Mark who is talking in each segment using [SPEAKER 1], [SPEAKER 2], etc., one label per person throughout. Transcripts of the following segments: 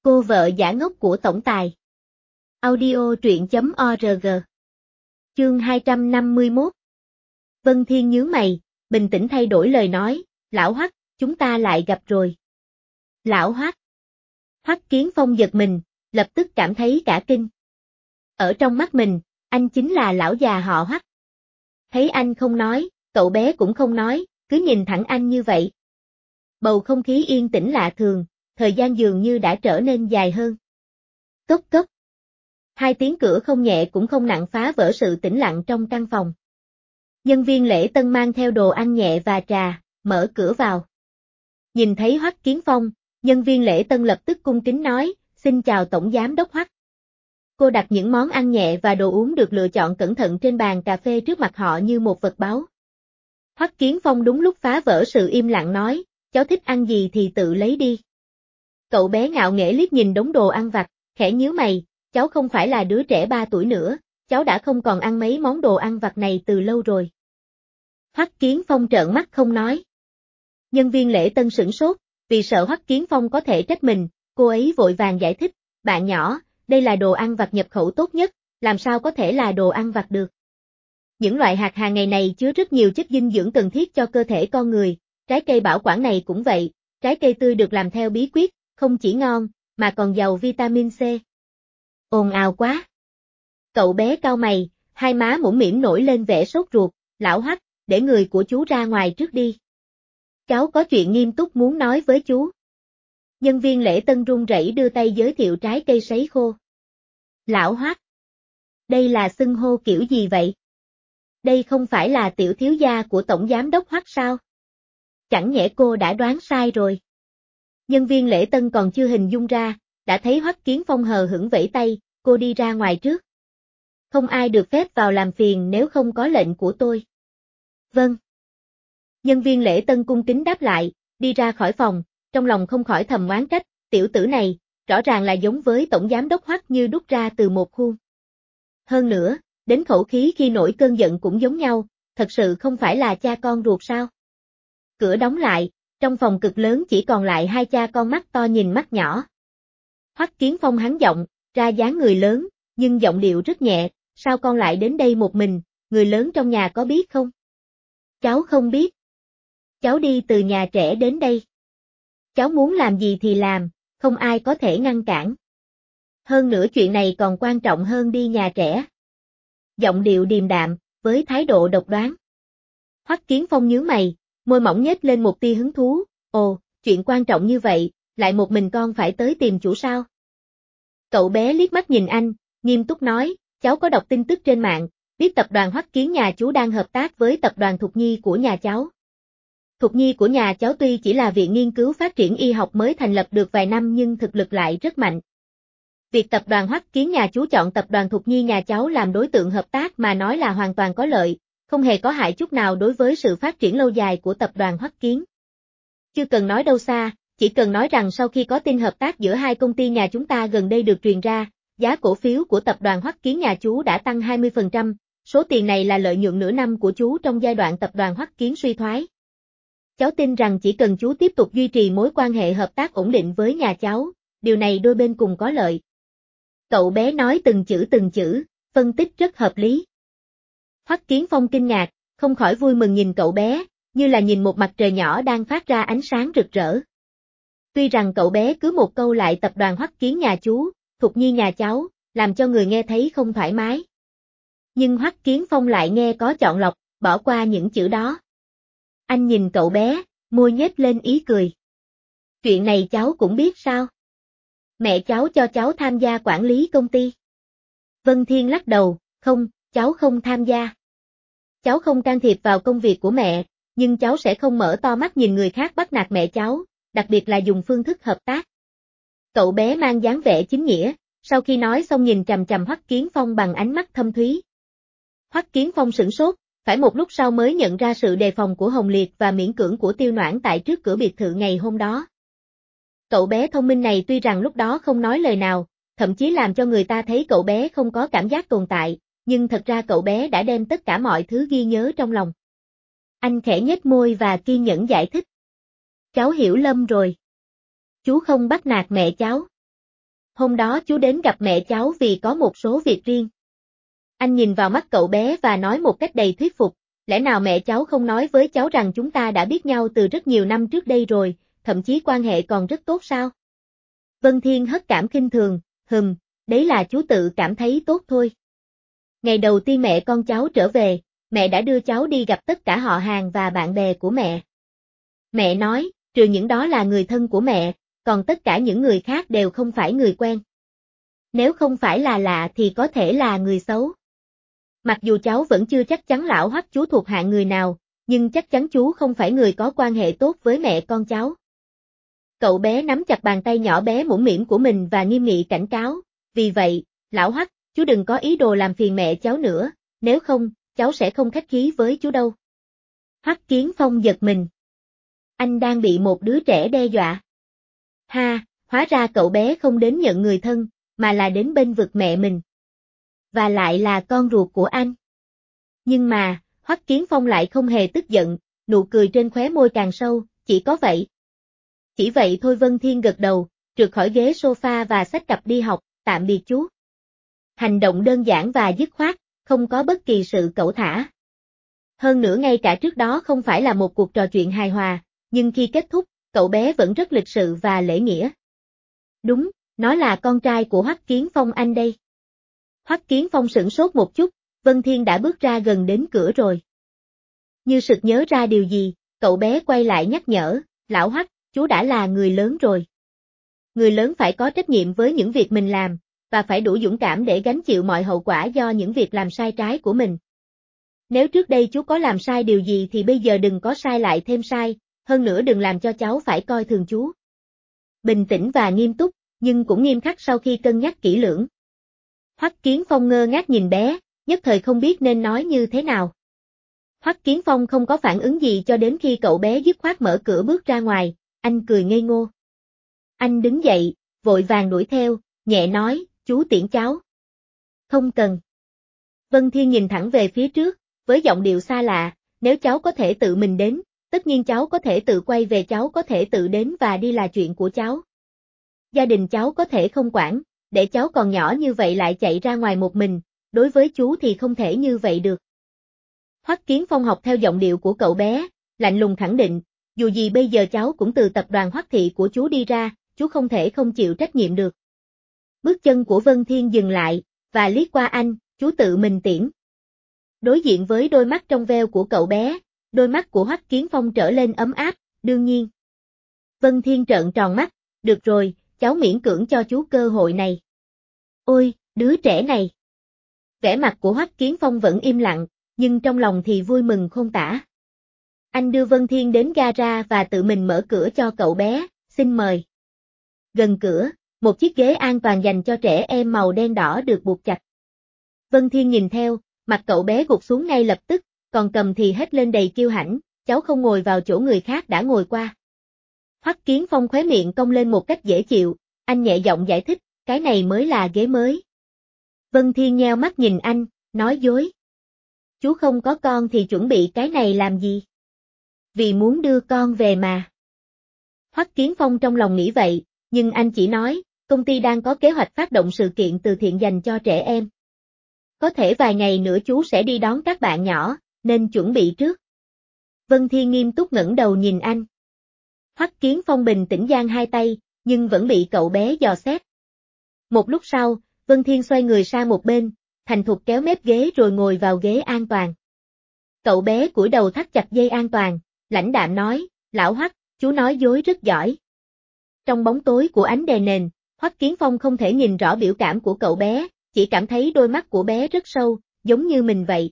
[SPEAKER 1] Cô vợ giả ngốc của tổng tài. Audio truyện.org. Chương 251. Vân Thiên nhướng mày, bình tĩnh thay đổi lời nói, lão Hoắc, chúng ta lại gặp rồi. Lão Hoắc. Hoắc Kiến Phong giật mình, lập tức cảm thấy cả kinh. Ở trong mắt mình, anh chính là lão già họ Hoắc. Thấy anh không nói, cậu bé cũng không nói, cứ nhìn thẳng anh như vậy. Bầu không khí yên tĩnh lạ thường, thời gian dường như đã trở nên dài hơn. Cốc cốc. Hai tiếng cửa không nhẹ cũng không nặng phá vỡ sự tĩnh lặng trong căn phòng. Nhân viên lễ tân mang theo đồ ăn nhẹ và trà, mở cửa vào. Nhìn thấy Hoắc Kiến Phong, nhân viên lễ tân lập tức cung kính nói, xin chào tổng giám đốc Hoắc. Cô đặt những món ăn nhẹ và đồ uống được lựa chọn cẩn thận trên bàn cà phê trước mặt họ như một vật báu. Hoắc Kiến Phong đúng lúc phá vỡ sự im lặng nói, cháu thích ăn gì thì tự lấy đi. Cậu bé ngạo nghễ liếc nhìn đống đồ ăn vặt, khẽ nhíu mày, cháu không phải là đứa trẻ 3 tuổi nữa, cháu đã không còn ăn mấy món đồ ăn vặt này từ lâu rồi. Hoắc Kiến Phong trợn mắt không nói. Nhân viên lễ tân sửng sốt, vì sợ Hoắc Kiến Phong có thể trách mình, cô ấy vội vàng giải thích, bạn nhỏ, đây là đồ ăn vặt nhập khẩu tốt nhất, làm sao có thể là đồ ăn vặt được. Những loại hạt hàng ngày này chứa rất nhiều chất dinh dưỡng cần thiết cho cơ thể con người, trái cây bảo quản này cũng vậy, trái cây tươi được làm theo bí quyết, không chỉ ngon, mà còn giàu vitamin C. Ồn ào quá. Cậu bé cau mày, hai má mũm mĩm nổi lên vẻ sốt ruột, lão Hoắc, để người của chú ra ngoài trước đi. Cháu có chuyện nghiêm túc muốn nói với chú. Nhân viên lễ tân run rẩy đưa tay giới thiệu trái cây sấy khô. Lão Hoắc. Đây là xưng hô kiểu gì vậy? Đây không phải là tiểu thiếu gia của tổng giám đốc Hoắc sao? Chẳng nhẽ cô đã đoán sai rồi. Nhân viên lễ tân còn chưa hình dung ra, đã thấy Hoắc Kiến Phong hờ hững vẫy tay, cô đi ra ngoài trước. Không ai được phép vào làm phiền nếu không có lệnh của tôi. Vâng. Nhân viên lễ tân cung kính đáp lại, đi ra khỏi phòng, trong lòng không khỏi thầm oán trách, tiểu tử này, rõ ràng là giống với tổng giám đốc Hoắc như đúc ra từ một khuôn. Hơn nữa, đến khẩu khí khi nổi cơn giận cũng giống nhau, thật sự không phải là cha con ruột sao? Cửa đóng lại, trong phòng cực lớn chỉ còn lại hai cha con mắt to nhìn mắt nhỏ. Hoắc Kiến Phong hắn giọng, ra dáng người lớn, nhưng giọng điệu rất nhẹ, sao con lại đến đây một mình, người lớn trong nhà có biết không? Cháu không biết. Cháu đi từ nhà trẻ đến đây. Cháu muốn làm gì thì làm, không ai có thể ngăn cản. Hơn nữa chuyện này còn quan trọng hơn đi nhà trẻ. Giọng điệu điềm đạm, với thái độ độc đoán. Hoắc Kiến Phong nhướng mày, môi mỏng nhếch lên một tia hứng thú, ồ, chuyện quan trọng như vậy, lại một mình con phải tới tìm chủ sao? Cậu bé liếc mắt nhìn anh, nghiêm túc nói, cháu có đọc tin tức trên mạng, biết tập đoàn Hoắc Kiến nhà chú đang hợp tác với tập đoàn Thục Nhi của nhà cháu. Thục Nhi của nhà cháu tuy chỉ là viện nghiên cứu phát triển y học mới thành lập được vài năm nhưng thực lực lại rất mạnh. Việc tập đoàn Hoắc Kiến nhà chú chọn tập đoàn Thục Nhi nhà cháu làm đối tượng hợp tác mà nói là hoàn toàn có lợi, không hề có hại chút nào đối với sự phát triển lâu dài của tập đoàn Hoắc Kiến. Chưa cần nói đâu xa, chỉ cần nói rằng sau khi có tin hợp tác giữa hai công ty nhà chúng ta gần đây được truyền ra, giá cổ phiếu của tập đoàn Hoắc Kiến nhà chú đã tăng 20%, số tiền này là lợi nhuận nửa năm của chú trong giai đoạn tập đoàn Hoắc Kiến suy thoái. Cháu tin rằng chỉ cần chú tiếp tục duy trì mối quan hệ hợp tác ổn định với nhà cháu, điều này đôi bên cùng có lợi. Cậu bé nói từng chữ, phân tích rất hợp lý. Hoắc Kiến Phong kinh ngạc, không khỏi vui mừng nhìn cậu bé, như là nhìn một mặt trời nhỏ đang phát ra ánh sáng rực rỡ. Tuy rằng cậu bé cứ một câu lại tập đoàn Hoắc Kiến nhà chú, Thục Nhi nhà cháu, làm cho người nghe thấy không thoải mái. Nhưng Hoắc Kiến Phong lại nghe có chọn lọc, bỏ qua những chữ đó. Anh nhìn cậu bé, môi nhếch lên ý cười. Chuyện này cháu cũng biết sao? Mẹ cháu cho cháu tham gia quản lý công ty. Vân Thiên lắc đầu, không, cháu không tham gia. Cháu không can thiệp vào công việc của mẹ, nhưng cháu sẽ không mở to mắt nhìn người khác bắt nạt mẹ cháu, đặc biệt là dùng phương thức hợp tác. Cậu bé mang dáng vẻ chính nghĩa, sau khi nói xong nhìn chằm chằm Hoắc Kiến Phong bằng ánh mắt thâm thúy. Hoắc Kiến Phong sửng sốt, phải một lúc sau mới nhận ra sự đề phòng của Hồng Liệt và miễn cưỡng của Tiêu Noãn tại trước cửa biệt thự ngày hôm đó. Cậu bé thông minh này tuy rằng lúc đó không nói lời nào, thậm chí làm cho người ta thấy cậu bé không có cảm giác tồn tại, nhưng thật ra cậu bé đã đem tất cả mọi thứ ghi nhớ trong lòng. Anh khẽ nhếch môi và kiên nhẫn giải thích. Cháu hiểu lầm rồi. Chú không bắt nạt mẹ cháu. Hôm đó chú đến gặp mẹ cháu vì có một số việc riêng. Anh nhìn vào mắt cậu bé và nói một cách đầy thuyết phục, lẽ nào mẹ cháu không nói với cháu rằng chúng ta đã biết nhau từ rất nhiều năm trước đây rồi, thậm chí quan hệ còn rất tốt sao? Vân Thiên hất cảm khinh thường, đấy là chú tự cảm thấy tốt thôi. Ngày đầu tiên mẹ con cháu trở về, mẹ đã đưa cháu đi gặp tất cả họ hàng và bạn bè của mẹ. Mẹ nói, trừ những đó là người thân của mẹ, còn tất cả những người khác đều không phải người quen. Nếu không phải là lạ thì có thể là người xấu. Mặc dù cháu vẫn chưa chắc chắn lão Hoắc chú thuộc hạng người nào, nhưng chắc chắn chú không phải người có quan hệ tốt với mẹ con cháu. Cậu bé nắm chặt bàn tay nhỏ bé mũm mĩm của mình và nghiêm nghị cảnh cáo, vì vậy, lão Hoắc, chú đừng có ý đồ làm phiền mẹ cháu nữa, nếu không, cháu sẽ không khách khí với chú đâu. Hoắc Kiến Phong giật mình. Anh đang bị một đứa trẻ đe dọa. Ha, hóa ra cậu bé không đến nhận người thân, mà là đến bênh vực mẹ mình. Và lại là con ruột của anh. Nhưng mà, Hoắc Kiến Phong lại không hề tức giận, nụ cười trên khóe môi càng sâu, chỉ có vậy. Chỉ vậy thôi. Vân Thiên gật đầu, trượt khỏi ghế sofa và xách cặp đi học, tạm biệt chú. Hành động đơn giản và dứt khoát, không có bất kỳ sự cẩu thả. Hơn nữa ngay cả trước đó không phải là một cuộc trò chuyện hài hòa, nhưng khi kết thúc, cậu bé vẫn rất lịch sự và lễ nghĩa. Đúng, nó là con trai của Hoắc Kiến Phong anh đây. Hoắc Kiến Phong sửng sốt một chút, Vân Thiên đã bước ra gần đến cửa rồi. Như sực nhớ ra điều gì, cậu bé quay lại nhắc nhở, lão Hoắc, chú đã là người lớn rồi. Người lớn phải có trách nhiệm với những việc mình làm, và phải đủ dũng cảm để gánh chịu mọi hậu quả do những việc làm sai trái của mình. Nếu trước đây chú có làm sai điều gì thì bây giờ đừng có sai lại thêm sai, hơn nữa đừng làm cho cháu phải coi thường chú. Bình tĩnh và nghiêm túc, nhưng cũng nghiêm khắc sau khi cân nhắc kỹ lưỡng. Hoắc Kiến Phong ngơ ngác nhìn bé, nhất thời không biết nên nói như thế nào. Hoắc Kiến Phong không có phản ứng gì cho đến khi cậu bé dứt khoát mở cửa bước ra ngoài, anh cười ngây ngô. Anh đứng dậy, vội vàng đuổi theo, nhẹ nói, chú tiễn cháu. Không cần. Vân Thiên nhìn thẳng về phía trước, với giọng điệu xa lạ, nếu cháu có thể tự mình đến, tất nhiên cháu có thể tự quay về, cháu có thể tự đến và đi là chuyện của cháu. Gia đình cháu có thể không quản, để cháu còn nhỏ như vậy lại chạy ra ngoài một mình, đối với chú thì không thể như vậy được. Hoắc Kiến Phong học theo giọng điệu của cậu bé, lạnh lùng khẳng định, dù gì bây giờ cháu cũng từ tập đoàn Hoắc Thị của chú đi ra, chú không thể không chịu trách nhiệm được. Bước chân của Vân Thiên dừng lại, và liếc qua anh, chú tự mình tiễn. Đối diện với đôi mắt trong veo của cậu bé, đôi mắt của Hoắc Kiến Phong trở lên ấm áp, đương nhiên. Vân Thiên trợn tròn mắt, được rồi, cháu miễn cưỡng cho chú cơ hội này. Ôi, đứa trẻ này. Vẻ mặt của Hoắc Kiến Phong vẫn im lặng, nhưng trong lòng thì vui mừng khôn tả. Anh đưa Vân Thiên đến gara và tự mình mở cửa cho cậu bé, xin mời. Gần cửa, một chiếc ghế an toàn dành cho trẻ em màu đen đỏ được buộc chặt. Vân Thiên nhìn theo, mặt cậu bé gục xuống ngay lập tức, còn cầm thì hét lên đầy kiêu hãnh, cháu không ngồi vào chỗ người khác đã ngồi qua. Hoắc Kiến Phong khóe miệng cong lên một cách dễ chịu, anh nhẹ giọng giải thích, cái này mới là ghế mới. Vân Thiên nheo mắt nhìn anh, nói dối. Chú không có con thì chuẩn bị cái này làm gì? Vì muốn đưa con về mà. Hoắc Kiến Phong trong lòng nghĩ vậy, nhưng anh chỉ nói, công ty đang có kế hoạch phát động sự kiện từ thiện dành cho trẻ em. Có thể vài ngày nữa chú sẽ đi đón các bạn nhỏ, nên chuẩn bị trước. Vân Thiên nghiêm túc ngẩng đầu nhìn anh. Hoắc Kiến Phong bình tĩnh giang hai tay, nhưng vẫn bị cậu bé dò xét. Một lúc sau, Vân Thiên xoay người sang một bên, thành thục kéo mép ghế rồi ngồi vào ghế an toàn. Cậu bé cúi đầu thắt chặt dây an toàn, lãnh đạm nói, lão Hoắc, chú nói dối rất giỏi. Trong bóng tối của ánh đèn nền, Hoắc Kiến Phong không thể nhìn rõ biểu cảm của cậu bé, chỉ cảm thấy đôi mắt của bé rất sâu, giống như mình vậy.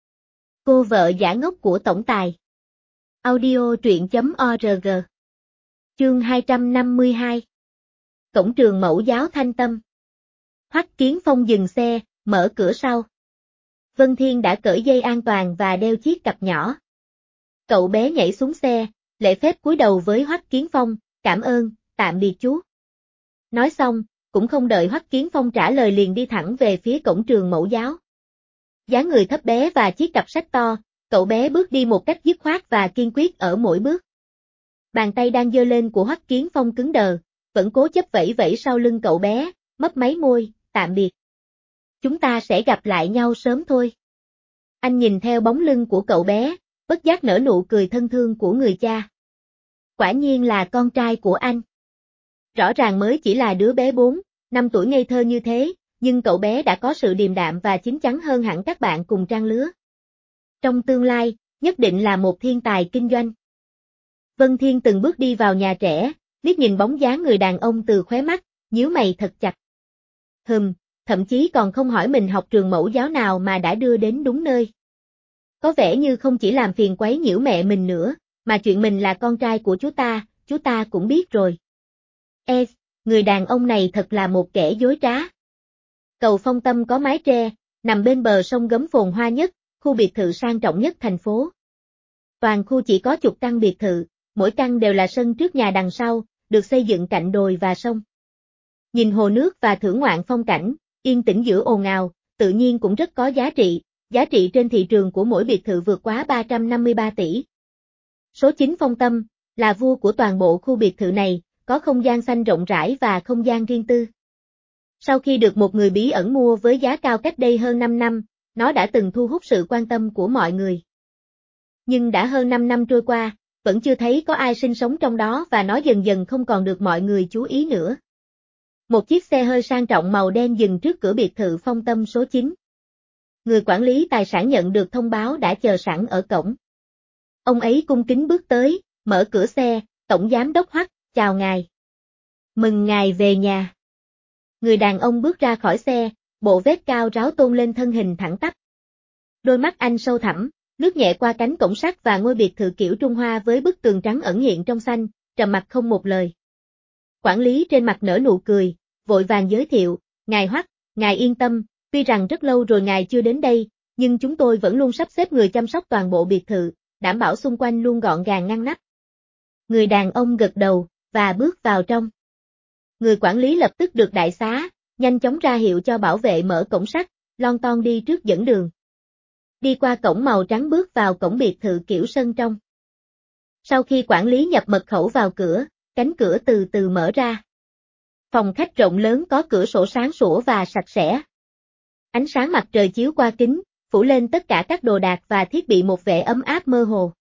[SPEAKER 1] Cô vợ giả ngốc của tổng tài. Audio truyện.org. Chương 252. Cổng trường mẫu giáo Thanh Tâm. Hoắc Kiến Phong dừng xe, mở cửa sau. Vân Thiên đã cởi dây an toàn và đeo chiếc cặp nhỏ. Cậu bé nhảy xuống xe, lễ phép cúi đầu với Hoắc Kiến Phong, cảm ơn, tạm biệt chú. Nói xong, cũng không đợi Hoắc Kiến Phong trả lời liền đi thẳng về phía cổng trường mẫu giáo. Dáng người thấp bé và chiếc cặp sách to, cậu bé bước đi một cách dứt khoát và kiên quyết ở mỗi bước. Bàn tay đang giơ lên của Hoắc Kiến Phong cứng đờ, vẫn cố chấp vẫy vẫy sau lưng cậu bé, mấp máy môi, tạm biệt. Chúng ta sẽ gặp lại nhau sớm thôi. Anh nhìn theo bóng lưng của cậu bé, bất giác nở nụ cười thân thương của người cha. Quả nhiên là con trai của anh. Rõ ràng mới chỉ là đứa bé 4, 5 tuổi ngây thơ như thế, nhưng cậu bé đã có sự điềm đạm và chín chắn hơn hẳn các bạn cùng trang lứa. Trong tương lai, nhất định là một thiên tài kinh doanh. Vân Thiên từng bước đi vào nhà trẻ, liếc nhìn bóng dáng người đàn ông từ khóe mắt, nhíu mày thật chặt. Thậm chí còn không hỏi mình học trường mẫu giáo nào mà đã đưa đến đúng nơi. Có vẻ như không chỉ làm phiền quấy nhiễu mẹ mình nữa, mà chuyện mình là con trai của chú ta cũng biết rồi. Người đàn ông này thật là một kẻ dối trá. Cầu Phong Tâm có mái tre, nằm bên bờ sông gấm phồn hoa nhất, khu biệt thự sang trọng nhất thành phố. Toàn khu chỉ có chục căn biệt thự, mỗi căn đều là sân trước nhà đằng sau, được xây dựng cạnh đồi và sông. Nhìn hồ nước và thưởng ngoạn phong cảnh, yên tĩnh giữa ồn ào, tự nhiên cũng rất có giá trị trên thị trường của mỗi biệt thự vượt quá 353 tỷ. Số 9 Phong Tâm, là vua của toàn bộ khu biệt thự này, có không gian xanh rộng rãi và không gian riêng tư. Sau khi được một người bí ẩn mua với giá cao cách đây hơn 5 năm, nó đã từng thu hút sự quan tâm của mọi người. Nhưng đã hơn 5 năm trôi qua, vẫn chưa thấy có ai sinh sống trong đó và nó dần dần không còn được mọi người chú ý nữa. Một chiếc xe hơi sang trọng màu đen dừng trước cửa biệt thự Phong Tâm số 9. Người quản lý tài sản nhận được thông báo đã chờ sẵn ở cổng. Ông ấy cung kính bước tới, mở cửa xe, Tổng Giám đốc Hoắc, chào ngài. Mừng ngài về nhà. Người đàn ông bước ra khỏi xe, bộ vest cao ráo tôn lên thân hình thẳng tắp. Đôi mắt anh sâu thẳm, lướt nhẹ qua cánh cổng sắt và ngôi biệt thự kiểu Trung Hoa với bức tường trắng ẩn hiện trong xanh, trầm mặc không một lời. Quản lý trên mặt nở nụ cười, vội vàng giới thiệu, ngài Hoắc, ngài yên tâm, tuy rằng rất lâu rồi ngài chưa đến đây, nhưng chúng tôi vẫn luôn sắp xếp người chăm sóc toàn bộ biệt thự, đảm bảo xung quanh luôn gọn gàng ngăn nắp. Người đàn ông gật đầu, và bước vào trong. Người quản lý lập tức được đại xá, nhanh chóng ra hiệu cho bảo vệ mở cổng sắt, lon ton đi trước dẫn đường. Đi qua cổng màu trắng bước vào cổng biệt thự kiểu sân trong. Sau khi quản lý nhập mật khẩu vào cửa, cánh cửa từ từ mở ra. Phòng khách rộng lớn có cửa sổ sáng sủa và sạch sẽ. Ánh sáng mặt trời chiếu qua kính, phủ lên tất cả các đồ đạc và thiết bị một vẻ ấm áp mơ hồ.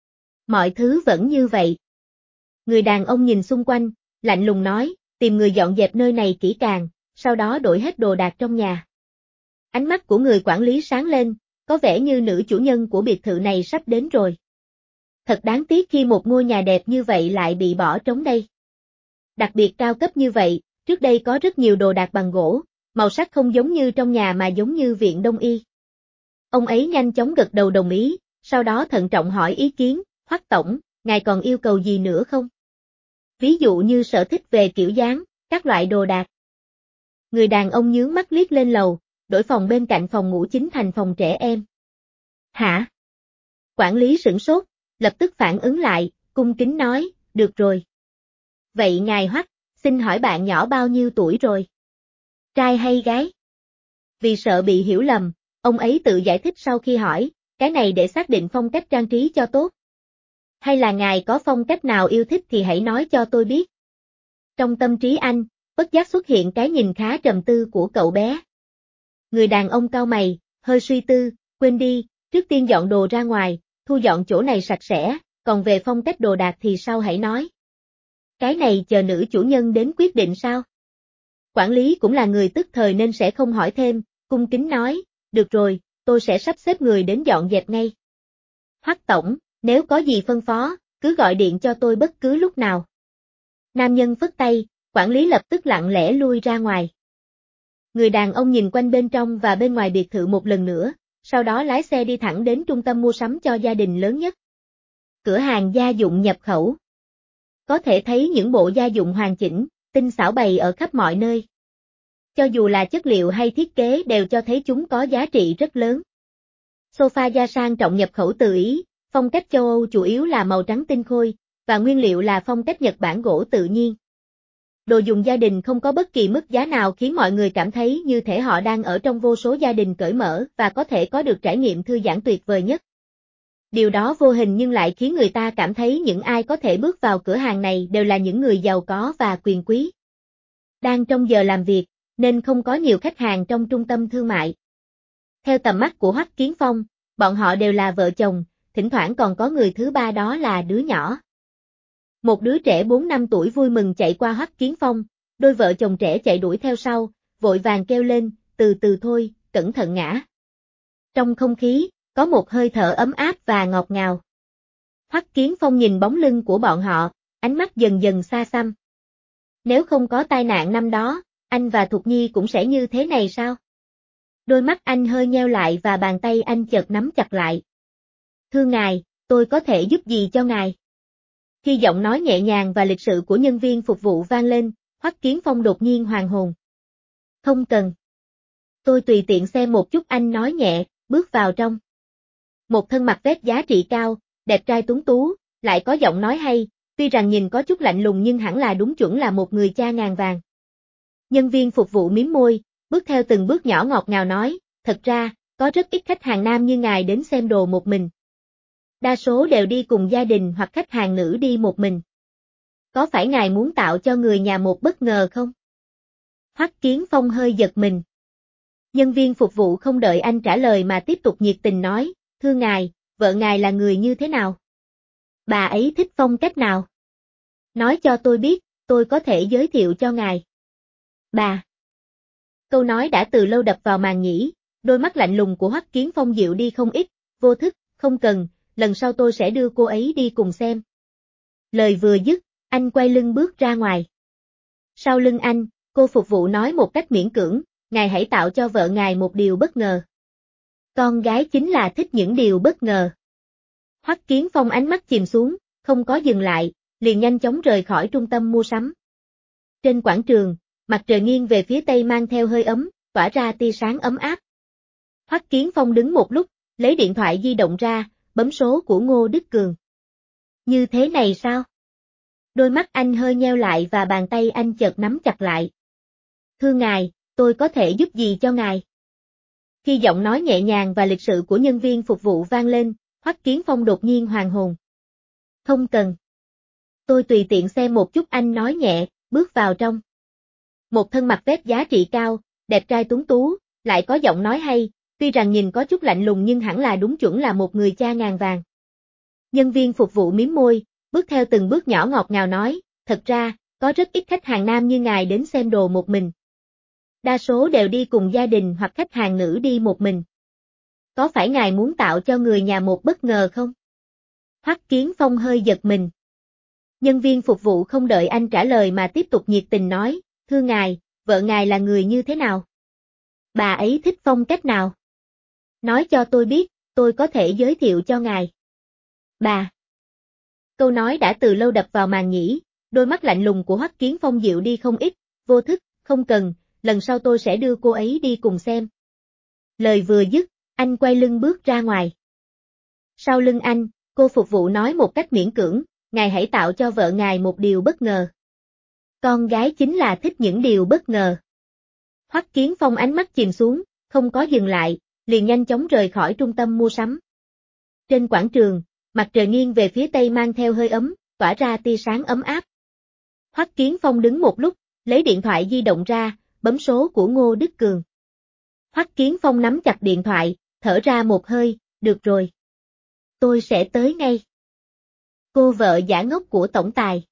[SPEAKER 1] Mọi thứ vẫn như vậy. Người đàn ông nhìn xung quanh, lạnh lùng nói, tìm người dọn dẹp nơi này kỹ càng, sau đó đổi hết đồ đạc trong nhà. Ánh mắt của người quản lý sáng lên, có vẻ như nữ chủ nhân của biệt thự này sắp đến rồi. Thật đáng tiếc khi một ngôi nhà đẹp như vậy lại bị bỏ trống đây. Đặc biệt cao cấp như vậy, trước đây có rất nhiều đồ đạc bằng gỗ, màu sắc không giống như trong nhà mà giống như viện đông y. Ông ấy nhanh chóng gật đầu đồng ý, sau đó thận trọng hỏi ý kiến, Hoắc tổng, ngài còn yêu cầu gì nữa không? Ví dụ như sở thích về kiểu dáng, các loại đồ đạc. Người đàn ông nhướng mắt liếc lên lầu, đổi phòng bên cạnh phòng ngủ chính thành phòng trẻ em. Hả? Quản lý sửng sốt, lập tức phản ứng lại, cung kính nói, được rồi. Vậy ngài Hoắc, xin hỏi bạn nhỏ bao nhiêu tuổi rồi? Trai hay gái? Vì sợ bị hiểu lầm, ông ấy tự giải thích sau khi hỏi, cái này để xác định phong cách trang trí cho tốt. Hay là ngài có phong cách nào yêu thích thì hãy nói cho tôi biết. Trong tâm trí anh, bất giác xuất hiện cái nhìn khá trầm tư của cậu bé. Người đàn ông cau mày, hơi suy tư, quên đi, trước tiên dọn đồ ra ngoài, thu dọn chỗ này sạch sẽ, còn về phong cách đồ đạc thì sau hãy nói. Cái này chờ nữ chủ nhân đến quyết định sao? Quản lý cũng là người tức thời nên sẽ không hỏi thêm, cung kính nói, được rồi, tôi sẽ sắp xếp người đến dọn dẹp ngay. Hoắc tổng, nếu có gì phân phó, cứ gọi điện cho tôi bất cứ lúc nào. Nam nhân phất tay, quản lý lập tức lặng lẽ lui ra ngoài. Người đàn ông nhìn quanh bên trong và bên ngoài biệt thự một lần nữa, sau đó lái xe đi thẳng đến trung tâm mua sắm cho gia đình lớn nhất. Cửa hàng gia dụng nhập khẩu. Có thể thấy những bộ gia dụng hoàn chỉnh, tinh xảo bày ở khắp mọi nơi. Cho dù là chất liệu hay thiết kế đều cho thấy chúng có giá trị rất lớn. Sofa da sang trọng nhập khẩu từ Ý, phong cách châu Âu chủ yếu là màu trắng tinh khôi, và nguyên liệu là phong cách Nhật Bản gỗ tự nhiên. Đồ dùng gia đình không có bất kỳ mức giá nào khiến mọi người cảm thấy như thể họ đang ở trong vô số gia đình cởi mở và có thể có được trải nghiệm thư giãn tuyệt vời nhất. Điều đó vô hình nhưng lại khiến người ta cảm thấy những ai có thể bước vào cửa hàng này đều là những người giàu có và quyền quý. Đang trong giờ làm việc, nên không có nhiều khách hàng trong trung tâm thương mại. Theo tầm mắt của Hoắc Kiến Phong, bọn họ đều là vợ chồng, thỉnh thoảng còn có người thứ ba đó là đứa nhỏ. Một đứa trẻ 4 năm tuổi vui mừng chạy qua Hoắc Kiến Phong, đôi vợ chồng trẻ chạy đuổi theo sau, vội vàng kêu lên, từ từ thôi, cẩn thận ngã. Trong không khí, có một hơi thở ấm áp và ngọt ngào. Hoắc Kiến Phong nhìn bóng lưng của bọn họ, ánh mắt dần dần xa xăm. Nếu không có tai nạn năm đó, anh và Thục Nhi cũng sẽ như thế này sao? Đôi mắt anh hơi nheo lại và bàn tay anh chợt nắm chặt lại. Thưa ngài, tôi có thể giúp gì cho ngài? Khi giọng nói nhẹ nhàng và lịch sự của nhân viên phục vụ vang lên, Hoắc Kiến Phong đột nhiên hoàn hồn. Không cần. Tôi tùy tiện xem một chút, anh nói nhẹ, bước vào trong. Một thân mặt vest giá trị cao, đẹp trai tuấn tú, lại có giọng nói hay, tuy rằng nhìn có chút lạnh lùng nhưng hẳn là đúng chuẩn là một người cha ngàn vàng. Nhân viên phục vụ mím môi, bước theo từng bước nhỏ ngọt ngào nói, thật ra, có rất ít khách hàng nam như ngài đến xem đồ một mình. Đa số đều đi cùng gia đình hoặc khách hàng nữ đi một mình. Có phải ngài muốn tạo cho người nhà một bất ngờ không? Hoắc Kiến Phong hơi giật mình. Nhân viên phục vụ không đợi anh trả lời mà tiếp tục nhiệt tình nói, thưa ngài, vợ ngài là người như thế nào? Bà ấy thích phong cách nào? Nói cho tôi biết, tôi có thể giới thiệu cho ngài. Bà. Câu nói đã từ lâu đập vào màng nhĩ, đôi mắt lạnh lùng của Hoắc Kiến Phong dịu đi không ít, vô thức, không cần, lần sau tôi sẽ đưa cô ấy đi cùng xem. Lời vừa dứt, anh quay lưng bước ra ngoài. Sau lưng anh, cô phục vụ nói một cách miễn cưỡng, ngài hãy tạo cho vợ ngài một điều bất ngờ. Con gái chính là thích những điều bất ngờ. Hoắc Kiến Phong ánh mắt chìm xuống, không có dừng lại, liền nhanh chóng rời khỏi trung tâm mua sắm. Trên quảng trường, mặt trời nghiêng về phía tây mang theo hơi ấm, tỏa ra tia sáng ấm áp. Hoắc Kiến Phong đứng một lúc, lấy điện thoại di động ra, bấm số của Ngô Đức Cường. Như thế này sao? Đôi mắt anh hơi nheo lại và bàn tay anh chợt nắm chặt lại. Thưa ngài, tôi có thể giúp gì cho ngài? Khi giọng nói nhẹ nhàng và lịch sự của nhân viên phục vụ vang lên, Hoắc Kiến Phong đột nhiên hoàn hồn. Không cần. Tôi tùy tiện xem một chút, anh nói nhẹ, bước vào trong. Một thân mặt vest giá trị cao, đẹp trai tuấn tú, lại có giọng nói hay, tuy rằng nhìn có chút lạnh lùng nhưng hẳn là đúng chuẩn là một người cha ngàn vàng. Nhân viên phục vụ mím môi, bước theo từng bước nhỏ ngọt ngào nói, thật ra, có rất ít khách hàng nam như ngài đến xem đồ một mình. Đa số đều đi cùng gia đình hoặc khách hàng nữ đi một mình. Có phải ngài muốn tạo cho người nhà một bất ngờ không? Hoắc Kiến Phong hơi giật mình. Nhân viên phục vụ không đợi anh trả lời mà tiếp tục nhiệt tình nói, thưa ngài, vợ ngài là người như thế nào? Bà ấy thích phong cách nào? Nói cho tôi biết, tôi có thể giới thiệu cho ngài. Bà. Câu nói đã từ lâu đập vào màng nhĩ, đôi mắt lạnh lùng của Hoắc Kiến Phong dịu đi không ít, vô thức, không cần, lần sau tôi sẽ đưa cô ấy đi cùng xem. Lời vừa dứt, anh quay lưng bước ra ngoài. Sau lưng anh, cô phục vụ nói một cách miễn cưỡng, ngài hãy tạo cho vợ ngài một điều bất ngờ. Con gái chính là thích những điều bất ngờ. Hoắc Kiến Phong ánh mắt chìm xuống, không có dừng lại, liền nhanh chóng rời khỏi trung tâm mua sắm. Trên quảng trường, mặt trời nghiêng về phía tây mang theo hơi ấm, tỏa ra tia sáng ấm áp. Hoắc Kiến Phong đứng một lúc, lấy điện thoại di động ra, bấm số của Ngô Đức Cường. Hoắc Kiến Phong nắm chặt điện thoại, thở ra một hơi, được rồi. Tôi sẽ tới ngay. Cô vợ giả ngốc của tổng tài.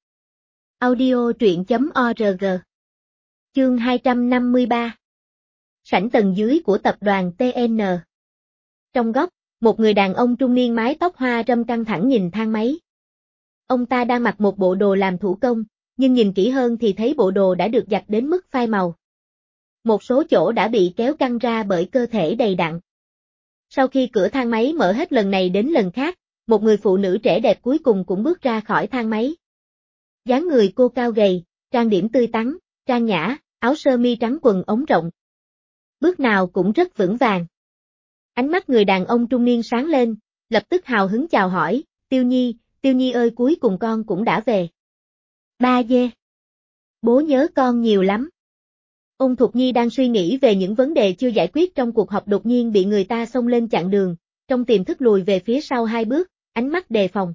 [SPEAKER 1] Audio truyện.org. Chương 253. Sảnh tầng dưới của tập đoàn TN. Trong góc, một người đàn ông trung niên mái tóc hoa râm căng thẳng nhìn thang máy. Ông ta đang mặc một bộ đồ làm thủ công, nhưng nhìn kỹ hơn thì thấy bộ đồ đã được giặt đến mức phai màu. Một số chỗ đã bị kéo căng ra bởi cơ thể đầy đặn. Sau khi cửa thang máy mở hết lần này đến lần khác, một người phụ nữ trẻ đẹp cuối cùng cũng bước ra khỏi thang máy. Dáng người cô cao gầy, trang điểm tươi tắn, trang nhã, áo sơ mi trắng quần ống rộng. Bước nào cũng rất vững vàng. Ánh mắt người đàn ông trung niên sáng lên, lập tức hào hứng chào hỏi, Tiêu Nhi ơi, cuối cùng con cũng đã về. Ba dê. Bố nhớ con nhiều lắm. Ôn Thục Nhi đang suy nghĩ về những vấn đề chưa giải quyết trong cuộc họp đột nhiên bị người ta xông lên chặn đường, trong tiềm thức lùi về phía sau 2 bước, ánh mắt đề phòng.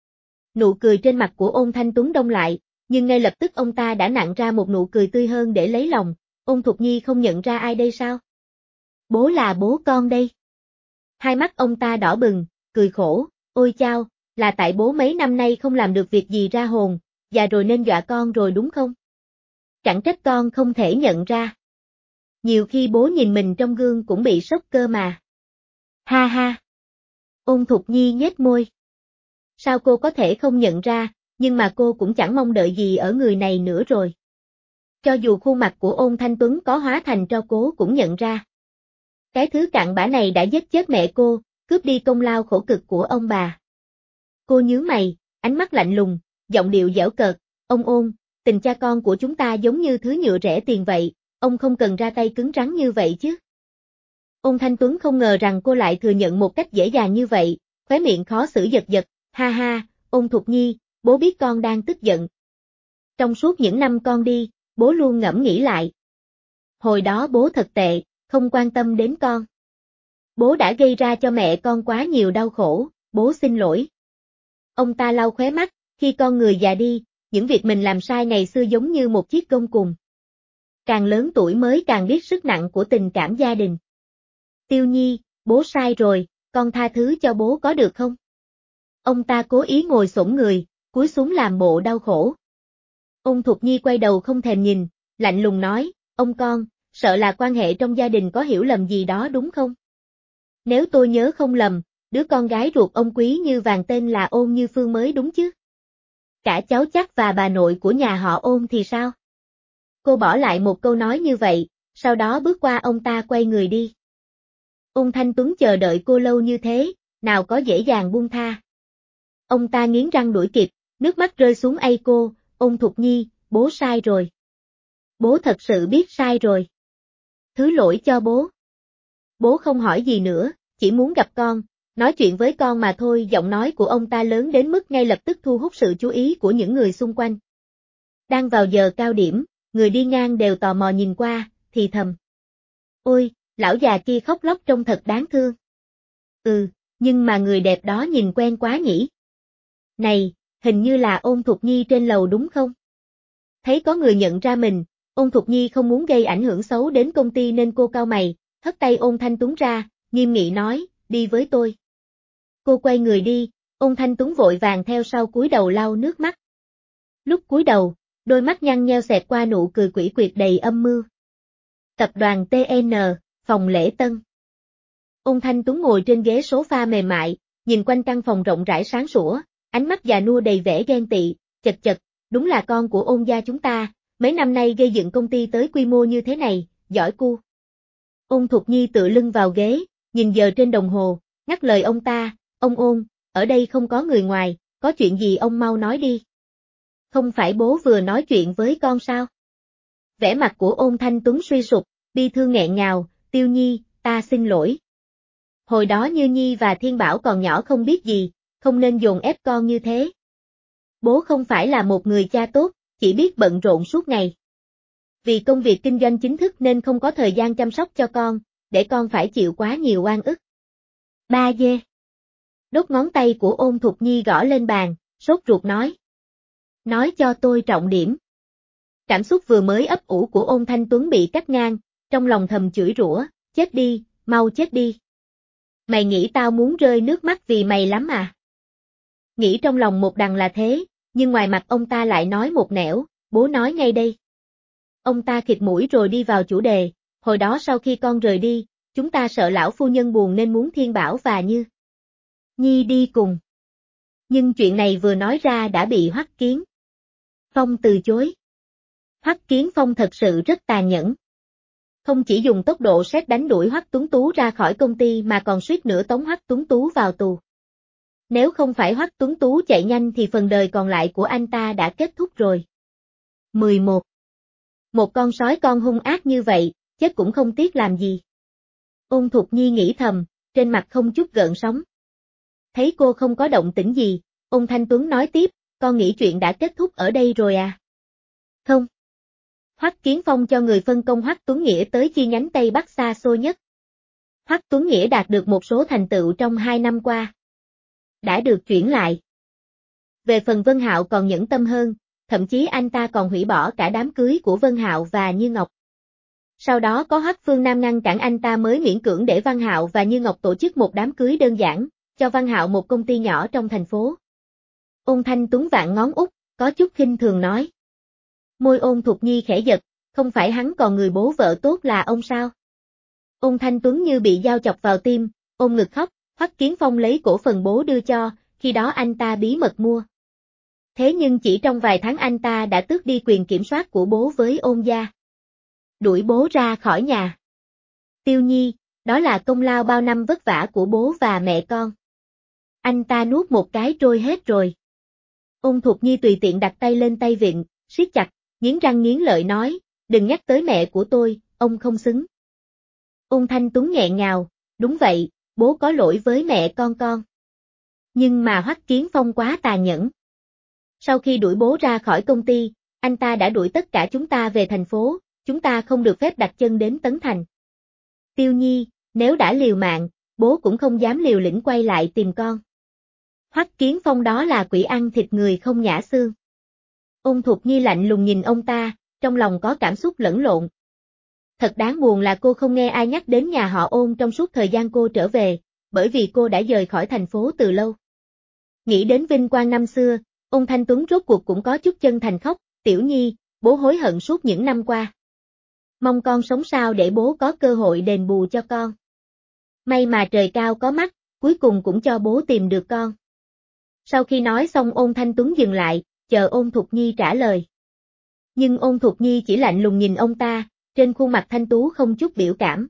[SPEAKER 1] Nụ cười trên mặt của Ôn Thanh Tuấn đông lại, nhưng ngay lập tức ông ta đã nặn ra một nụ cười tươi hơn để lấy lòng, Ôn Thục Nhi không nhận ra ai đây sao? Bố là bố con đây. Hai mắt ông ta đỏ bừng, cười khổ, ôi chao, là tại bố mấy năm nay không làm được việc gì ra hồn, già rồi nên dọa con rồi đúng không? Chẳng trách con không thể nhận ra. Nhiều khi bố nhìn mình trong gương cũng bị sốc cơ mà. Ha ha. Ôn Thục Nhi nhếch môi. Sao cô có thể không nhận ra, nhưng mà cô cũng chẳng mong đợi gì ở người này nữa rồi. Cho dù khuôn mặt của Ôn Thanh Tuấn có hóa thành tro cô cũng nhận ra. Cái thứ cặn bã này đã giết chết mẹ cô, cướp đi công lao khổ cực của ông bà. Cô nhướng mày, ánh mắt lạnh lùng, giọng điệu giễu cợt, ông Ôn, tình cha con của chúng ta giống như thứ nhựa rẻ tiền vậy, ông không cần ra tay cứng rắn như vậy chứ. Ôn Thanh Tuấn không ngờ rằng cô lại thừa nhận một cách dễ dàng như vậy, khóe miệng khó xử giật giật, ha ha, Ôn Thục Nhi, bố biết con đang tức giận. Trong suốt những năm con đi, bố luôn ngẫm nghĩ lại. Hồi đó bố thật tệ, không quan tâm đến con. Bố đã gây ra cho mẹ con quá nhiều đau khổ, bố xin lỗi. Ông ta lau khóe mắt, khi con người già đi, những việc mình làm sai ngày xưa giống như một chiếc gông cùm. Càng lớn tuổi mới càng biết sức nặng của tình cảm gia đình. Tiêu Nhi, bố sai rồi, con tha thứ cho bố có được không? Ông ta cố ý ngồi xổm người, cúi xuống làm bộ đau khổ. Ôn Thục Nhi quay đầu không thèm nhìn, lạnh lùng nói, ông con, sợ là quan hệ trong gia đình có hiểu lầm gì đó đúng không? Nếu tôi nhớ không lầm, đứa con gái ruột ông Quý Như Vàng tên là Ôn Như Phương mới đúng chứ? Cả cháu chắc và bà nội của nhà họ Ôn thì sao? Cô bỏ lại một câu nói như vậy, sau đó bước qua ông ta quay người đi. Ôn Thanh Tuấn chờ đợi cô lâu như thế, nào có dễ dàng buông tha. Ông ta nghiến răng đuổi kịp, nước mắt rơi xuống cô, Ôn Thục Nhi, bố sai rồi. Bố thật sự biết sai rồi. Thứ lỗi cho bố. Bố không hỏi gì nữa, chỉ muốn gặp con, nói chuyện với con mà thôi. Giọng nói của ông ta lớn đến mức ngay lập tức thu hút sự chú ý của những người xung quanh. Đang vào giờ cao điểm, người đi ngang đều tò mò nhìn qua, thì thầm. Ôi, lão già kia khóc lóc trông thật đáng thương. Nhưng mà người đẹp đó nhìn quen quá nhỉ. Này, hình như là Ôn Thục Nhi trên lầu đúng không? Thấy có người nhận ra mình, Ôn Thục Nhi không muốn gây ảnh hưởng xấu đến công ty nên cô cau mày, hất tay Ôn Thanh Tuấn ra, nghiêm nghị nói, đi với tôi. Cô quay người đi, Ôn Thanh Tuấn vội vàng theo sau cúi đầu lau nước mắt. Lúc cúi đầu, đôi mắt nhăn nheo xẹt qua nụ cười quỷ quyệt đầy âm mưu. Tập đoàn TN, phòng lễ tân. Ôn Thanh Tuấn ngồi trên ghế sofa mềm mại, nhìn quanh căn phòng rộng rãi sáng sủa, ánh mắt già nua đầy vẻ ghen tị, chật chật, đúng là con của Ôn gia chúng ta, mấy năm nay gây dựng công ty tới quy mô như thế này, giỏi cu. Ôn Thục Nhi tựa lưng vào ghế, nhìn giờ trên đồng hồ, ngắt lời ông ta, ông Ôn, ở đây không có người ngoài, có chuyện gì ông mau nói đi. Không phải bố vừa nói chuyện với con sao? Vẻ mặt của Ôn Thanh Tuấn suy sụp, bi thương nghẹn ngào, Tiêu Nhi, ta xin lỗi. Hồi đó Như Nhi và Thiên Bảo còn nhỏ không biết gì, không nên dồn ép con như thế. Bố không phải là một người cha tốt, chỉ biết bận rộn suốt ngày. Vì công việc kinh doanh chính thức nên không có thời gian chăm sóc cho con, để con phải chịu quá nhiều oan ức. Ba dê. Đốt ngón tay của Ôn Thục Nhi gõ lên bàn, sốt ruột nói. Nói cho tôi trọng điểm. Cảm xúc vừa mới ấp ủ của Ôn Thanh Tuấn bị cắt ngang, trong lòng thầm chửi rủa, chết đi, mau chết đi. Mày nghĩ tao muốn rơi nước mắt vì mày lắm à? Nghĩ trong lòng một đằng là thế, nhưng ngoài mặt ông ta lại nói một nẻo, bố nói ngay đây. Ông ta khịt mũi rồi đi vào chủ đề, hồi đó sau khi con rời đi, chúng ta sợ lão phu nhân buồn nên muốn Thiên Bảo và Như Nhi đi cùng. Nhưng chuyện này vừa nói ra đã bị Hoắc Kiến Phong từ chối. Hoắc Kiến Phong thật sự rất tàn nhẫn. Không chỉ dùng tốc độ sét đánh đuổi Hoắc Tuấn Tú ra khỏi công ty mà còn suýt nữa tống Hoắc Tuấn Tú vào tù. Nếu không phải Hoắc Tuấn Tú chạy nhanh thì phần đời còn lại của anh ta đã kết thúc rồi. 11. Một con sói con hung ác như vậy, chết cũng không tiếc làm gì. Ôn Thục Nhi nghĩ thầm, trên mặt không chút gợn sóng. Thấy cô không có động tĩnh gì, Ôn Thanh Tuấn nói tiếp, con nghĩ chuyện đã kết thúc ở đây rồi à? Không. Hoắc Kiến Phong cho người phân công Hoắc Tuấn Nghĩa tới chi nhánh Tây Bắc xa xôi nhất. Hoắc Tuấn Nghĩa đạt được một số thành tựu trong 2 năm qua. Đã được chuyển lại. Về phần Vân Hạo còn nhẫn tâm hơn, thậm chí anh ta còn hủy bỏ cả đám cưới của Vân Hạo và Như Ngọc. Sau đó có Hoắc Phương Nam ngăn cản anh ta mới miễn cưỡng để Văn Hạo và Như Ngọc tổ chức một đám cưới đơn giản, cho Văn Hạo một công ty nhỏ trong thành phố. Ôn Thanh Tuấn vạn ngón út, có chút khinh thường nói. Môi Ôn Thục Nhi khẽ giật, không phải hắn còn người bố vợ tốt là ông sao? Ôn Thanh Tuấn như bị dao chọc vào tim, ôm ngực khóc, Hoắc Kiến Phong lấy cổ phần bố đưa cho, khi đó anh ta bí mật mua. Thế nhưng chỉ trong vài tháng anh ta đã tước đi quyền kiểm soát của bố với Ôn gia. Đuổi bố ra khỏi nhà. Tiêu Nhi, đó là công lao bao năm vất vả của bố và mẹ con. Anh ta nuốt một cái trôi hết rồi. Ôn Thục Nhi tùy tiện đặt tay lên tay vịn, siết chặt, nghiến răng nghiến lợi nói, đừng nhắc tới mẹ của tôi, ông không xứng. Ôn Thanh Tuấn nghẹn ngào, đúng vậy, bố có lỗi với mẹ con. Nhưng mà Hoắc Kiến Phong quá tàn nhẫn. Sau khi đuổi bố ra khỏi công ty, anh ta đã đuổi tất cả chúng ta về thành phố, chúng ta không được phép đặt chân đến Tấn Thành. Tiêu Nhi, nếu đã liều mạng, bố cũng không dám liều lĩnh quay lại tìm con. Hoắc Kiến Phong đó là quỷ ăn thịt người không nhả xương. Ôn Thục Nhi lạnh lùng nhìn ông ta, trong lòng có cảm xúc lẫn lộn. Thật đáng buồn là cô không nghe ai nhắc đến nhà họ Ôn trong suốt thời gian cô trở về, bởi vì cô đã rời khỏi thành phố từ lâu. Nghĩ đến vinh quang năm xưa, Ôn Thanh Tuấn rốt cuộc cũng có chút chân thành khóc, Tiểu Nhi, bố hối hận suốt những năm qua. Mong con sống sao để bố có cơ hội đền bù cho con. May mà trời cao có mắt, cuối cùng cũng cho bố tìm được con. Sau khi nói xong Ôn Thanh Tuấn dừng lại, chờ Ôn Thục Nhi trả lời. Nhưng Ôn Thục Nhi chỉ lạnh lùng nhìn ông ta, trên khuôn mặt thanh tú không chút biểu cảm.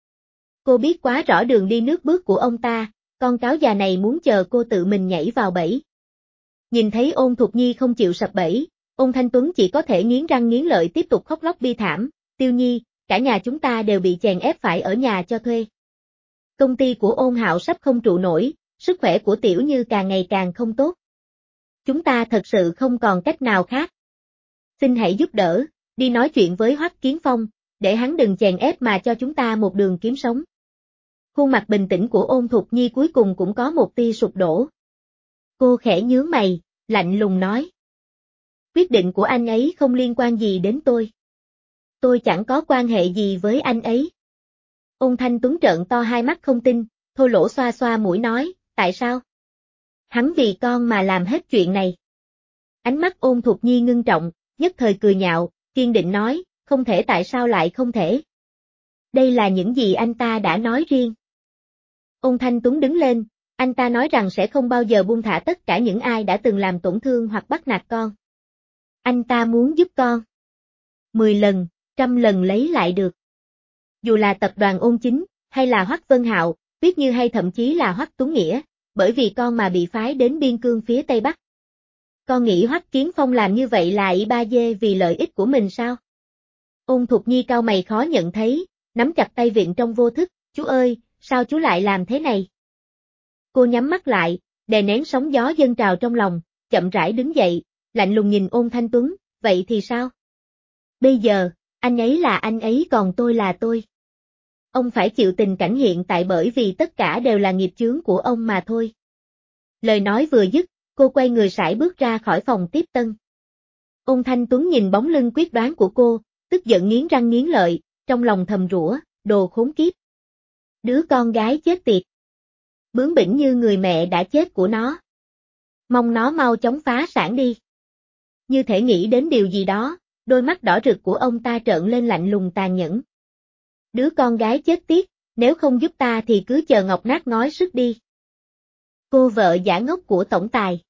[SPEAKER 1] Cô biết quá rõ đường đi nước bước của ông ta, con cáo già này muốn chờ cô tự mình nhảy vào bẫy. Nhìn thấy Ôn Thục Nhi không chịu sập bẫy, Ôn Thanh Tuấn chỉ có thể nghiến răng nghiến lợi tiếp tục khóc lóc bi thảm, Tiêu Nhi, cả nhà chúng ta đều bị chèn ép phải ở nhà cho thuê. Công ty của Ôn Hạo sắp không trụ nổi, sức khỏe của Tiểu Như càng ngày càng không tốt. Chúng ta thật sự không còn cách nào khác. Xin hãy giúp đỡ, đi nói chuyện với Hoắc Kiến Phong, để hắn đừng chèn ép mà cho chúng ta một đường kiếm sống. Khuôn mặt bình tĩnh của Ôn Thục Nhi cuối cùng cũng có một tia sụp đổ. Cô khẽ nhướng mày, lạnh lùng nói. Quyết định của anh ấy không liên quan gì đến tôi. Tôi chẳng có quan hệ gì với anh ấy. Ôn Thanh Tuấn trợn to hai mắt không tin, thô lỗ xoa xoa mũi nói, tại sao? Hắn vì con mà làm hết chuyện này. Ánh mắt Ôn Thục Nhi ngưng trọng, nhất thời cười nhạo, kiên định nói, không thể tại sao lại không thể. Đây là những gì anh ta đã nói riêng. Ôn Thanh Tuấn đứng lên, anh ta nói rằng sẽ không bao giờ buông thả tất cả những ai đã từng làm tổn thương hoặc bắt nạt con. Anh ta muốn giúp con. 10 lần, 100 lần lấy lại được. Dù là tập đoàn Ôn Chính, hay là Hoắc Vân Hạo, Tuyết Như hay thậm chí là Hoắc Tuấn Nghĩa, bởi vì con mà bị phái đến biên cương phía Tây Bắc. Con nghĩ Hoắc Kiến Phong làm như vậy là ỷ ba dê vì lợi ích của mình sao? Ôn Thục Nhi cau mày khó nhận thấy, nắm chặt tay vịn trong vô thức, chú ơi, sao chú lại làm thế này? Cô nhắm mắt lại, đè nén sóng gió dâng trào trong lòng, chậm rãi đứng dậy, lạnh lùng nhìn Ôn Thanh Tuấn, vậy thì sao? Bây giờ, anh ấy là anh ấy còn tôi là tôi. Ông phải chịu tình cảnh hiện tại bởi vì tất cả đều là nghiệp chướng của ông mà thôi. Lời nói vừa dứt, cô quay người sải bước ra khỏi phòng tiếp tân. Ôn Thanh Tuấn nhìn bóng lưng quyết đoán của cô, tức giận nghiến răng nghiến lợi, trong lòng thầm rủa, đồ khốn kiếp. Đứa con gái chết tiệt. Bướng bỉnh như người mẹ đã chết của nó. Mong nó mau chóng phá sản đi. Như thể nghĩ đến điều gì đó, đôi mắt đỏ rực của ông ta trợn lên lạnh lùng tàn nhẫn. Đứa con gái chết tiệt, nếu không giúp ta thì cứ chờ ngọc nát ngói sức đi. Cô vợ giả ngốc của tổng tài.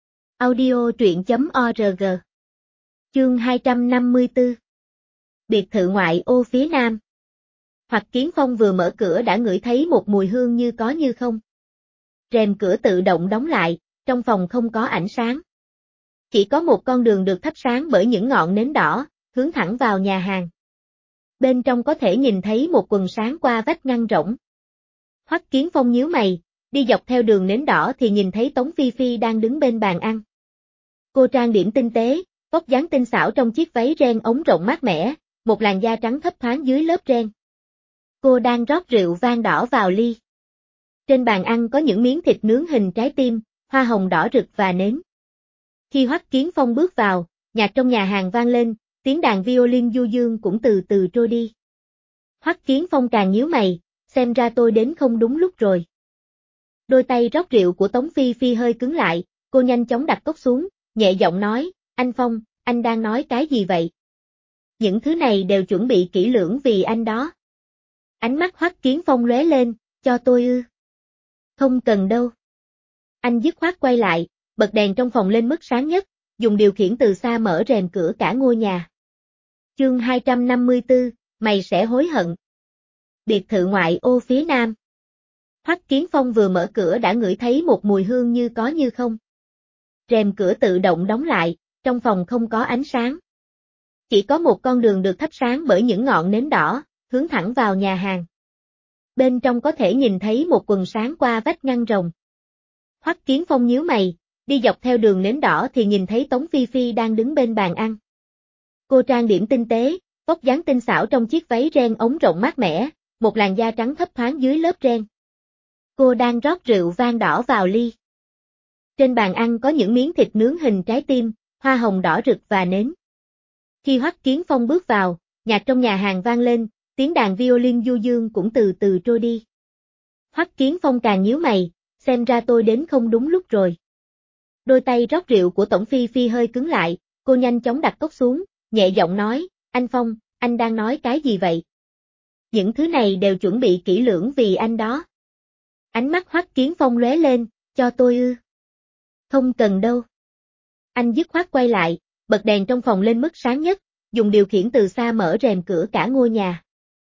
[SPEAKER 1] Audio truyện.org. Chương 254. Biệt thự ngoại ô phía nam. Hoắc Kiến Phong vừa mở cửa đã ngửi thấy một mùi hương như có như không. Rèm cửa tự động đóng lại, trong phòng không có ánh sáng. Chỉ có một con đường được thắp sáng bởi những ngọn nến đỏ, hướng thẳng vào nhà hàng. Bên trong có thể nhìn thấy một quần sáng qua vách ngăn rỗng. Hoắc Kiến Phong nhíu mày, đi dọc theo đường nến đỏ thì nhìn thấy Tống Phi Phi đang đứng bên bàn ăn. Cô trang điểm tinh tế, vóc dáng tinh xảo trong chiếc váy ren ống rộng mát mẻ, một làn da trắng thấp thoáng dưới lớp ren. Cô đang rót rượu vang đỏ vào ly. Trên bàn ăn có những miếng thịt nướng hình trái tim, hoa hồng đỏ rực và nến. Khi Hoắc Kiến Phong bước vào, nhạc trong nhà hàng vang lên, tiếng đàn violin du dương cũng từ từ trôi đi. Hoắc Kiến Phong càng nhíu mày, xem ra tôi đến không đúng lúc rồi. Đôi tay rót rượu của Tống Phi Phi hơi cứng lại, cô nhanh chóng đặt cốc xuống, nhẹ giọng nói, anh Phong, anh đang nói cái gì vậy? Những thứ này đều chuẩn bị kỹ lưỡng vì anh đó. Ánh mắt Hoắc Kiến Phong lóe lên, cho tôi ư? Không cần đâu. Anh dứt khoát quay lại, bật đèn trong phòng lên mức sáng nhất, dùng điều khiển từ xa mở rèm cửa cả ngôi nhà. Chương 254, mày sẽ hối hận. Biệt thự ngoại ô phía nam. Hoắc Kiến Phong vừa mở cửa đã ngửi thấy một mùi hương như có như không. Rèm cửa tự động đóng lại, trong phòng không có ánh sáng. Chỉ có một con đường được thắp sáng bởi những ngọn nến đỏ, hướng thẳng vào nhà hàng. Bên trong có thể nhìn thấy một quần sáng qua vách ngăn rồng. Hoắc Kiến Phong nhíu mày, đi dọc theo đường nến đỏ thì nhìn thấy Tống Phi Phi đang đứng bên bàn ăn. Cô trang điểm tinh tế, vóc dáng tinh xảo trong chiếc váy ren ống rộng mát mẻ, một làn da trắng thấp thoáng dưới lớp ren. Cô đang rót rượu vang đỏ vào ly. Trên bàn ăn có những miếng thịt nướng hình trái tim, hoa hồng đỏ rực và nến. Khi Hoắc Kiến Phong bước vào, nhạc trong nhà hàng vang lên, tiếng đàn violin du dương cũng từ từ trôi đi. Hoắc Kiến Phong càng nhíu mày, xem ra tôi đến không đúng lúc rồi. Đôi tay rót rượu của Tổng Phi Phi hơi cứng lại, cô nhanh chóng đặt cốc xuống, nhẹ giọng nói, anh Phong, anh đang nói cái gì vậy? Những thứ này đều chuẩn bị kỹ lưỡng vì anh đó. Ánh mắt Hoắc Kiến Phong lóe lên, cho tôi ư? Không cần đâu. Anh dứt khoát quay lại, bật đèn trong phòng lên mức sáng nhất, dùng điều khiển từ xa mở rèm cửa cả ngôi nhà.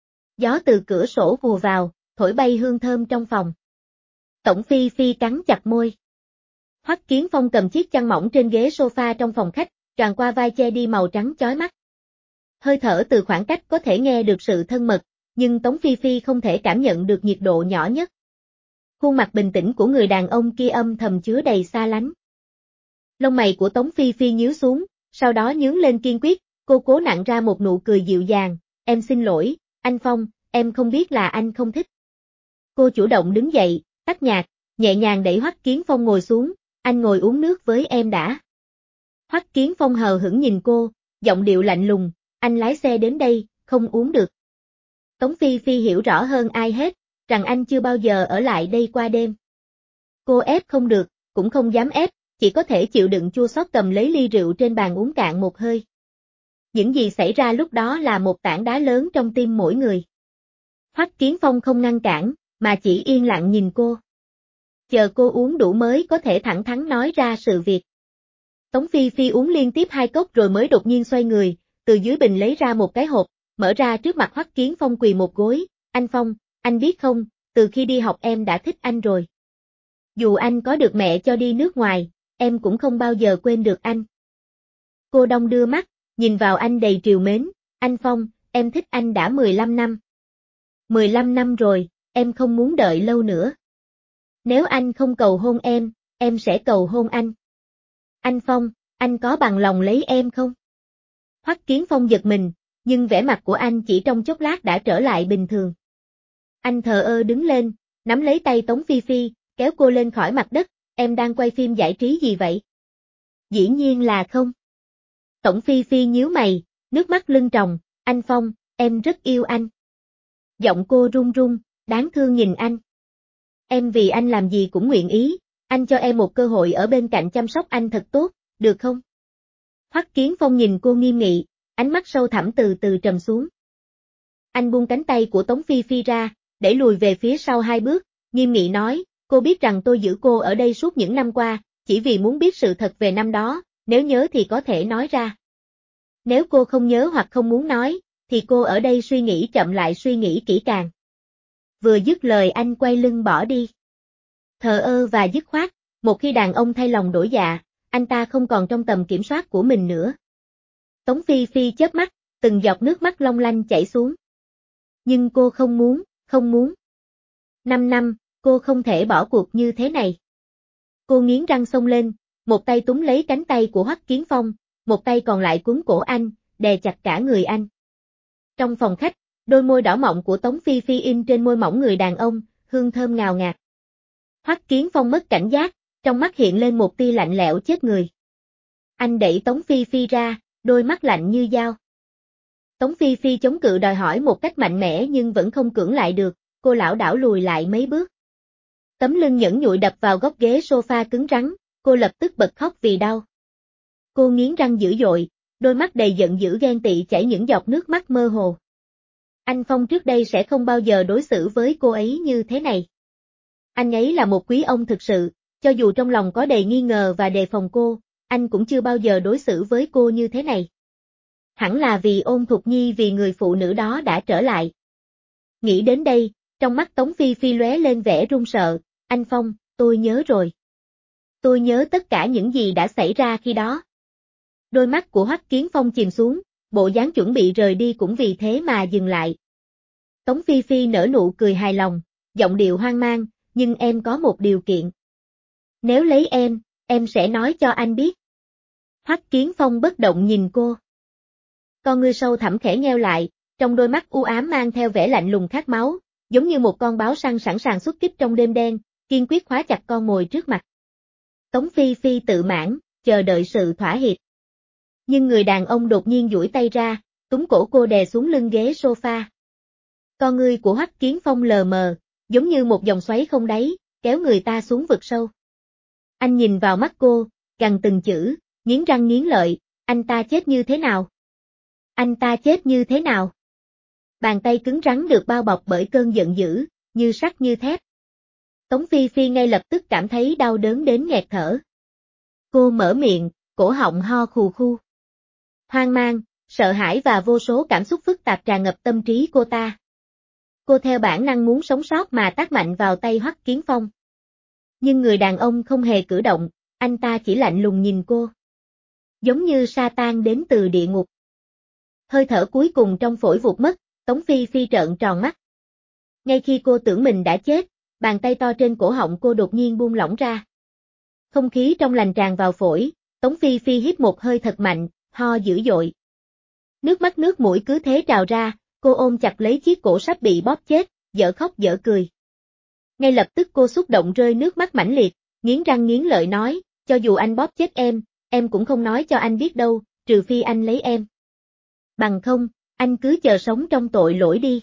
[SPEAKER 1] Gió từ cửa sổ vùa vào, thổi bay hương thơm trong phòng. Tổng Phi Phi cắn chặt môi. Hoắc Kiến Phong cầm chiếc chăn mỏng trên ghế sofa trong phòng khách, tràn qua vai che đi màu trắng chói mắt. Hơi thở từ khoảng cách có thể nghe được sự thân mật, nhưng Tống Phi Phi không thể cảm nhận được nhiệt độ nhỏ nhất. Khuôn mặt bình tĩnh của người đàn ông kia âm thầm chứa đầy xa lánh. Lông mày của Tống Phi Phi nhíu xuống, sau đó nhướng lên kiên quyết, cô cố nặn ra một nụ cười dịu dàng, em xin lỗi, anh Phong, em không biết là anh không thích. Cô chủ động đứng dậy, tắt nhạc, nhẹ nhàng đẩy Hoắc Kiến Phong ngồi xuống, anh ngồi uống nước với em đã. Hoắc Kiến Phong hờ hững nhìn cô, giọng điệu lạnh lùng, anh lái xe đến đây, không uống được. Tống Phi Phi hiểu rõ hơn ai hết, rằng anh chưa bao giờ ở lại đây qua đêm. Cô ép không được, cũng không dám ép, chỉ có thể chịu đựng chua xót cầm lấy ly rượu trên bàn uống cạn một hơi. Những gì xảy ra lúc đó là một tảng đá lớn trong tim mỗi người. Hoắc Kiến Phong không ngăn cản, mà chỉ yên lặng nhìn cô. Chờ cô uống đủ mới có thể thẳng thắn nói ra sự việc. Tống Phi Phi uống liên tiếp 2 cốc rồi mới đột nhiên xoay người, từ dưới bình lấy ra một cái hộp, mở ra trước mặt Hoắc Kiến Phong quỳ một gối, anh Phong, anh biết không, từ khi đi học em đã thích anh rồi. Dù anh có được mẹ cho đi nước ngoài, em cũng không bao giờ quên được anh. Cô đong đưa mắt, nhìn vào anh đầy trìu mến, anh Phong, em thích anh đã 15 năm. 15 năm rồi, em không muốn đợi lâu nữa. Nếu anh không cầu hôn em sẽ cầu hôn anh. Anh Phong, anh có bằng lòng lấy em không? Hoắc Kiến Phong giật mình, nhưng vẻ mặt của anh chỉ trong chốc lát đã trở lại bình thường. Anh thờ ơ đứng lên, nắm lấy tay Tống Phi Phi, kéo cô lên khỏi mặt đất, em đang quay phim giải trí gì vậy? Dĩ nhiên là không. Tổng Phi Phi nhíu mày, nước mắt lưng tròng, anh Phong, em rất yêu anh. Giọng cô run run, đáng thương nhìn anh. Em vì anh làm gì cũng nguyện ý, anh cho em một cơ hội ở bên cạnh chăm sóc anh thật tốt, được không? Hoắc Kiến Phong nhìn cô nghiêm nghị, ánh mắt sâu thẳm từ từ trầm xuống. Anh buông cánh tay của Tống Phi Phi ra, đẩy lùi về phía sau 2 bước, nghiêm nghị nói, cô biết rằng tôi giữ cô ở đây suốt những năm qua, chỉ vì muốn biết sự thật về năm đó, nếu nhớ thì có thể nói ra. Nếu cô không nhớ hoặc không muốn nói, thì cô ở đây suy nghĩ chậm lại suy nghĩ kỹ càng. Vừa dứt lời anh quay lưng bỏ đi. Thờ ơ và dứt khoát, một khi đàn ông thay lòng đổi dạ, anh ta không còn trong tầm kiểm soát của mình nữa. Tống Phi Phi chớp mắt, từng giọt nước mắt long lanh chảy xuống. Nhưng cô không muốn. 5 năm, cô không thể bỏ cuộc như thế này. Cô nghiến răng xông lên, một tay túm lấy cánh tay của Hoắc Kiến Phong, một tay còn lại cuốn cổ anh, đè chặt cả người anh. Trong phòng khách, đôi môi đỏ mọng của Tống Phi Phi in trên môi mỏng người đàn ông, hương thơm ngào ngạt. Hoắc Kiến Phong mất cảnh giác, trong mắt hiện lên một tia lạnh lẽo chết người. Anh đẩy Tống Phi Phi ra, đôi mắt lạnh như dao. Tống Phi Phi chống cự đòi hỏi một cách mạnh mẽ nhưng vẫn không cưỡng lại được, cô lảo đảo lùi lại mấy bước. Tấm lưng nhẫn nhụi đập vào góc ghế sofa cứng rắn, cô lập tức bật khóc vì đau. Cô nghiến răng dữ dội, đôi mắt đầy giận dữ ghen tị chảy những giọt nước mắt mơ hồ. Anh Phong trước đây sẽ không bao giờ đối xử với cô ấy như thế này. Anh ấy là một quý ông thực sự, cho dù trong lòng có đầy nghi ngờ và đề phòng cô, anh cũng chưa bao giờ đối xử với cô như thế này. Hẳn là vì Ôn Thục Nhi vì người phụ nữ đó đã trở lại. Nghĩ đến đây, trong mắt Tống Phi Phi lóe lên vẻ run sợ, anh Phong, tôi nhớ rồi. Tôi nhớ tất cả những gì đã xảy ra khi đó. Đôi mắt của Hoắc Kiến Phong chìm xuống, bộ dáng chuẩn bị rời đi cũng vì thế mà dừng lại. Tống Phi Phi nở nụ cười hài lòng, giọng điệu hoang mang, nhưng em có một điều kiện. Nếu lấy em sẽ nói cho anh biết. Hoắc Kiến Phong bất động nhìn cô. Con ngươi sâu thẳm khẽ nheo lại, trong đôi mắt u ám mang theo vẻ lạnh lùng khát máu, giống như một con báo săn sẵn sàng xuất kích trong đêm đen, kiên quyết khóa chặt con mồi trước mặt. Tống Phi Phi tự mãn, chờ đợi sự thỏa hiệp. Nhưng người đàn ông đột nhiên duỗi tay ra, túm cổ cô đè xuống lưng ghế sofa. Con ngươi của Hoắc Kiến Phong lờ mờ, giống như một dòng xoáy không đáy, kéo người ta xuống vực sâu. Anh nhìn vào mắt cô, gằn từng chữ, nghiến răng nghiến lợi, anh ta chết như thế nào? Anh ta chết như thế nào? Bàn tay cứng rắn được bao bọc bởi cơn giận dữ, như sắt như thép. Tống Phi Phi ngay lập tức cảm thấy đau đớn đến nghẹt thở. Cô mở miệng, cổ họng ho khù khù. Hoang mang, sợ hãi và vô số cảm xúc phức tạp tràn ngập tâm trí cô ta. Cô theo bản năng muốn sống sót mà tát mạnh vào tay Hoắc Kiến Phong. Nhưng người đàn ông không hề cử động, anh ta chỉ lạnh lùng nhìn cô. Giống như Sa-tan đến từ địa ngục. Hơi thở cuối cùng trong phổi vụt mất, Tống Phi Phi trợn tròn mắt. Ngay khi cô tưởng mình đã chết, bàn tay to trên cổ họng cô đột nhiên buông lỏng ra. Không khí trong lành tràn vào phổi, Tống Phi Phi hít một hơi thật mạnh, ho dữ dội. Nước mắt nước mũi cứ thế trào ra, cô ôm chặt lấy chiếc cổ sắp bị bóp chết, dở khóc dở cười. Ngay lập tức cô xúc động rơi nước mắt mãnh liệt, nghiến răng nghiến lợi nói, cho dù anh bóp chết em cũng không nói cho anh biết đâu, trừ phi anh lấy em. Bằng không, anh cứ chờ sống trong tội lỗi đi.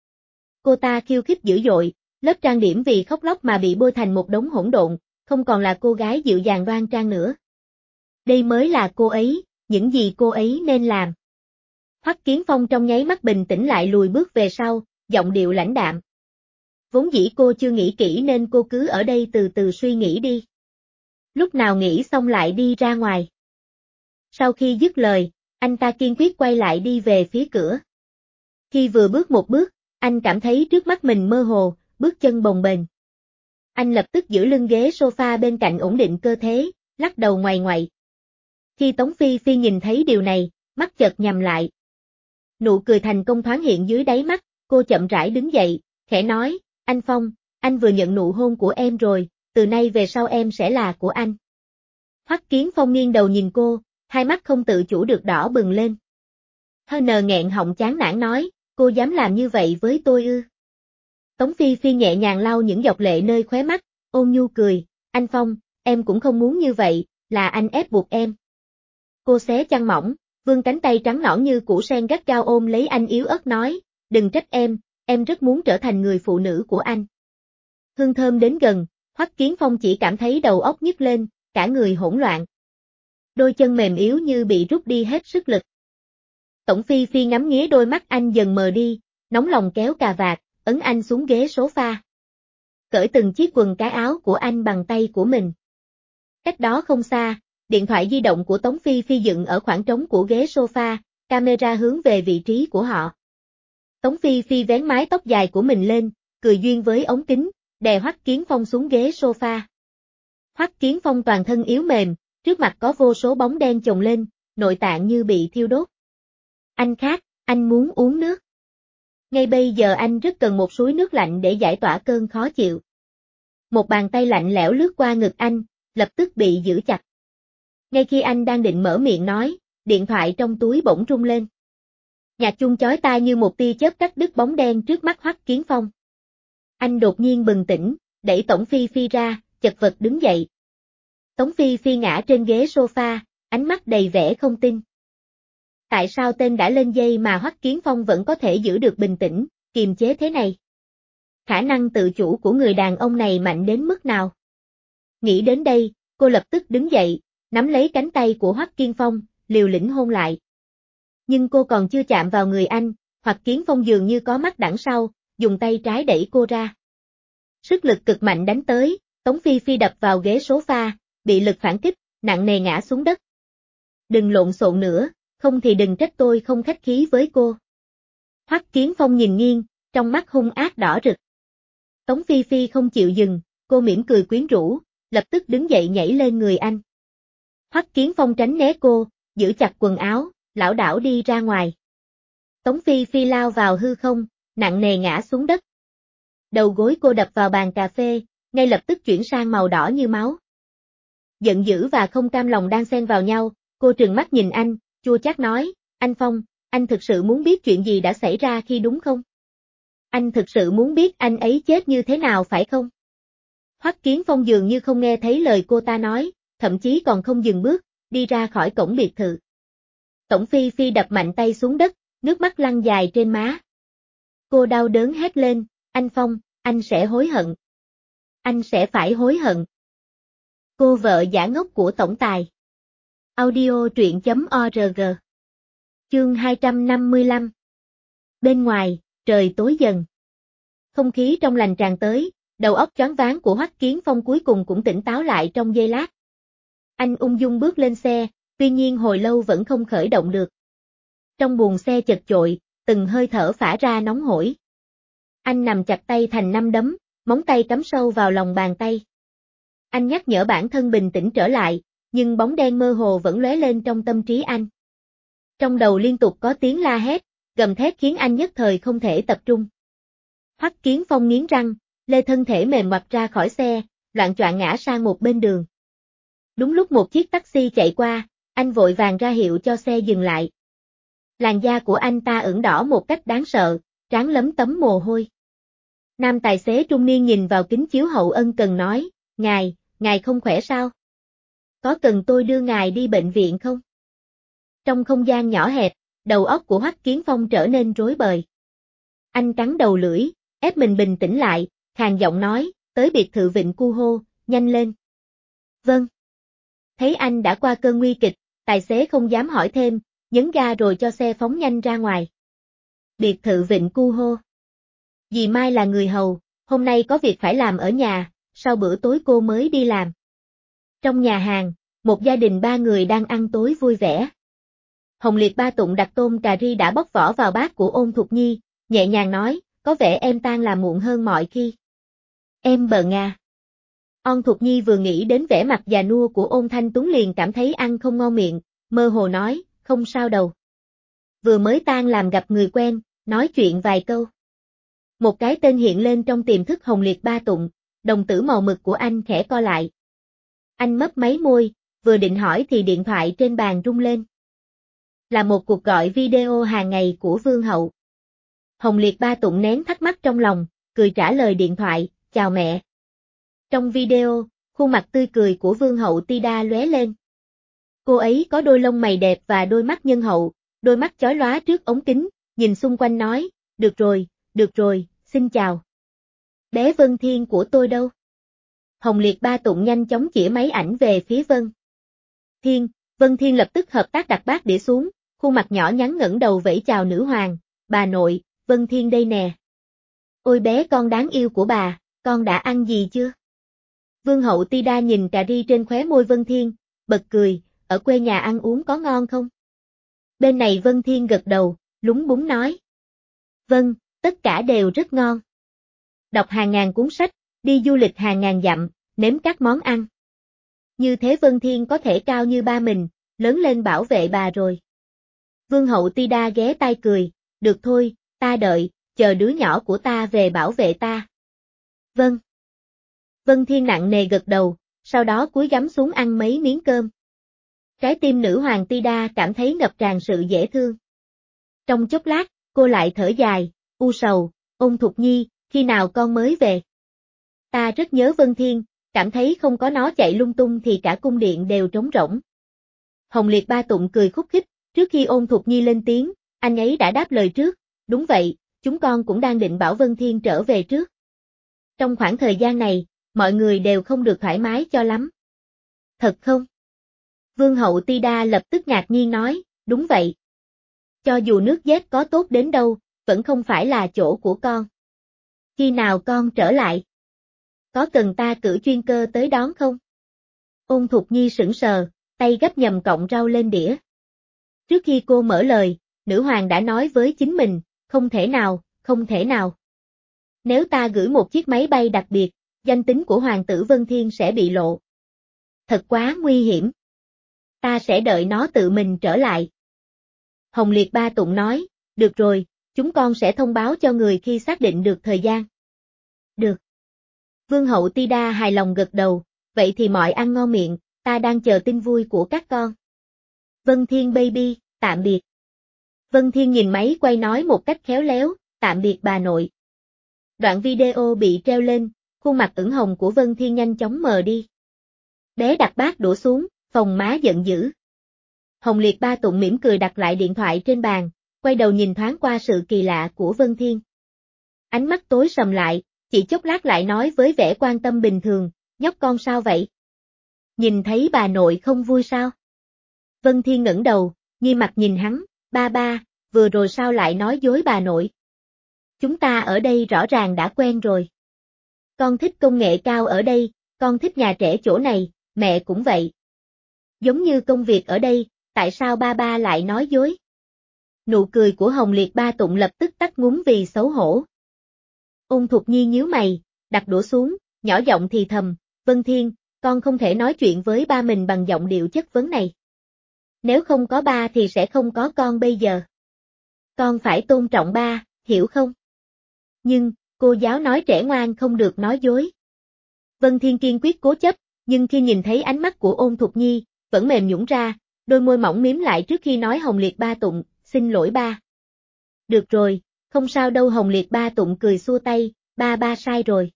[SPEAKER 1] Cô ta khiêu khích dữ dội, lớp trang điểm vì khóc lóc mà bị bôi thành một đống hỗn độn, không còn là cô gái dịu dàng đoan trang nữa. Đây mới là cô ấy, những gì cô ấy nên làm. Hoắc Kiến Phong trong nháy mắt bình tĩnh lại lùi bước về sau, giọng điệu lãnh đạm. Vốn dĩ cô chưa nghĩ kỹ nên cô cứ ở đây từ từ suy nghĩ đi. Lúc nào nghĩ xong lại đi ra ngoài. Sau khi dứt lời, anh ta kiên quyết quay lại đi về phía cửa. Khi vừa bước một bước, anh cảm thấy trước mắt mình mơ hồ, bước chân bồng bềnh. Anh lập tức giữ lưng ghế sofa bên cạnh ổn định cơ thế, lắc đầu ngoại ngoại. Khi Tống Phi Phi nhìn thấy điều này, mắt chợt nhắm lại. Nụ cười thành công thoáng hiện dưới đáy mắt, cô chậm rãi đứng dậy, khẽ nói, anh Phong, anh vừa nhận nụ hôn của em rồi, từ nay về sau em sẽ là của anh. Hoắc Kiến Phong nghiêng đầu nhìn cô, hai mắt không tự chủ được đỏ bừng lên. Hờ nghẹn họng chán nản nói, cô dám làm như vậy với tôi ư? Tống Phi Phi nhẹ nhàng lau những giọt lệ nơi khóe mắt, ôn nhu cười, anh Phong, em cũng không muốn như vậy, là anh ép buộc em. Cô xé chăn mỏng, vươn cánh tay trắng nõn như củ sen gắt gao ôm lấy anh yếu ớt nói, đừng trách em rất muốn trở thành người phụ nữ của anh. Hương thơm đến gần, Hoắc Kiến Phong chỉ cảm thấy đầu óc nhức lên, cả người hỗn loạn. Đôi chân mềm yếu như bị rút đi hết sức lực. Tống Phi Phi ngắm nghía đôi mắt anh dần mờ đi, nóng lòng kéo cà vạt, ấn anh xuống ghế sofa. Cởi từng chiếc quần cái áo của anh bằng tay của mình. Cách đó không xa, điện thoại di động của Tống Phi Phi dựng ở khoảng trống của ghế sofa, camera hướng về vị trí của họ. Tống Phi Phi vén mái tóc dài của mình lên, cười duyên với ống kính, đè Hoắc Kiến Phong xuống ghế sofa. Hoắc Kiến Phong toàn thân yếu mềm, trước mặt có vô số bóng đen chồng lên, nội tạng như bị thiêu đốt. Anh khát, anh muốn uống nước. Ngay bây giờ anh rất cần một suối nước lạnh để giải tỏa cơn khó chịu. Một bàn tay lạnh lẽo lướt qua ngực anh, lập tức bị giữ chặt. Ngay khi anh đang định mở miệng nói, điện thoại trong túi bỗng rung lên. Nhạc chuông chói tai như một tia chớp cắt đứt bóng đen trước mắt Hoắc Kiến Phong. Anh đột nhiên bừng tỉnh, đẩy Tống Phi Phi ra, chật vật đứng dậy. Tống Phi Phi ngã trên ghế sofa, ánh mắt đầy vẻ không tin. Tại sao tên đã lên dây mà Hoắc Kiến Phong vẫn có thể giữ được bình tĩnh, kiềm chế thế này? Khả năng tự chủ của người đàn ông này mạnh đến mức nào? Nghĩ đến đây, cô lập tức đứng dậy, nắm lấy cánh tay của Hoắc Kiến Phong, liều lĩnh hôn lại. Nhưng cô còn chưa chạm vào người anh, Hoắc Kiến Phong dường như có mắt đằng sau, dùng tay trái đẩy cô ra. Sức lực cực mạnh đánh tới, Tống Phi Phi đập vào ghế sofa, bị lực phản kích, nặng nề ngã xuống đất. Đừng lộn xộn nữa, không thì đừng trách tôi không khách khí với cô. Hoắc Kiến Phong nhìn nghiêng, trong mắt hung ác đỏ rực. Tống Phi Phi không chịu dừng, cô mỉm cười quyến rũ, lập tức đứng dậy nhảy lên người anh. Hoắc Kiến Phong tránh né cô, giữ chặt quần áo, lảo đảo đi ra ngoài. Tống Phi Phi lao vào hư không, nặng nề ngã xuống đất. Đầu gối cô đập vào bàn cà phê, ngay lập tức chuyển sang màu đỏ như máu. Giận dữ và không cam lòng đang xen vào nhau, cô trừng mắt nhìn anh, chua chát nói, anh Phong, anh thực sự muốn biết chuyện gì đã xảy ra khi đúng không? Anh thực sự muốn biết anh ấy chết như thế nào phải không? Hoắc Kiến Phong dường như không nghe thấy lời cô ta nói, thậm chí còn không dừng bước, đi ra khỏi cổng biệt thự. Tống Phi Phi đập mạnh tay xuống đất, nước mắt lăn dài trên má. Cô đau đớn hét lên, anh Phong, anh sẽ hối hận. Anh sẽ phải hối hận. Cô vợ giả ngốc của tổng tài. Audio truyện.org. Chương 255. Bên ngoài, trời tối dần. Không khí trong lành tràn tới, đầu óc choáng váng của Hoắc Kiến Phong cuối cùng cũng tỉnh táo lại trong giây lát. Anh ung dung bước lên xe, tuy nhiên hồi lâu vẫn không khởi động được. Trong buồng xe chật chội, từng hơi thở phả ra nóng hổi. Anh nằm chặt tay thành 5 đấm, móng tay cắm sâu vào lòng bàn tay. Anh nhắc nhở bản thân bình tĩnh trở lại, nhưng bóng đen mơ hồ vẫn lóe lên trong tâm trí anh. Trong đầu liên tục có tiếng la hét, gầm thét khiến anh nhất thời không thể tập trung. Hoắc Kiến Phong nghiến răng, lê thân thể mềm mập ra khỏi xe, loạng choạng ngã sang một bên đường. Đúng lúc một chiếc taxi chạy qua, anh vội vàng ra hiệu cho xe dừng lại. Làn da của anh ta ửng đỏ một cách đáng sợ, trán lấm tấm mồ hôi. Nam tài xế trung niên nhìn vào kính chiếu hậu ân cần nói, ngài không khỏe sao? Có cần tôi đưa ngài đi bệnh viện không? Trong không gian nhỏ hẹp, đầu óc của Hoắc Kiến Phong trở nên rối bời. Anh cắn đầu lưỡi, ép mình bình tĩnh lại, khàn giọng nói, tới biệt thự Vịnh Cu Hô, nhanh lên. Vâng. Thấy anh đã qua cơn nguy kịch, tài xế không dám hỏi thêm, nhấn ga rồi cho xe phóng nhanh ra ngoài. Biệt thự Vịnh Cu Hô. Dì Mai là người hầu, hôm nay có việc phải làm ở nhà, sau bữa tối cô mới đi làm. Trong nhà hàng, một gia đình 3 người đang ăn tối vui vẻ. Hồng Liệt Ba Tụng đặt tôm cà ri đã bóc vỏ vào bát của Ôn Thục Nhi, nhẹ nhàng nói, có vẻ em tan làm muộn hơn mọi khi. Em bận à. Ôn Thục Nhi vừa nghĩ đến vẻ mặt già nua của Ôn Thanh Tuấn liền cảm thấy ăn không ngon miệng, mơ hồ nói, không sao đâu. Vừa mới tan làm gặp người quen, nói chuyện vài câu. Một cái tên hiện lên trong tiềm thức Hồng Liệt Ba Tụng, đồng tử màu mực của anh khẽ co lại. Anh mấp máy môi, vừa định hỏi thì điện thoại trên bàn rung lên. Là một cuộc gọi video hàng ngày của Vương Hậu. Hồng Liệt Ba Tụng nén thắc mắc trong lòng, cười trả lời điện thoại, chào mẹ. Trong video, khuôn mặt tươi cười của Vương Hậu Tida lóe lên. Cô ấy có đôi lông mày đẹp và đôi mắt nhân hậu, đôi mắt chói lóa trước ống kính, nhìn xung quanh nói, được rồi, xin chào. Bé Vân Thiên của tôi đâu? Hồng Liệt Ba Tụng nhanh chóng chĩa máy ảnh về phía Vân Thiên lập tức hợp tác đặt bát đĩa xuống, khuôn mặt nhỏ nhắn ngẩng đầu vẫy chào nữ hoàng, bà nội, Vân Thiên đây nè. Ôi bé con đáng yêu của bà, con đã ăn gì chưa? Vương hậu Tida nhìn cà ri trên khóe môi Vân Thiên, bật cười, ở quê nhà ăn uống có ngon không? Bên này Vân Thiên gật đầu, lúng búng nói. Vâng, tất cả đều rất ngon. Đọc hàng ngàn cuốn sách, đi du lịch hàng ngàn dặm, nếm các món ăn. Như thế Vân Thiên có thể cao như ba mình, lớn lên bảo vệ bà rồi. Vương hậu Tida ghé tai cười, được thôi, ta đợi, chờ đứa nhỏ của ta về bảo vệ ta. Vâng. Vân Thiên nặng nề gật đầu, sau đó cúi gắm xuống ăn mấy miếng cơm. Trái tim nữ hoàng Tida cảm thấy ngập tràn sự dễ thương. Trong chốc lát, cô lại thở dài, u sầu, Ôn Thục Nhi, khi nào con mới về? Ta rất nhớ Vân Thiên, cảm thấy không có nó chạy lung tung thì cả cung điện đều trống rỗng. Hồng Liệt Ba Tụng cười khúc khích, Trước khi Ôn Thục Nhi lên tiếng, anh ấy đã đáp lời trước, đúng vậy, chúng con cũng đang định bảo Vân Thiên trở về trước. Trong khoảng thời gian này, mọi người đều không được thoải mái cho lắm. Thật không? Vương hậu Tida lập tức ngạc nhiên nói, đúng vậy. Cho dù nước Z có tốt đến đâu, vẫn không phải là chỗ của con. Khi nào con trở lại? Có cần ta cử chuyên cơ tới đón không? Ôn Thục Nhi sững sờ, tay gấp nhầm cọng rau lên đĩa. Trước khi cô mở lời, nữ hoàng đã nói với chính mình, không thể nào, không thể nào. Nếu ta gửi một chiếc máy bay đặc biệt, danh tính của hoàng tử Vân Thiên sẽ bị lộ. Thật quá nguy hiểm. Ta sẽ đợi nó tự mình trở lại. Hồng Liệt Ba Tụng nói, được rồi, chúng con sẽ thông báo cho người khi xác định được thời gian. Được. Vương hậu Tida hài lòng gật đầu, vậy thì mọi ăn ngon miệng, ta đang chờ tin vui của các con. Vân Thiên baby, tạm biệt. Vân Thiên nhìn máy quay nói một cách khéo léo, tạm biệt bà nội. Đoạn video bị treo lên, khuôn mặt ửng hồng của Vân Thiên nhanh chóng mờ đi. Bé đặt bát đũa xuống, phồng má giận dữ. Hồng Liệt Ba Tụng mỉm cười đặt lại điện thoại trên bàn, quay đầu nhìn thoáng qua sự kỳ lạ của Vân Thiên. Ánh mắt tối sầm lại, chỉ chốc lát lại nói với vẻ quan tâm bình thường, nhóc con sao vậy? Nhìn thấy bà nội không vui sao? Vân Thiên ngẩng đầu, nghiêm mặt nhìn hắn, ba, vừa rồi sao lại nói dối bà nội? Chúng ta ở đây rõ ràng đã quen rồi. Con thích công nghệ cao ở đây, con thích nhà trẻ chỗ này, mẹ cũng vậy. Giống như công việc ở đây, tại sao ba lại nói dối? Nụ cười của Hồng Liệt Ba Tụng lập tức tắt ngúm vì xấu hổ. Ôn Thục Nhi nhíu mày, đặt đũa xuống, nhỏ giọng thì thầm, Vân Thiên, con không thể nói chuyện với ba mình bằng giọng điệu chất vấn này. Nếu không có ba thì sẽ không có con bây giờ. Con phải tôn trọng ba, hiểu không? Nhưng, cô giáo nói trẻ ngoan không được nói dối. Vân Thiên kiên quyết cố chấp, nhưng khi nhìn thấy ánh mắt của Ôn Thục Nhi, vẫn mềm nhũn ra, đôi môi mỏng mím lại trước khi nói Hồng Liệt Ba Tụng, xin lỗi ba. Được rồi, không sao đâu. Hồng Liệt Ba Tụng cười xua tay, ba sai rồi.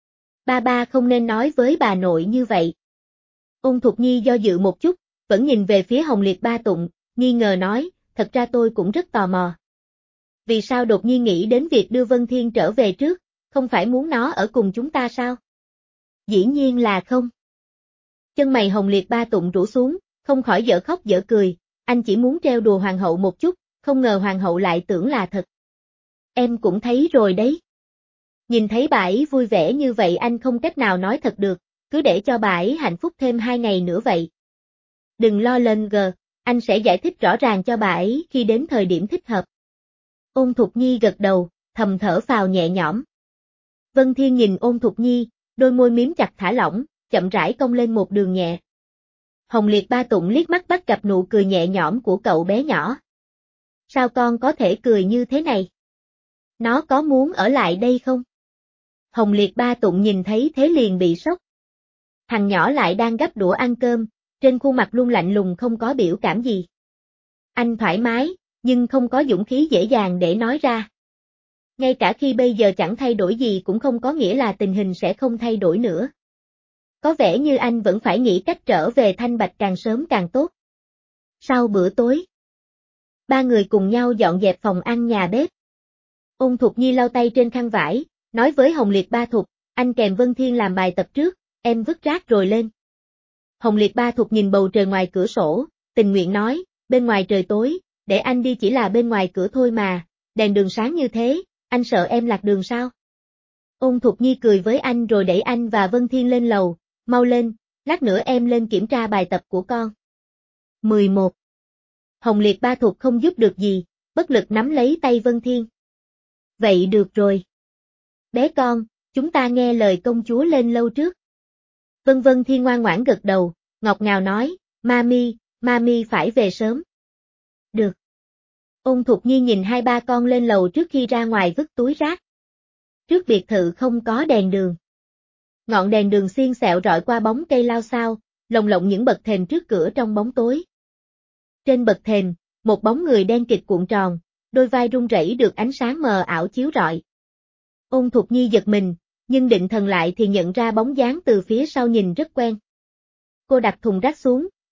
[SPEAKER 1] Ba không nên nói với bà nội như vậy. Ôn Thục Nhi do dự một chút, vẫn nhìn về phía Hồng Liệt Ba Tụng, nghi ngờ nói, thật ra tôi cũng rất tò mò. Vì sao đột nhiên nghĩ đến việc đưa Vân Thiên trở về trước, không phải muốn nó ở cùng chúng ta sao? Dĩ nhiên là không. Chân mày Hồng Liệt Ba Tụng rũ xuống, không khỏi dở khóc dở cười, anh chỉ muốn trêu đùa hoàng hậu một chút, không ngờ hoàng hậu lại tưởng là thật. Em cũng thấy rồi đấy. Nhìn thấy bà ấy vui vẻ như vậy anh không cách nào nói thật được, cứ để cho bà ấy hạnh phúc thêm 2 ngày nữa vậy. Đừng lo lên anh sẽ giải thích rõ ràng cho bà ấy khi đến thời điểm thích hợp. Ôn Thục Nhi gật đầu, thầm thở phào nhẹ nhõm. Vân Thiên nhìn Ôn Thục Nhi, đôi môi miếm chặt thả lỏng, chậm rãi cong lên một đường nhẹ. Hồng Liệt Ba Tụng liếc mắt bắt gặp nụ cười nhẹ nhõm của cậu bé nhỏ. Sao con có thể cười như thế này? Nó có muốn ở lại đây không? Hồng Liệt Ba Tụng nhìn thấy thế liền bị sốc. Thằng nhỏ lại đang gắp đũa ăn cơm, trên khuôn mặt luôn lạnh lùng không có biểu cảm gì. Anh thoải mái, nhưng không có dũng khí dễ dàng để nói ra. Ngay cả khi bây giờ chẳng thay đổi gì cũng không có nghĩa là tình hình sẽ không thay đổi nữa. Có vẻ như anh vẫn phải nghĩ cách trở về Thanh Bạch càng sớm càng tốt. Sau bữa tối, ba người cùng nhau dọn dẹp phòng ăn nhà bếp. Ôn Thục Nhi lau tay trên khăn vải, nói với Hồng Liệt Ba Thục, anh kèm Vân Thiên làm bài tập trước, em vứt rác rồi lên. Hồng Liệt Ba Thục nhìn bầu trời ngoài cửa sổ, tình nguyện nói, bên ngoài trời tối, để anh đi chỉ là bên ngoài cửa thôi mà, đèn đường sáng như thế, anh sợ em lạc đường sao? Ôn Thục Nhi cười với anh rồi đẩy anh và Vân Thiên lên lầu, mau lên, lát nữa em lên kiểm tra bài tập của con. 11. Hồng Liệt Ba Thục không giúp được gì, bất lực nắm lấy tay Vân Thiên. Vậy được rồi. Bé con, chúng ta nghe lời công chúa lên lâu trước. Vân Thiên ngoan ngoãn gật đầu, ngọt ngào nói, Mami phải về sớm. Được. Ôn Thục Nhi nhìn hai ba con lên lầu trước khi ra ngoài vứt túi rác. Trước biệt thự không có đèn đường. Ngọn đèn đường xiên xẹo rọi qua bóng cây lao xao, lồng lộng những bậc thềm trước cửa trong bóng tối. Trên bậc thềm, một bóng người đen kịt cuộn tròn, đôi vai run rẩy được ánh sáng mờ ảo chiếu rọi. Ôn Thục Nhi giật mình, nhưng định thần lại thì nhận ra bóng dáng từ phía sau nhìn rất quen. Cô đặt thùng rác xuống,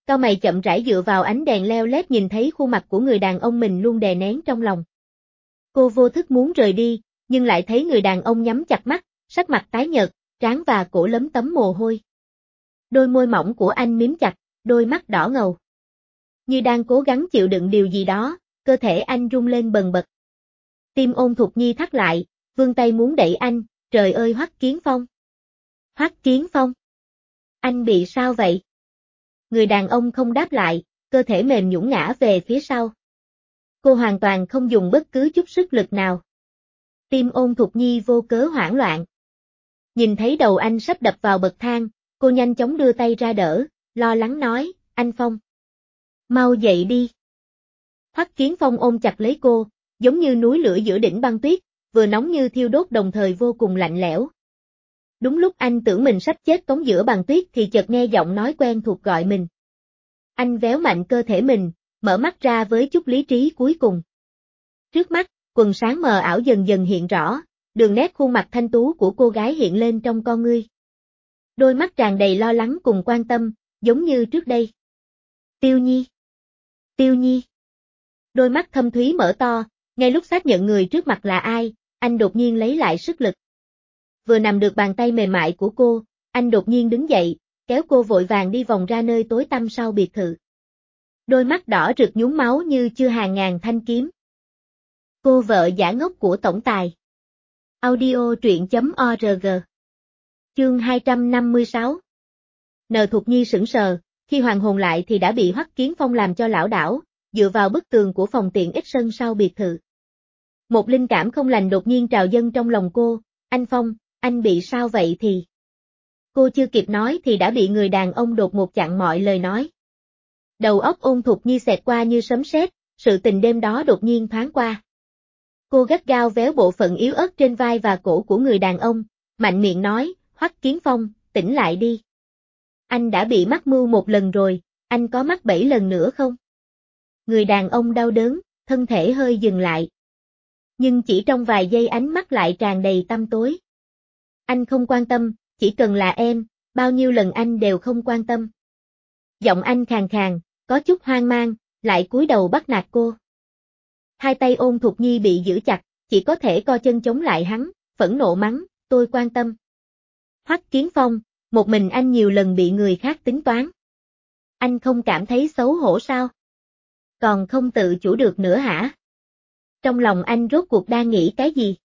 [SPEAKER 1] Cau mày chậm rãi dựa vào ánh đèn leo lét nhìn thấy khuôn mặt của người đàn ông mình luôn đè nén trong lòng. Cô vô thức muốn rời đi, nhưng lại thấy người đàn ông nhắm chặt mắt, sắc mặt tái nhợt, trán và cổ lấm tấm mồ hôi. Đôi môi mỏng của anh mím chặt, đôi mắt đỏ ngầu. Như đang cố gắng chịu đựng điều gì đó, cơ thể anh rung lên bần bật. Tim Ôn Thục Nhi thắt lại, vươn tay muốn đẩy anh, trời ơi Hoắc Kiến Phong. Hoắc Kiến Phong. Anh bị sao vậy? Người đàn ông không đáp lại, cơ thể mềm nhũn ngã về phía sau. Cô hoàn toàn không dùng bất cứ chút sức lực nào. Tim Ôn Thục Nhi vô cớ hoảng loạn. Nhìn thấy đầu anh sắp đập vào bậc thang, cô nhanh chóng đưa tay ra đỡ, lo lắng nói, anh Phong. Mau dậy đi. Hoắc Kiến Phong ôm chặt lấy cô, giống như núi lửa giữa đỉnh băng tuyết, vừa nóng như thiêu đốt đồng thời vô cùng lạnh lẽo. Đúng lúc anh tưởng mình sắp chết cống giữa băng tuyết thì chợt nghe giọng nói quen thuộc gọi mình. Anh véo mạnh cơ thể mình, mở mắt ra với chút lý trí cuối cùng. Trước mắt, quần sáng mờ ảo dần dần hiện rõ, đường nét khuôn mặt thanh tú của cô gái hiện lên trong con ngươi. Đôi mắt tràn đầy lo lắng cùng quan tâm, giống như trước đây. Tiêu Nhi. Tiêu Nhi. Đôi mắt thâm thúy mở to, ngay lúc xác nhận người trước mặt là ai, anh đột nhiên lấy lại sức lực. Vừa nằm được bàn tay mềm mại của cô, anh đột nhiên đứng dậy, kéo cô vội vàng đi vòng ra nơi tối tăm sau biệt thự. Đôi mắt đỏ rực nhuốm máu như chưa hàng ngàn thanh kiếm. Cô vợ giả ngốc của tổng tài. Audio truyện.org. Chương 256. N Thục Nhi sững sờ, khi hoàn hồn lại thì đã bị Hoắc Kiến Phong làm cho lảo đảo, dựa vào bức tường của phòng tiện ích sân sau biệt thự. Một linh cảm không lành đột nhiên trào dâng trong lòng cô, anh Phong, anh bị sao vậy thì? Cô chưa kịp nói thì đã bị người đàn ông đột ngột chặn mọi lời nói. Đầu óc Ôn Thục Nhi xẹt qua như sấm sét, sự tình đêm đó đột nhiên thoáng qua. Cô gắt gao véo bộ phận yếu ớt trên vai và cổ của người đàn ông, mạnh miệng nói, Hoắc Kiến Phong, tỉnh lại đi. Anh đã bị mắc mưu một lần rồi, anh có mắc 7 lần nữa không? Người đàn ông đau đớn, thân thể hơi dừng lại. Nhưng chỉ trong vài giây ánh mắt lại tràn đầy tăm tối. Anh không quan tâm, chỉ cần là em, bao nhiêu lần anh đều không quan tâm. Giọng anh khàn khàn, có chút hoang mang, lại cúi đầu bắt nạt cô. Hai tay Ôn Thục Nhi bị giữ chặt, chỉ có thể co chân chống lại hắn, phẫn nộ mắng, tôi quan tâm. Hoắc Kiến Phong, một mình anh nhiều lần bị người khác tính toán. Anh không cảm thấy xấu hổ sao? Còn không tự chủ được nữa hả? Trong lòng anh rốt cuộc đang nghĩ cái gì?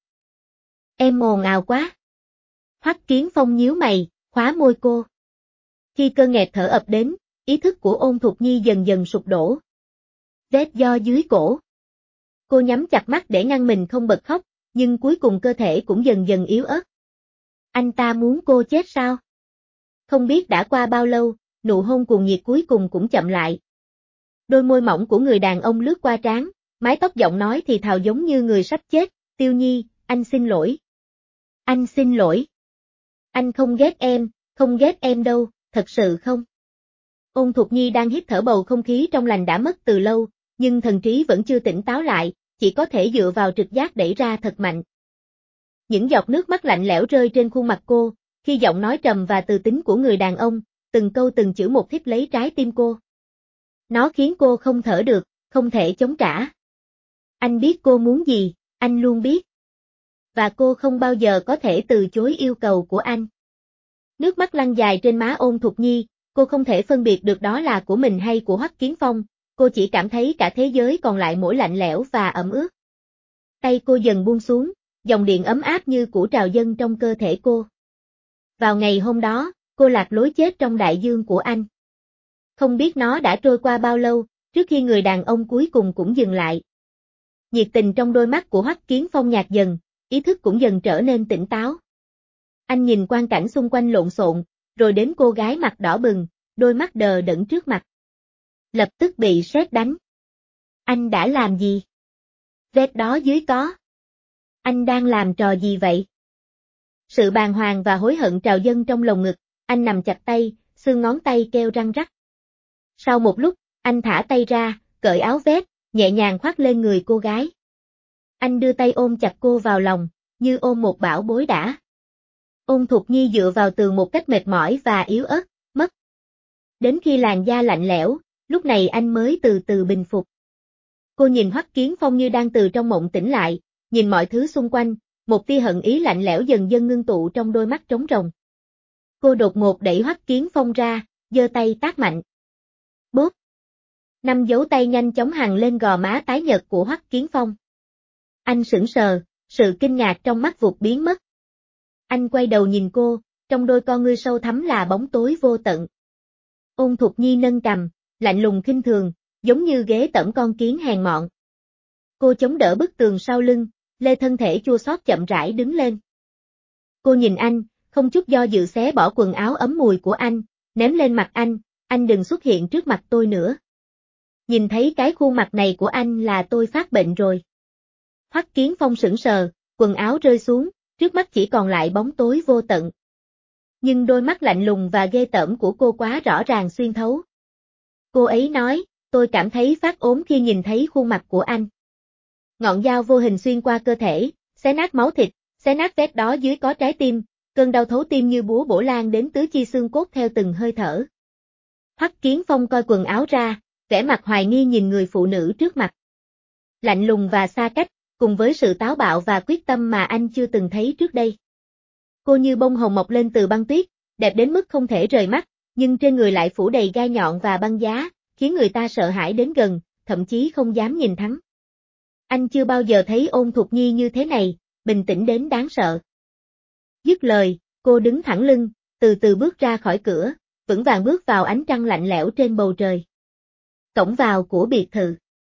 [SPEAKER 1] Em ồn ào quá. Hoắc Kiến Phong nhíu mày, khóa môi cô. Khi cơn nghẹt thở ập đến, ý thức của Ôn Thục Nhi dần dần sụp đổ. Vết do dưới cổ. Cô nhắm chặt mắt để ngăn mình không bật khóc, nhưng cuối cùng cơ thể cũng dần dần yếu ớt. Anh ta muốn cô chết sao? Không biết đã qua bao lâu, nụ hôn cuồng nhiệt cuối cùng cũng chậm lại. Đôi môi mỏng của người đàn ông lướt qua trán, mái tóc giọng nói thì thào giống như người sắp chết, Tiêu Nhi, anh xin lỗi. Anh xin lỗi. Anh không ghét em đâu, thật sự không. Ôn Thục Nhi đang hít thở bầu không khí trong lành đã mất từ lâu, nhưng thần trí vẫn chưa tỉnh táo lại, chỉ có thể dựa vào trực giác đẩy ra thật mạnh. Những giọt nước mắt lạnh lẽo rơi trên khuôn mặt cô, khi giọng nói trầm và từ tính của người đàn ông, từng câu từng chữ một thít lấy trái tim cô. Nó khiến cô không thở được, không thể chống trả. Anh biết cô muốn gì, anh luôn biết. Và cô không bao giờ có thể từ chối yêu cầu của anh. Nước mắt lăn dài trên má Ôn Thục Nhi, cô không thể phân biệt được đó là của mình hay của Hoắc Kiến Phong, cô chỉ cảm thấy cả thế giới còn lại mỗi lạnh lẽo và ẩm ướt. Tay cô dần buông xuống, dòng điện ấm áp như củ trào dâng trong cơ thể cô. Vào ngày hôm đó, cô lạc lối chết trong đại dương của anh. Không biết nó đã trôi qua bao lâu, trước khi người đàn ông cuối cùng cũng dừng lại. Nhiệt tình trong đôi mắt của Hoắc Kiến Phong nhạt dần, ý thức cũng dần trở nên tỉnh táo. Anh nhìn quang cảnh xung quanh lộn xộn, rồi đến cô gái mặt đỏ bừng, đôi mắt đờ đẫn trước mặt. Lập tức bị sét đánh. Anh đã làm gì? Vết đó dưới có. Anh đang làm trò gì vậy? Sự bàng hoàng và hối hận trào dâng trong lồng ngực, anh nằm chặt tay, xương ngón tay kêu răng rắc. Sau một lúc, anh thả tay ra, cởi áo vest, nhẹ nhàng khoác lên người cô gái. Anh đưa tay ôm chặt cô vào lòng, như ôm một bảo bối đã. Ôn Thục Nhi dựa vào tường một cách mệt mỏi và yếu ớt, mất Đến khi làn da lạnh lẽo, lúc này anh mới từ từ bình phục. Cô nhìn Hoắc Kiến Phong như đang từ trong mộng tỉnh lại, nhìn mọi thứ xung quanh, một tia hận ý lạnh lẽo dần dần ngưng tụ trong đôi mắt trống rỗng. Cô đột ngột đẩy Hoắc Kiến Phong ra, giơ tay tát mạnh. Bốp! 5 dấu tay nhanh chóng hằn lên gò má tái nhợt của Hoắc Kiến Phong. Anh sững sờ, sự kinh ngạc trong mắt vụt biến mất. Anh quay đầu nhìn cô, trong đôi con ngươi sâu thẳm là bóng tối vô tận. Ôn Thục Nhi nâng cằm, lạnh lùng khinh thường, giống như ghế tẩm con kiến hèn mọn. Cô chống đỡ bức tường sau lưng, lê thân thể chua xót chậm rãi đứng lên. Cô nhìn anh, không chút do dự xé bỏ quần áo ấm mùi của anh, ném lên mặt anh đừng xuất hiện trước mặt tôi nữa. Nhìn thấy cái khuôn mặt này của anh là tôi phát bệnh rồi. Hoắc Kiến Phong sững sờ, quần áo rơi xuống, trước mắt chỉ còn lại bóng tối vô tận. Nhưng đôi mắt lạnh lùng và ghê tởm của cô quá rõ ràng xuyên thấu. Cô ấy nói, tôi cảm thấy phát ốm khi nhìn thấy khuôn mặt của anh. Ngọn dao vô hình xuyên qua cơ thể, xé nát máu thịt, xé nát vết đó dưới có trái tim, cơn đau thấu tim như búa bổ lan đến tứ chi xương cốt theo từng hơi thở. Hoắc Kiến Phong coi quần áo ra, vẻ mặt hoài nghi nhìn người phụ nữ trước mặt. Lạnh lùng và xa cách, cùng với sự táo bạo và quyết tâm mà anh chưa từng thấy trước đây. Cô như bông hồng mọc lên từ băng tuyết, đẹp đến mức không thể rời mắt, nhưng trên người lại phủ đầy gai nhọn và băng giá, khiến người ta sợ hãi đến gần, thậm chí không dám nhìn thẳng. Anh chưa bao giờ thấy Ôn Thục Nhi như thế này, bình tĩnh đến đáng sợ. Dứt lời, cô đứng thẳng lưng, từ từ bước ra khỏi cửa, vững vàng bước vào ánh trăng lạnh lẽo trên bầu trời. Cổng vào của biệt thự.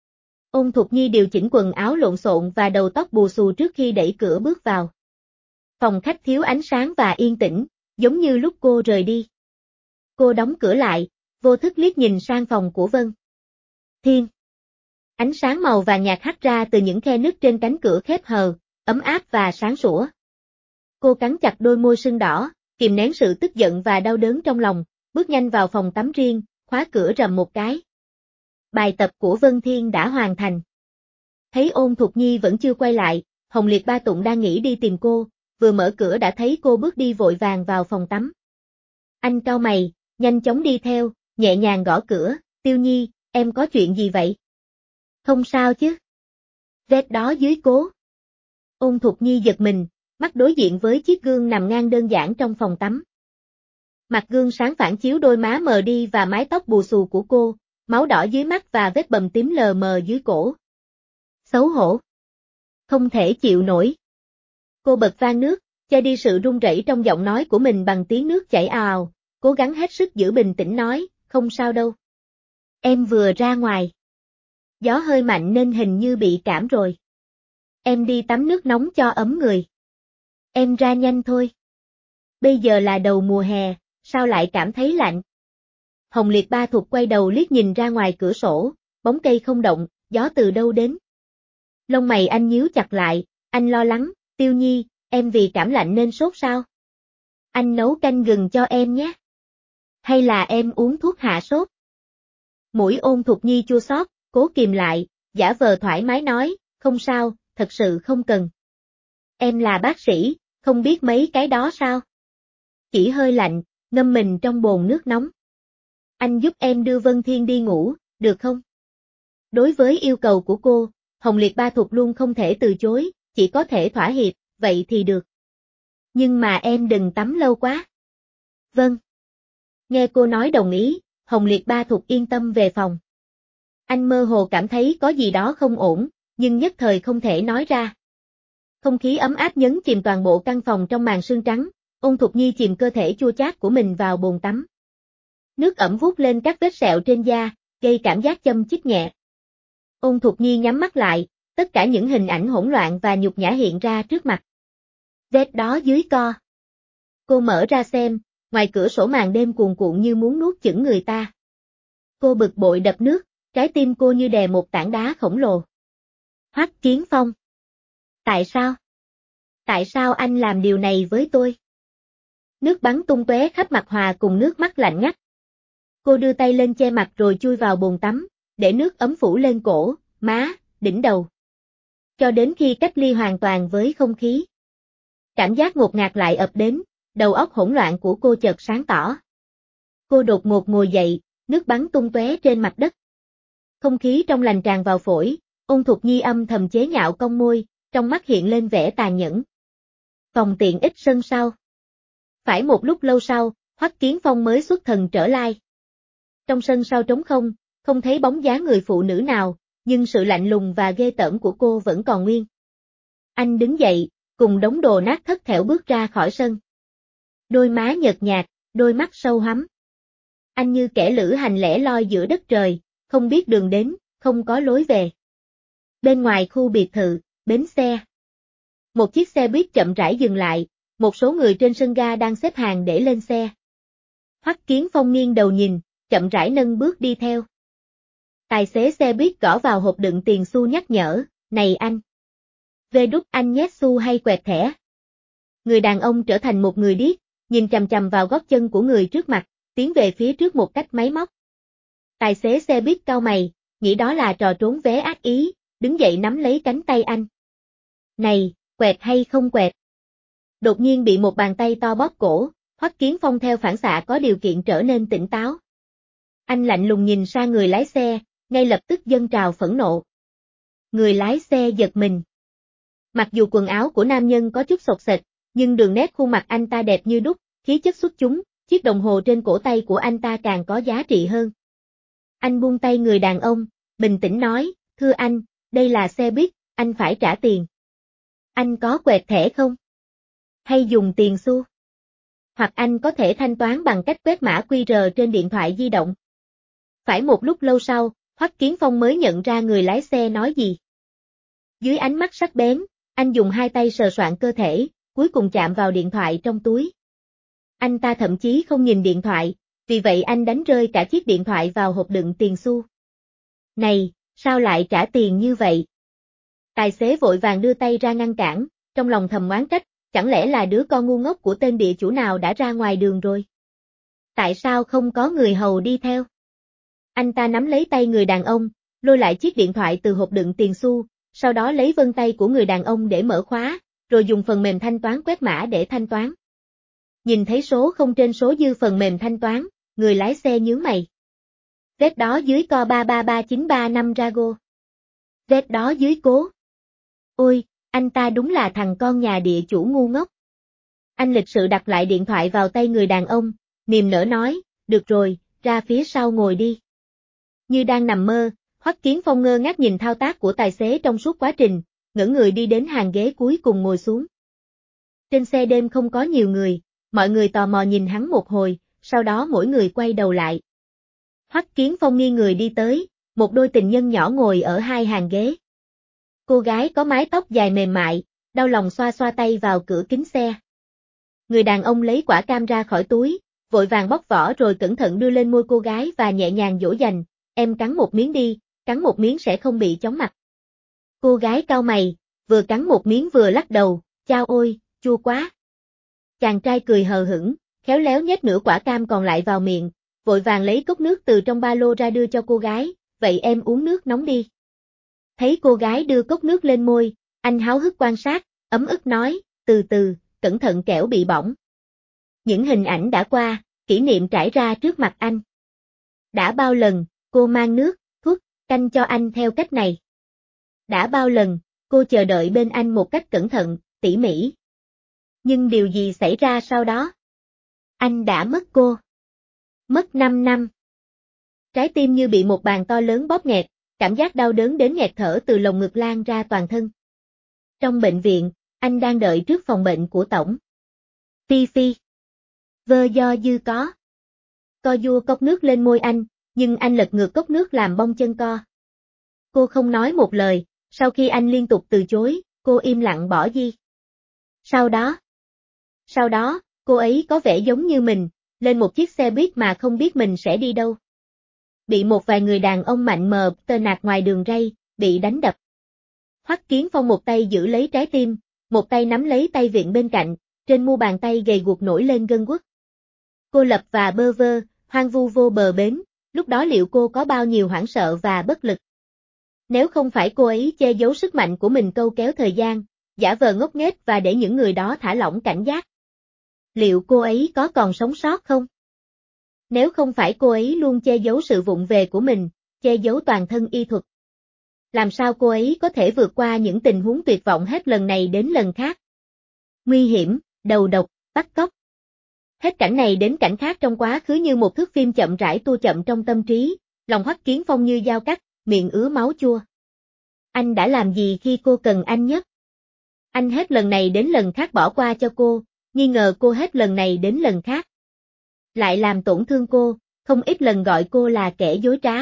[SPEAKER 1] Ôn Thục Nhi điều chỉnh quần áo lộn xộn và đầu tóc bù xù trước khi đẩy cửa bước vào. Phòng khách thiếu ánh sáng và yên tĩnh, giống như lúc cô rời đi. Cô đóng cửa lại, vô thức liếc nhìn sang phòng của Vân Thiên. Ánh sáng màu vàng nhạt hắt ra từ những khe nứt trên cánh cửa khép hờ, ấm áp và sáng sủa. Cô cắn chặt đôi môi sưng đỏ, kìm nén sự tức giận và đau đớn trong lòng, bước nhanh vào phòng tắm riêng, khóa cửa rầm một cái. Bài tập của Vân Thiên đã hoàn thành. Thấy Ôn Thục Nhi vẫn chưa quay lại, Hồng Liệt Ba Tụng đang nghĩ đi tìm cô, vừa mở cửa đã thấy cô bước đi vội vàng vào phòng tắm. Anh cau mày, nhanh chóng đi theo, nhẹ nhàng gõ cửa, Tiêu Nhi, em có chuyện gì vậy? Không sao chứ? Vết đó dưới cố. Ôn Thục Nhi giật mình, mắt đối diện với chiếc gương nằm ngang đơn giản trong phòng tắm. Mặt gương sáng phản chiếu đôi má mờ đi và mái tóc bù xù của cô, máu đỏ dưới mắt và vết bầm tím lờ mờ dưới cổ. Xấu hổ. Không thể chịu nổi. Cô bật van nước, che đi sự run rẩy trong giọng nói của mình bằng tiếng nước chảy ào ào, cố gắng hết sức giữ bình tĩnh nói, không sao đâu. Em vừa ra ngoài. Gió hơi mạnh nên hình như bị cảm rồi. Em đi tắm nước nóng cho ấm người. Em ra nhanh thôi. Bây giờ là đầu mùa hè, sao lại cảm thấy lạnh? Hồng Liệt Ba Thục quay đầu liếc nhìn ra ngoài cửa sổ, bóng cây không động, gió từ đâu đến. Lông mày anh nhíu chặt lại, anh lo lắng, Tiêu Nhi, em vì cảm lạnh nên sốt sao? Anh nấu canh gừng cho em nhé. Hay là em uống thuốc hạ sốt? Mũi Ôn Thục Nhi chua xót, cố kìm lại, giả vờ thoải mái nói, không sao, thật sự không cần. Em là bác sĩ, không biết mấy cái đó sao? Chỉ hơi lạnh, ngâm mình trong bồn nước nóng. Anh giúp em đưa Vân Thiên đi ngủ, được không? Đối với yêu cầu của cô, Hồng Liệt Ba Thục luôn không thể từ chối, chỉ có thể thỏa hiệp, vậy thì được. Nhưng mà em đừng tắm lâu quá. Vâng. Nghe cô nói đồng ý, Hồng Liệt Ba Thục yên tâm về phòng. Anh mơ hồ cảm thấy có gì đó không ổn, nhưng nhất thời không thể nói ra. Không khí ấm áp nhấn chìm toàn bộ căn phòng trong màn sương trắng, Ôn Thục Nhi chìm cơ thể chua chát của mình vào bồn tắm. Nước ẩm vuốt lên các vết sẹo trên da, gây cảm giác châm chích nhẹ. Ôn Thục Nhi nhắm mắt lại, tất cả những hình ảnh hỗn loạn và nhục nhã hiện ra trước mặt. Vết đó dưới co. Cô mở ra xem, ngoài cửa sổ màn đêm cuồn cuộn như muốn nuốt chửng người ta. Cô bực bội đập nước, trái tim cô như đè một tảng đá khổng lồ. Hoắc Kiến Phong. Tại sao? Tại sao anh làm điều này với tôi? Nước bắn tung tóe khắp mặt hòa cùng nước mắt lạnh ngắt. Cô đưa tay lên che mặt rồi chui vào bồn tắm, để nước ấm phủ lên cổ, má, đỉnh đầu. Cho đến khi cách ly hoàn toàn với không khí. Cảm giác ngột ngạt lại ập đến, đầu óc hỗn loạn của cô chợt sáng tỏ. Cô đột ngột ngồi dậy, nước bắn tung tóe trên mặt đất. Không khí trong lành tràn vào phổi, Ôn Thục Nhi âm thầm chế nhạo cong môi, trong mắt hiện lên vẻ tàn nhẫn. Phòng tiện ích sân sau. Phải một lúc lâu sau, Hoắc Kiến Phong mới xuất thần trở lại. Trong sân sau trống không, không thấy bóng dáng người phụ nữ nào, nhưng sự lạnh lùng và ghê tởm của cô vẫn còn nguyên. Anh đứng dậy, cùng đống đồ nát thất thểu bước ra khỏi sân. Đôi má nhợt nhạt, đôi mắt sâu hắm. Anh như kẻ lữ hành lẻ loi giữa đất trời, không biết đường đến, không có lối về. Bên ngoài khu biệt thự, bến xe. Một chiếc xe buýt chậm rãi dừng lại, một số người trên sân ga đang xếp hàng để lên xe. Hoắc Kiến Phong nghiêng đầu nhìn, chậm rãi nâng bước đi theo. Tài xế xe buýt gõ vào hộp đựng tiền xu nhắc nhở, này anh. Về đút anh nhét xu hay quẹt thẻ. Người đàn ông trở thành một người điếc, nhìn chằm chằm vào gót chân của người trước mặt, tiến về phía trước một cách máy móc. Tài xế xe buýt cau mày, nghĩ đó là trò trốn vé ác ý, đứng dậy nắm lấy cánh tay anh. Này, quẹt hay không quẹt? Đột nhiên bị một bàn tay to bóp cổ, Hoắc Kiến Phong theo phản xạ có điều kiện trở nên tỉnh táo. Anh lạnh lùng nhìn sang người lái xe, ngay lập tức dâng trào phẫn nộ. Người lái xe giật mình. Mặc dù quần áo của nam nhân có chút xộc xệch, nhưng đường nét khuôn mặt anh ta đẹp như đúc, khí chất xuất chúng, chiếc đồng hồ trên cổ tay của anh ta càng có giá trị hơn. Anh buông tay người đàn ông, bình tĩnh nói, thưa anh, đây là xe buýt, anh phải trả tiền. Anh có quẹt thẻ không? Hay dùng tiền xu? Hoặc anh có thể thanh toán bằng cách quét mã QR trên điện thoại di động. Phải một lúc lâu sau, Hoắc Kiến Phong mới nhận ra người lái xe nói gì. Dưới ánh mắt sắc bén, anh dùng hai tay sờ soạn cơ thể, cuối cùng chạm vào điện thoại trong túi. Anh ta thậm chí không nhìn điện thoại, vì vậy anh đánh rơi cả chiếc điện thoại vào hộp đựng tiền xu. Này, sao lại trả tiền như vậy? Tài xế vội vàng đưa tay ra ngăn cản, trong lòng thầm oán trách, chẳng lẽ là đứa con ngu ngốc của tên địa chủ nào đã ra ngoài đường rồi? Tại sao không có người hầu đi theo? Anh ta nắm lấy tay người đàn ông, lôi lại chiếc điện thoại từ hộp đựng tiền xu, sau đó lấy vân tay của người đàn ông để mở khóa, rồi dùng phần mềm thanh toán quét mã để thanh toán. Nhìn thấy số không trên số dư phần mềm thanh toán, người lái xe nhướng mày. Vết đó dưới co 333935 Rago. Vết đó dưới cố. Ôi, anh ta đúng là thằng con nhà địa chủ ngu ngốc. Anh lịch sự đặt lại điện thoại vào tay người đàn ông, niềm nở nói, được rồi, ra phía sau ngồi đi. Như đang nằm mơ, Hoắc Kiến Phong ngơ ngác nhìn thao tác của tài xế trong suốt quá trình, ngẩng người đi đến hàng ghế cuối cùng ngồi xuống. Trên xe đêm không có nhiều người, mọi người tò mò nhìn hắn một hồi, sau đó mỗi người quay đầu lại. Hoắc Kiến Phong nghiêng người đi tới, một đôi tình nhân nhỏ ngồi ở hai hàng ghế. Cô gái có mái tóc dài mềm mại, đau lòng xoa xoa tay vào cửa kính xe. Người đàn ông lấy quả cam ra khỏi túi, vội vàng bóc vỏ rồi cẩn thận đưa lên môi cô gái và nhẹ nhàng dỗ dành, em cắn một miếng đi, cắn một miếng sẽ không bị chóng mặt. Cô gái cau mày, vừa cắn một miếng vừa lắc đầu, chao ôi, chua quá. Chàng trai cười hờ hững, khéo léo nhét nửa quả cam còn lại vào miệng, vội vàng lấy cốc nước từ trong ba lô ra đưa cho cô gái, vậy em uống nước nóng đi. Thấy cô gái đưa cốc nước lên môi, anh háo hức quan sát, ấm ức nói, từ từ, cẩn thận kẻo bị bỏng. Những hình ảnh đã qua, kỷ niệm trải ra trước mặt anh. Đã bao lần, cô mang nước, thuốc, canh cho anh theo cách này. Đã bao lần, cô chờ đợi bên anh một cách cẩn thận, tỉ mỉ. Nhưng điều gì xảy ra sau đó? Anh đã mất cô. Mất 5 năm. Trái tim như bị một bàn to lớn bóp nghẹt, cảm giác đau đớn đến nghẹt thở từ lồng ngực lan ra toàn thân. Trong bệnh viện, anh đang đợi trước phòng bệnh của tổng. Phi Phi. Vơ do dư có. Co vua cốc nước lên môi anh, nhưng anh lật ngược cốc nước làm bong chân co. Cô không nói một lời, sau khi anh liên tục từ chối, cô im lặng bỏ đi. Sau đó, cô ấy có vẻ giống như mình, lên một chiếc xe buýt mà không biết mình sẽ đi đâu. Bị một vài người đàn ông mạnh mờ tơ nạt ngoài đường ray, bị đánh đập. Hoắc Kiến Phong một tay giữ lấy trái tim, một tay nắm lấy tay vịn bên cạnh, trên mu bàn tay gầy guộc nổi lên gân guốc. Cô lập và bơ vơ, hoang vu vô bờ bến, lúc đó liệu cô có bao nhiêu hoảng sợ và bất lực? Nếu không phải cô ấy che giấu sức mạnh của mình câu kéo thời gian, giả vờ ngốc nghếch và để những người đó thả lỏng cảnh giác. Liệu cô ấy có còn sống sót không? Nếu không phải cô ấy luôn che giấu sự vụng về của mình, che giấu toàn thân y thuật. Làm sao cô ấy có thể vượt qua những tình huống tuyệt vọng hết lần này đến lần khác? Nguy hiểm, đầu độc, bắt cóc. Hết cảnh này đến cảnh khác trong quá khứ như một thước phim chậm rãi tua chậm trong tâm trí, lòng Hoắc Kiến Phong như dao cắt, miệng ứa máu chua. Anh đã làm gì khi cô cần anh nhất? Anh hết lần này đến lần khác bỏ qua cho cô, nghi ngờ cô hết lần này đến lần khác. Lại làm tổn thương cô, không ít lần gọi cô là kẻ dối trá.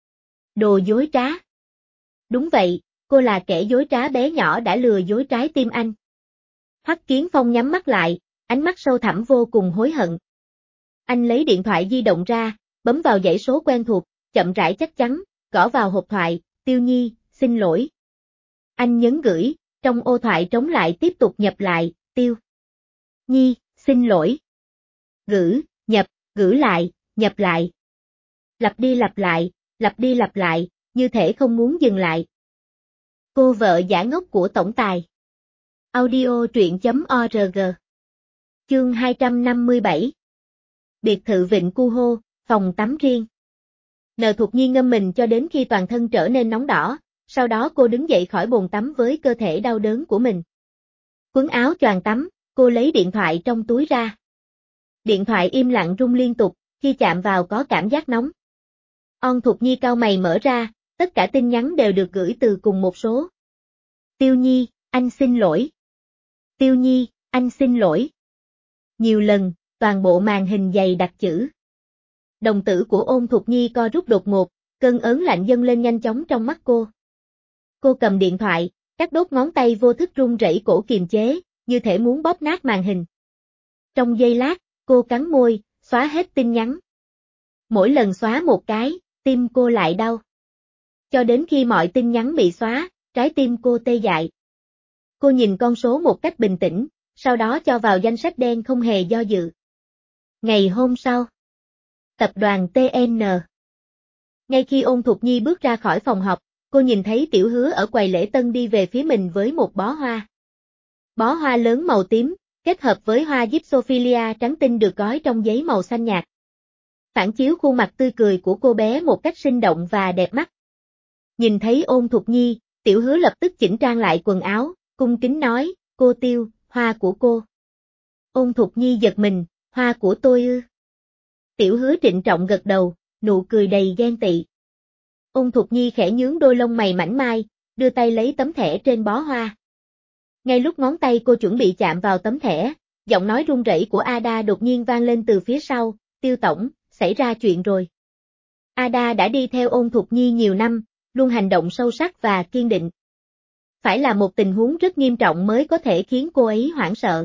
[SPEAKER 1] Đồ dối trá. Đúng vậy, cô là kẻ dối trá bé nhỏ đã lừa dối trái tim anh. Hoắc Kiến Phong nhắm mắt lại, ánh mắt sâu thẳm vô cùng hối hận. Anh lấy điện thoại di động ra, bấm vào dãy số quen thuộc, chậm rãi chắc chắn, gõ vào hộp thoại, Tiêu Nhi, xin lỗi. Anh nhấn gửi, trong ô thoại trống lại tiếp tục nhập lại, Tiêu Nhi, xin lỗi. Gửi, nhập, gửi lại, nhập lại. Lặp đi lặp lại, như thể không muốn dừng lại. Cô vợ giả ngốc của tổng tài. Audio truyện.org. Chương 257. Biệt thự Vịnh Cu Hô, phòng tắm riêng. Nờ Thục Nhi ngâm mình cho đến khi toàn thân trở nên nóng đỏ, sau đó cô đứng dậy khỏi bồn tắm với cơ thể đau đớn của mình. Quấn áo choàng tắm, cô lấy điện thoại trong túi ra. Điện thoại im lặng rung liên tục, khi chạm vào có cảm giác nóng. On Thục Nhi cau mày mở ra, tất cả tin nhắn đều được gửi từ cùng một số. Tiêu Nhi, anh xin lỗi. Tiêu Nhi, anh xin lỗi. Nhiều lần, toàn bộ màn hình dày đặc chữ. Đồng tử của Ôn Thục Nhi co rút đột ngột, cơn ớn lạnh dâng lên nhanh chóng trong mắt cô. Cô cầm điện thoại, các đốt ngón tay vô thức run rẩy cổ kiềm chế, như thể muốn bóp nát màn hình. Trong giây lát, cô cắn môi, xóa hết tin nhắn. Mỗi lần xóa một cái, tim cô lại đau. Cho đến khi mọi tin nhắn bị xóa, trái tim cô tê dại. Cô nhìn con số một cách bình tĩnh, sau đó cho vào danh sách đen không hề do dự. Ngày hôm sau, tập đoàn TN. Ngay khi Ôn Thục Nhi bước ra khỏi phòng họp, cô nhìn thấy Tiểu Hứa ở quầy lễ tân đi về phía mình với một bó hoa. Bó hoa lớn màu tím, kết hợp với hoa Gypsophilia trắng tinh được gói trong giấy màu xanh nhạt. Phản chiếu khuôn mặt tươi cười của cô bé một cách sinh động và đẹp mắt. Nhìn thấy Ôn Thục Nhi, Tiểu Hứa lập tức chỉnh trang lại quần áo, cung kính nói, cô Tiêu, hoa của cô. Ôn Thục Nhi giật mình, hoa của tôi ư? Tiểu Hứa trịnh trọng gật đầu, nụ cười đầy ghen tị. Ôn Thục Nhi khẽ nhướng đôi lông mày mảnh mai, đưa tay lấy tấm thẻ trên bó hoa. Ngay lúc ngón tay cô chuẩn bị chạm vào tấm thẻ, giọng nói run rẩy của Ada đột nhiên vang lên từ phía sau, Tiêu tổng, xảy ra chuyện rồi. Ada đã đi theo Ôn Thục Nhi nhiều năm, luôn hành động sâu sắc và kiên định. Phải là một tình huống rất nghiêm trọng mới có thể khiến cô ấy hoảng sợ.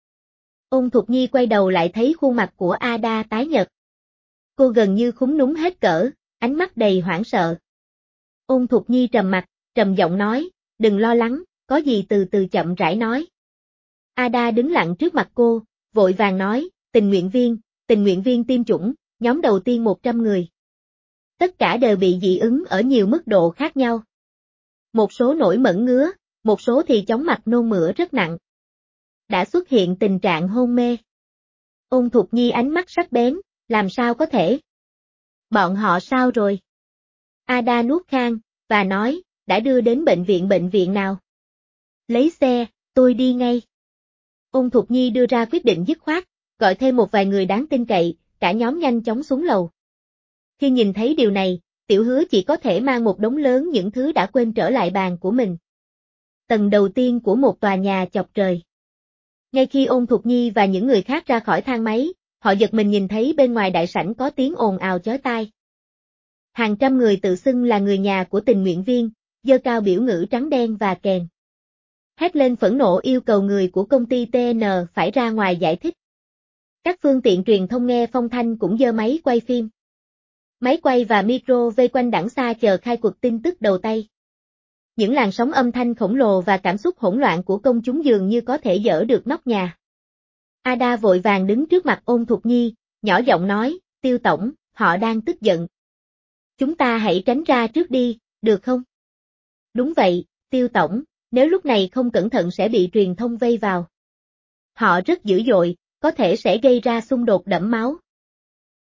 [SPEAKER 1] Ôn Thục Nhi quay đầu lại thấy khuôn mặt của Ada tái nhợt. Cô gần như khúm núm hết cỡ, ánh mắt đầy hoảng sợ. Ôn Thục Nhi trầm mặt, trầm giọng nói, đừng lo lắng, có gì từ từ chậm rãi nói. Ada đứng lặng trước mặt cô, vội vàng nói, tình nguyện viên tiêm chủng, nhóm đầu tiên 100 người. Tất cả đều bị dị ứng ở nhiều mức độ khác nhau. Một số nổi mẩn ngứa, một số thì chóng mặt nôn mửa rất nặng. Đã xuất hiện tình trạng hôn mê. Ôn Thục Nhi ánh mắt sắc bén, làm sao có thể? Bọn họ sao rồi? Ada nuốt khan, và nói, đã đưa đến bệnh viện nào? Lấy xe, tôi đi ngay. Ôn Thục Nhi đưa ra quyết định dứt khoát, gọi thêm một vài người đáng tin cậy, cả nhóm nhanh chóng xuống lầu. Khi nhìn thấy điều này, Tiểu Hứa chỉ có thể mang một đống lớn những thứ đã quên trở lại bàn của mình. Tầng đầu tiên của một tòa nhà chọc trời. Ngay khi Ôn Thục Nhi và những người khác ra khỏi thang máy, họ giật mình nhìn thấy bên ngoài đại sảnh có tiếng ồn ào chói tai. Hàng trăm người tự xưng là người nhà của tình nguyện viên, giơ cao biểu ngữ trắng đen và kèn. Hét lên phẫn nộ yêu cầu người của công ty TN phải ra ngoài giải thích. Các phương tiện truyền thông nghe phong thanh cũng giơ máy quay phim. Máy quay và micro vây quanh đằng xa chờ khai quật tin tức đầu tay. Những làn sóng âm thanh khổng lồ và cảm xúc hỗn loạn của công chúng dường như có thể dỡ được nóc nhà. Ada vội vàng đứng trước mặt Ôn Thục Nhi, nhỏ giọng nói, Tiêu tổng, họ đang tức giận. Chúng ta hãy tránh ra trước đi, được không? Đúng vậy, Tiêu tổng, nếu lúc này không cẩn thận sẽ bị truyền thông vây vào. Họ rất dữ dội, có thể sẽ gây ra xung đột đẫm máu.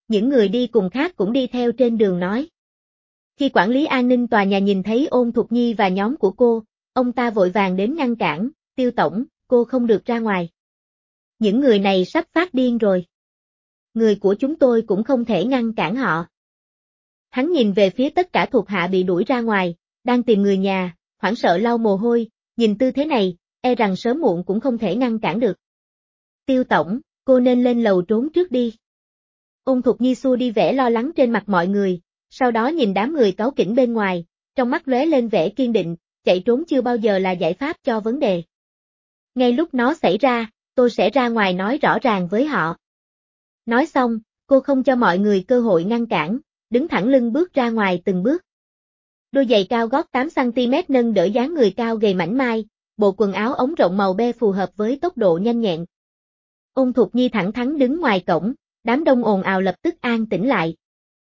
[SPEAKER 1] Những người đi cùng khác cũng đi theo trên đường nói. Khi quản lý an ninh tòa nhà nhìn thấy Ôn Thục Nhi và nhóm của cô, ông ta vội vàng đến ngăn cản, Tiêu tổng, cô không được ra ngoài. Những người này sắp phát điên rồi. Người của chúng tôi cũng không thể ngăn cản họ. Hắn nhìn về phía tất cả thuộc hạ bị đuổi ra ngoài, đang tìm người nhà, hoảng sợ lau mồ hôi, nhìn tư thế này, e rằng sớm muộn cũng không thể ngăn cản được. Tiêu tổng, cô nên lên lầu trốn trước đi. Ôn Thục Nhi xua đi vẻ lo lắng trên mặt mọi người, sau đó nhìn đám người cáu kỉnh bên ngoài, trong mắt lóe lên vẻ kiên định, chạy trốn chưa bao giờ là giải pháp cho vấn đề. Ngay lúc nó xảy ra, tôi sẽ ra ngoài nói rõ ràng với họ. Nói xong, cô không cho mọi người cơ hội ngăn cản, đứng thẳng lưng bước ra ngoài từng bước. Đôi giày cao gót 8cm nâng đỡ dáng người cao gầy mảnh mai, bộ quần áo ống rộng màu be phù hợp với tốc độ nhanh nhẹn. Ôn Thục Nhi thẳng thắn đứng ngoài cổng, đám đông ồn ào lập tức an tĩnh lại.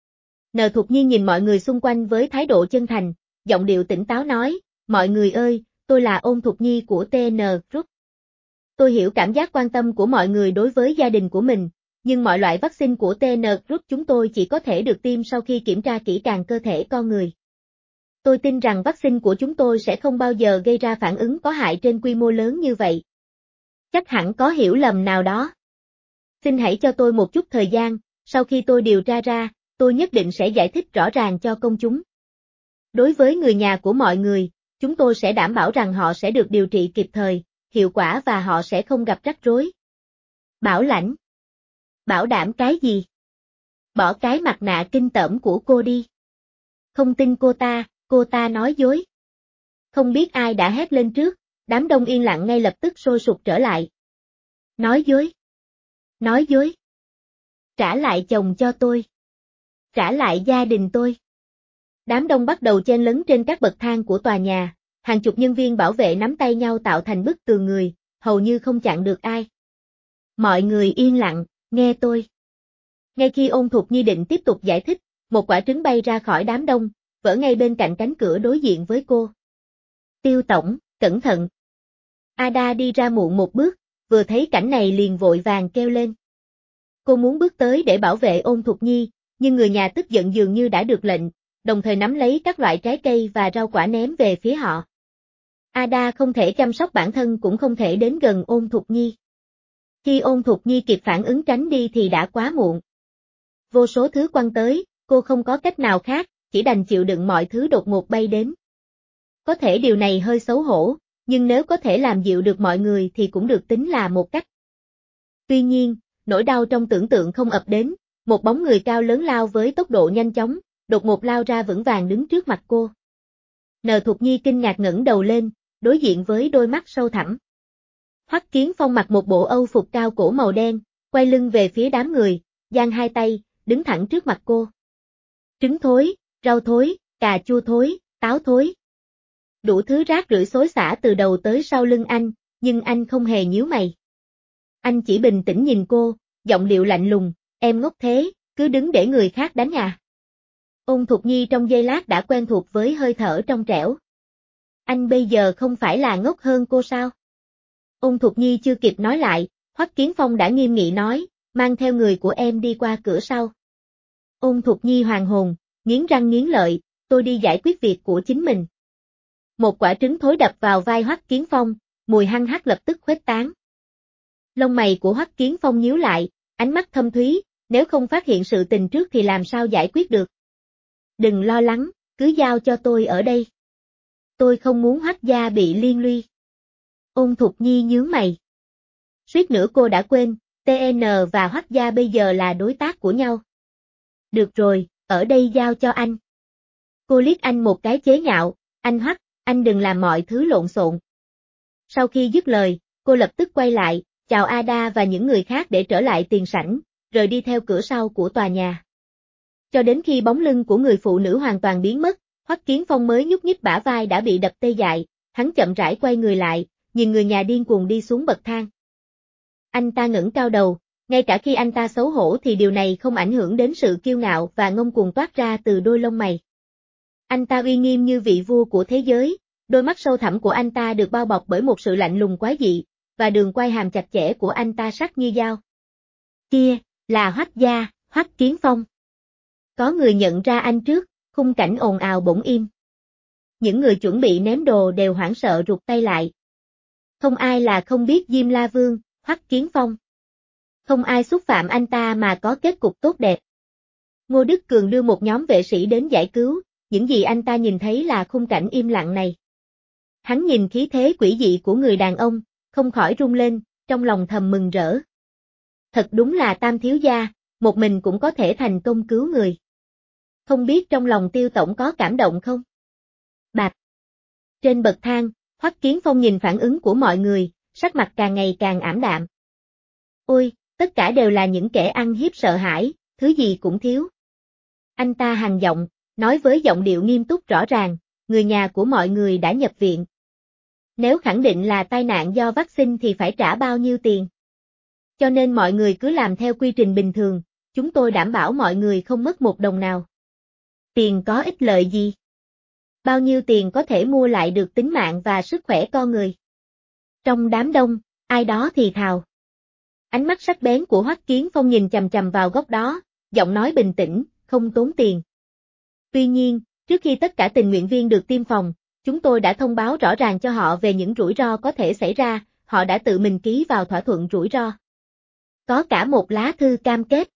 [SPEAKER 1] Nờ Thục Nhi nhìn mọi người xung quanh với thái độ chân thành, giọng điệu tỉnh táo nói, mọi người ơi, tôi là Ôn Thục Nhi của TN Group. Tôi hiểu cảm giác quan tâm của mọi người đối với gia đình của mình, nhưng mọi loại vaccine của TN Group chúng tôi chỉ có thể được tiêm sau khi kiểm tra kỹ càng cơ thể con người. Tôi tin rằng vaccine của chúng tôi sẽ không bao giờ gây ra phản ứng có hại trên quy mô lớn như vậy. Chắc hẳn có hiểu lầm nào đó. Xin hãy cho tôi một chút thời gian, sau khi tôi điều tra ra, tôi nhất định sẽ giải thích rõ ràng cho công chúng. Đối với người nhà của mọi người, chúng tôi sẽ đảm bảo rằng họ sẽ được điều trị kịp thời, hiệu quả và họ sẽ không gặp rắc rối. Bảo lãnh. Bảo đảm cái gì? Bỏ cái mặt nạ kinh tởm của cô đi. Không tin cô ta nói dối. Không biết ai đã hét lên trước, đám đông yên lặng ngay lập tức sôi sục trở lại. Nói dối. Nói dối. Trả lại chồng cho tôi. Trả lại gia đình tôi. Đám đông bắt đầu chen lấn trên các bậc thang của tòa nhà, hàng chục nhân viên bảo vệ nắm tay nhau tạo thành bức tường người, hầu như không chặn được ai. Mọi người yên lặng, nghe tôi. Ngay khi Ôn Thục Nhi định tiếp tục giải thích, một quả trứng bay ra khỏi đám đông, vỡ ngay bên cạnh cánh cửa đối diện với cô. Tiêu tổng, cẩn thận. Ada đi ra muộn một bước, vừa thấy cảnh này liền vội vàng kêu lên. Cô muốn bước tới để bảo vệ Ôn Thục Nhi, nhưng người nhà tức giận dường như đã được lệnh, đồng thời nắm lấy các loại trái cây và rau quả ném về phía họ. Ada không thể chăm sóc bản thân cũng không thể đến gần Ôn Thục Nhi. Khi Ôn Thục Nhi kịp phản ứng tránh đi thì đã quá muộn. Vô số thứ quăng tới, cô không có cách nào khác, chỉ đành chịu đựng mọi thứ đột ngột bay đến. Có thể điều này hơi xấu hổ, nhưng nếu có thể làm dịu được mọi người thì cũng được tính là một cách. Tuy nhiên, nỗi đau trong tưởng tượng không ập đến, một bóng người cao lớn lao với tốc độ nhanh chóng, đột ngột lao ra vững vàng đứng trước mặt cô. Nờ Thục Nhi kinh ngạc ngẩng đầu lên, đối diện với đôi mắt sâu thẳm. Hoắc Kiến Phong mặc một bộ âu phục cao cổ màu đen, quay lưng về phía đám người, giang hai tay, đứng thẳng trước mặt cô. Trứng thối, rau thối, cà chua thối, táo thối. Đủ thứ rác rưởi xối xả từ đầu tới sau lưng anh, nhưng anh không hề nhíu mày. Anh chỉ bình tĩnh nhìn cô, giọng điệu lạnh lùng, em ngốc thế, cứ đứng để người khác đánh à. Ôn Thục Nhi trong giây lát đã quen thuộc với hơi thở trong trẻo. Anh bây giờ không phải là ngốc hơn cô sao? Ôn Thục Nhi chưa kịp nói lại, Hoắc Kiến Phong đã nghiêm nghị nói, mang theo người của em đi qua cửa sau. Ôn Thục Nhi hoàn hồn, nghiến răng nghiến lợi, tôi đi giải quyết việc của chính mình. Một quả trứng thối đập vào vai Hoắc Kiến Phong, mùi hăng hắc lập tức khuếch tán. Lông mày của Hoắc Kiến Phong nhíu lại, ánh mắt thâm thúy, nếu không phát hiện sự tình trước thì làm sao giải quyết được. Đừng lo lắng, cứ giao cho tôi ở đây. Tôi không muốn Hoắc gia bị liên lụy. Ôn Thục Nhi nhướng mày. Suýt nữa cô đã quên, TN và Hoắc gia bây giờ là đối tác của nhau. Được rồi, ở đây giao cho anh. Cô liếc anh một cái chế nhạo, anh Hoắc, anh đừng làm mọi thứ lộn xộn. Sau khi dứt lời, cô lập tức quay lại, chào Ada và những người khác để trở lại tiền sảnh, rồi đi theo cửa sau của tòa nhà. Cho đến khi bóng lưng của người phụ nữ hoàn toàn biến mất, Hoắc Kiến Phong mới nhúc nhích bả vai đã bị đập tê dại, hắn chậm rãi quay người lại, nhìn người nhà điên cuồng đi xuống bậc thang. Anh ta ngẩng cao đầu, ngay cả khi anh ta xấu hổ thì điều này không ảnh hưởng đến sự kiêu ngạo và ngông cuồng toát ra từ đôi lông mày. Anh ta uy nghiêm như vị vua của thế giới, đôi mắt sâu thẳm của anh ta được bao bọc bởi một sự lạnh lùng quái dị, và đường quai hàm chặt chẽ của anh ta sắc như dao. Kia, là Hoắc gia, Hoắc Kiến Phong. Có người nhận ra anh trước, khung cảnh ồn ào bỗng im. Những người chuẩn bị ném đồ đều hoảng sợ rụt tay lại. Không ai là không biết Diêm La Vương, Hoắc Kiến Phong. Không ai xúc phạm anh ta mà có kết cục tốt đẹp. Ngô Đức Cường đưa một nhóm vệ sĩ đến giải cứu, những gì anh ta nhìn thấy là khung cảnh im lặng này. Hắn nhìn khí thế quỷ dị của người đàn ông, không khỏi rung lên, trong lòng thầm mừng rỡ. Thật đúng là Tam thiếu gia, một mình cũng có thể thành công cứu người. Không biết trong lòng Tiêu tổng có cảm động không? Bạp. Trên bậc thang, Hoắc Kiến Phong nhìn phản ứng của mọi người, sắc mặt càng ngày càng ảm đạm. Ôi, tất cả đều là những kẻ ăn hiếp sợ hãi, thứ gì cũng thiếu. Anh ta hằn giọng, nói với giọng điệu nghiêm túc rõ ràng, người nhà của mọi người đã nhập viện. Nếu khẳng định là tai nạn do vaccine thì phải trả bao nhiêu tiền? Cho nên mọi người cứ làm theo quy trình bình thường, chúng tôi đảm bảo mọi người không mất một đồng nào. Tiền có ích lợi gì? Bao nhiêu tiền có thể mua lại được tính mạng và sức khỏe con người? Trong đám đông, ai đó thì thào. Ánh mắt sắc bén của Hoắc Kiến Phong nhìn chằm chằm vào góc đó, giọng nói bình tĩnh, không tốn tiền. Tuy nhiên, trước khi tất cả tình nguyện viên được tiêm phòng, chúng tôi đã thông báo rõ ràng cho họ về những rủi ro có thể xảy ra, họ đã tự mình ký vào thỏa thuận rủi ro. Có cả một lá thư cam kết.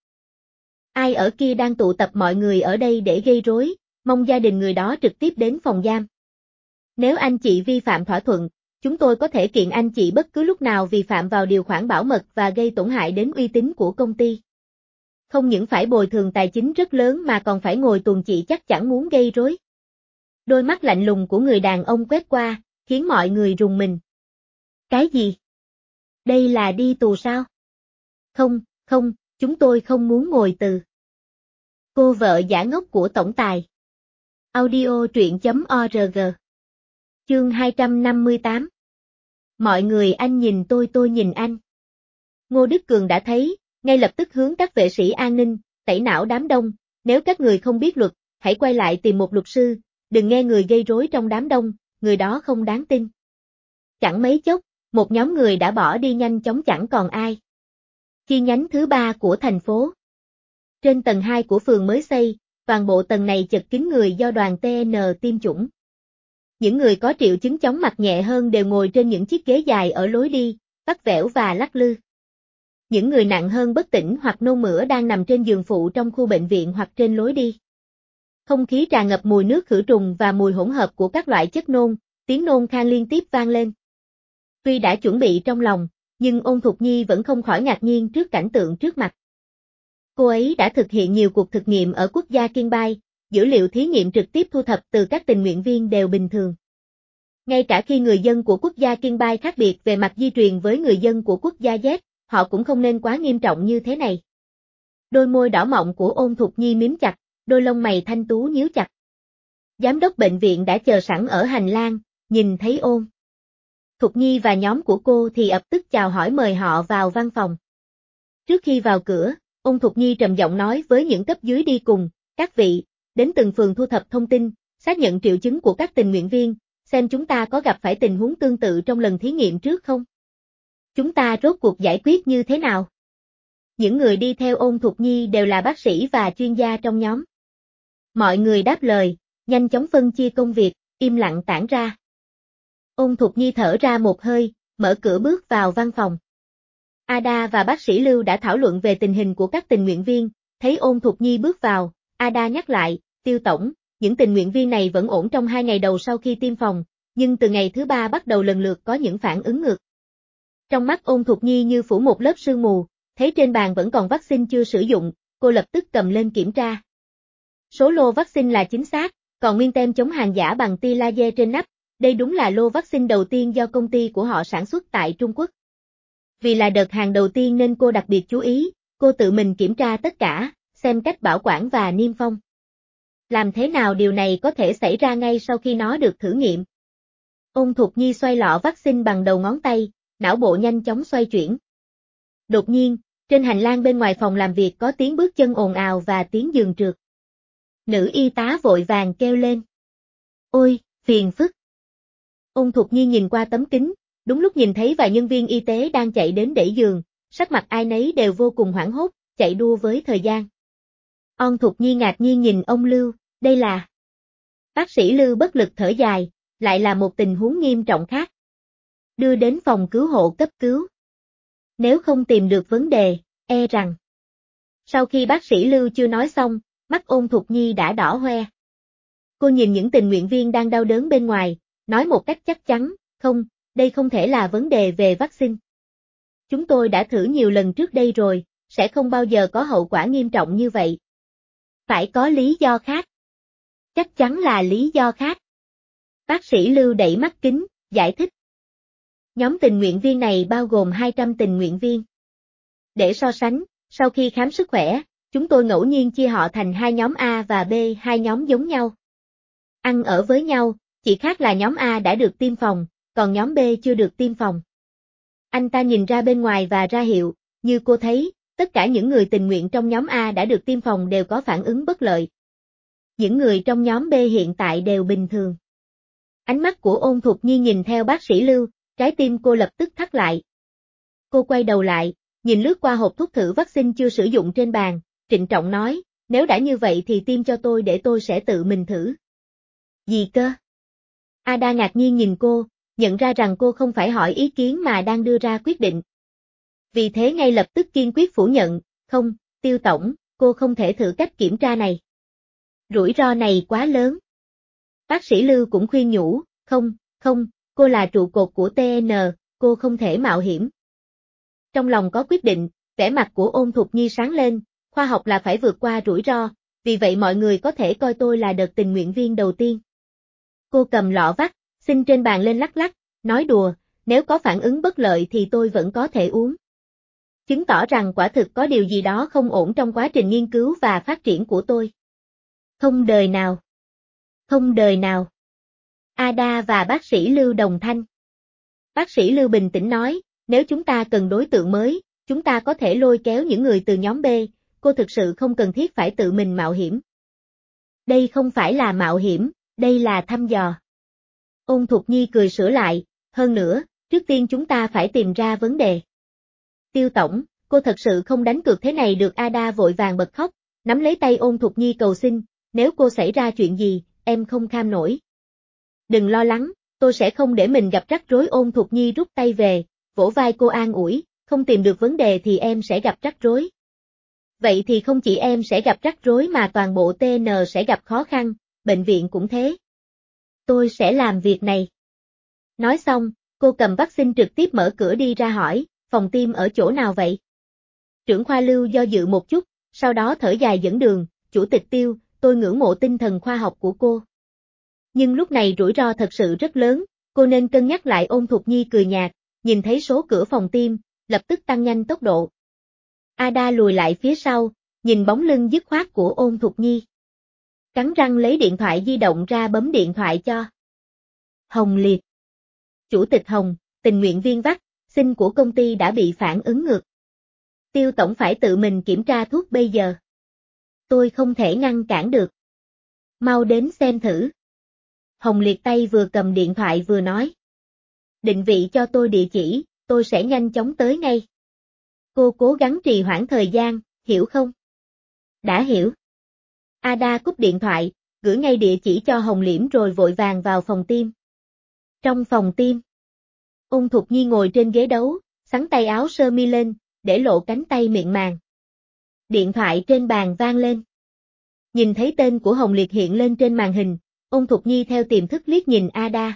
[SPEAKER 1] Ai ở kia đang tụ tập mọi người ở đây để gây rối, mong gia đình người đó trực tiếp đến phòng giam. Nếu anh chị vi phạm thỏa thuận, chúng tôi có thể kiện anh chị bất cứ lúc nào vì phạm vào điều khoản bảo mật và gây tổn hại đến uy tín của công ty. Không những phải bồi thường tài chính rất lớn mà còn phải ngồi tù, chị chắc chẳng muốn gây rối. Đôi mắt lạnh lùng của người đàn ông quét qua, khiến mọi người rùng mình. Cái gì? Đây là đi tù sao? Không, không, chúng tôi không muốn ngồi tù. Cô vợ giả ngốc của tổng tài. Audio truyện.org. Chương 258. Mọi người anh nhìn tôi nhìn anh. Ngô Đức Cường đã thấy, ngay lập tức hướng các vệ sĩ an ninh, tẩy não đám đông, nếu các người không biết luật, hãy quay lại tìm một luật sư, đừng nghe người gây rối trong đám đông, người đó không đáng tin. Chẳng mấy chốc, một nhóm người đã bỏ đi nhanh chóng chẳng còn ai. Chi nhánh thứ 3 của thành phố. Trên tầng 2 của phường mới xây, toàn bộ tầng này chật kín người do đoàn TN tiêm chủng. Những người có triệu chứng chóng mặt nhẹ hơn đều ngồi trên những chiếc ghế dài ở lối đi, vắt vẻo và lắc lư. Những người nặng hơn bất tỉnh hoặc nôn mửa đang nằm trên giường phụ trong khu bệnh viện hoặc trên lối đi. Không khí tràn ngập mùi nước khử trùng và mùi hỗn hợp của các loại chất nôn, tiếng nôn khan liên tiếp vang lên. Tuy đã chuẩn bị trong lòng, nhưng Ôn Thục Nhi vẫn không khỏi ngạc nhiên trước cảnh tượng trước mặt. Cô ấy đã thực hiện nhiều cuộc thực nghiệm ở quốc gia Kiên Bai, dữ liệu thí nghiệm trực tiếp thu thập từ các tình nguyện viên đều bình thường. Ngay cả khi người dân của quốc gia Kiên Bai khác biệt về mặt di truyền với người dân của quốc gia Z, họ cũng không nên quá nghiêm trọng như thế này. Đôi môi đỏ mọng của Ôn Thục Nhi mím chặt, đôi lông mày thanh tú nhíu chặt. Giám đốc bệnh viện đã chờ sẵn ở hành lang, nhìn thấy Ôn Thục Nhi và nhóm của cô thì ập tức chào hỏi mời họ vào văn phòng. Trước khi vào cửa, Ôn Thục Nhi trầm giọng nói với những cấp dưới đi cùng, các vị, đến từng phường thu thập thông tin, xác nhận triệu chứng của các tình nguyện viên, xem chúng ta có gặp phải tình huống tương tự trong lần thí nghiệm trước không? Chúng ta rốt cuộc giải quyết như thế nào? Những người đi theo Ôn Thục Nhi đều là bác sĩ và chuyên gia trong nhóm. Mọi người đáp lời, nhanh chóng phân chia công việc, im lặng tản ra. Ôn Thục Nhi thở ra một hơi, mở cửa bước vào văn phòng. Ada và bác sĩ Lưu đã thảo luận về tình hình của các tình nguyện viên, thấy Ôn Thục Nhi bước vào, Ada nhắc lại, Tiêu tổng, những tình nguyện viên này vẫn ổn trong 2 ngày đầu sau khi tiêm phòng, nhưng từ ngày thứ 3 bắt đầu lần lượt có những phản ứng ngược. Trong mắt Ôn Thục Nhi như phủ một lớp sương mù, thấy trên bàn vẫn còn vaccine chưa sử dụng, cô lập tức cầm lên kiểm tra. Số lô vaccine là chính xác, còn nguyên tem chống hàng giả bằng tia laser trên nắp, đây đúng là lô vaccine đầu tiên do công ty của họ sản xuất tại Trung Quốc. Vì là đợt hàng đầu tiên nên cô đặc biệt chú ý, cô tự mình kiểm tra tất cả, xem cách bảo quản và niêm phong. Làm thế nào điều này có thể xảy ra ngay sau khi nó được thử nghiệm? Ôn Thục Nhi xoay lọ vaccine bằng đầu ngón tay, não bộ nhanh chóng xoay chuyển. Đột nhiên, trên hành lang bên ngoài phòng làm việc có tiếng bước chân ồn ào và tiếng giường trượt. Nữ y tá vội vàng kêu lên. Ôi, phiền phức. Ôn Thục Nhi nhìn qua tấm kính, đúng lúc nhìn thấy vài nhân viên y tế đang chạy đến đẩy giường, sắc mặt ai nấy đều vô cùng hoảng hốt, chạy đua với thời gian. Ôn Thục Nhi ngạc nhiên nhìn ông Lưu, đây là... Bác sĩ Lưu bất lực thở dài, lại là một tình huống nghiêm trọng khác. Đưa đến phòng cứu hộ cấp cứu. Nếu không tìm được vấn đề, e rằng... Sau khi bác sĩ Lưu chưa nói xong, mắt Ôn Thục Nhi đã đỏ hoe. Cô nhìn những tình nguyện viên đang đau đớn bên ngoài, nói một cách chắc chắn, không, đây không thể là vấn đề về vaccine. Chúng tôi đã thử nhiều lần trước đây rồi, sẽ không bao giờ có hậu quả nghiêm trọng như vậy. Phải có lý do khác. Chắc chắn là lý do khác. Bác sĩ Lưu đẩy mắt kính, giải thích. Nhóm tình nguyện viên này bao gồm 200 tình nguyện viên. Để so sánh, sau khi khám sức khỏe, chúng tôi ngẫu nhiên chia họ thành hai nhóm A và B, hai nhóm giống nhau. Ăn ở với nhau, chỉ khác là nhóm A đã được tiêm phòng, còn nhóm B chưa được tiêm phòng. Anh ta nhìn ra bên ngoài và ra hiệu, như cô thấy, tất cả những người tình nguyện trong nhóm A đã được tiêm phòng đều có phản ứng bất lợi. Những người trong nhóm B hiện tại đều bình thường. Ánh mắt của Ôn Thục Nhi nhìn theo bác sĩ Lưu, trái tim cô lập tức thắt lại. Cô quay đầu lại, nhìn lướt qua hộp thuốc thử vaccine chưa sử dụng trên bàn, trịnh trọng nói, nếu đã như vậy thì tiêm cho tôi để tôi sẽ tự mình thử. Gì cơ? Ada ngạc nhiên nhìn cô, nhận ra rằng cô không phải hỏi ý kiến mà đang đưa ra quyết định. Vì thế ngay lập tức kiên quyết phủ nhận, không, Tiêu tổng, cô không thể thử cách kiểm tra này. Rủi ro này quá lớn. Bác sĩ Lưu cũng khuyên nhủ, không, cô là trụ cột của TN, cô không thể mạo hiểm. Trong lòng có quyết định, vẻ mặt của Ôn Thục Nhi sáng lên, khoa học là phải vượt qua rủi ro, vì vậy mọi người có thể coi tôi là đợt tình nguyện viên đầu tiên. Cô cầm lọ vắt, xin trên bàn lên lắc lắc, nói đùa, nếu có phản ứng bất lợi thì tôi vẫn có thể uống. Chứng tỏ rằng quả thực có điều gì đó không ổn trong quá trình nghiên cứu và phát triển của tôi. Không đời nào. Không đời nào. Ada và bác sĩ Lưu đồng thanh. Bác sĩ Lưu bình tĩnh nói, nếu chúng ta cần đối tượng mới, chúng ta có thể lôi kéo những người từ nhóm B, cô thực sự không cần thiết phải tự mình mạo hiểm. Đây không phải là mạo hiểm, đây là thăm dò. Ôn Thục Nhi cười sửa lại, hơn nữa, trước tiên chúng ta phải tìm ra vấn đề. Tiêu tổng, cô thật sự không đánh cược thế này được. Ada vội vàng bật khóc, nắm lấy tay Ôn Thục Nhi cầu xin, nếu cô xảy ra chuyện gì, em không kham nổi. Đừng lo lắng, tôi sẽ không để mình gặp rắc rối. Ôn Thục Nhi rút tay về, vỗ vai cô an ủi, không tìm được vấn đề thì em sẽ gặp rắc rối. Vậy thì không chỉ em sẽ gặp rắc rối mà toàn bộ TN sẽ gặp khó khăn, bệnh viện cũng thế. Tôi sẽ làm việc này. Nói xong, cô cầm vaccine trực tiếp mở cửa đi ra hỏi, phòng tiêm ở chỗ nào vậy? Trưởng khoa Lưu do dự một chút, sau đó thở dài dẫn đường, chủ tịch Tiêu, tôi ngưỡng mộ tinh thần khoa học của cô. Nhưng lúc này rủi ro thật sự rất lớn, cô nên cân nhắc lại. Ôn Thục Nhi cười nhạt, nhìn thấy số cửa phòng tiêm, lập tức tăng nhanh tốc độ. Ada lùi lại phía sau, nhìn bóng lưng dứt khoát của Ôn Thục Nhi. Cắn răng lấy điện thoại di động ra bấm điện thoại cho Hồng Liệt. Chủ tịch Hồng, tình nguyện viên vaccine của công ty đã bị phản ứng ngược. Tiêu tổng phải tự mình kiểm tra thuốc bây giờ. Tôi không thể ngăn cản được. Mau đến xem thử. Hồng Liệt tay vừa cầm điện thoại vừa nói. Định vị cho tôi địa chỉ, tôi sẽ nhanh chóng tới ngay. Cô cố gắng trì hoãn thời gian, hiểu không? Đã hiểu. Ada cúp điện thoại, gửi ngay địa chỉ cho Hồng Liễm rồi vội vàng vào phòng tiêm. Trong phòng tiêm, Ôn Thục Nhi ngồi trên ghế đấu, xắn tay áo sơ mi lên, để lộ cánh tay mịn màng. Điện thoại trên bàn vang lên. Nhìn thấy tên của Hồng Liệt hiện lên trên màn hình, Ôn Thục Nhi theo tiềm thức liếc nhìn Ada.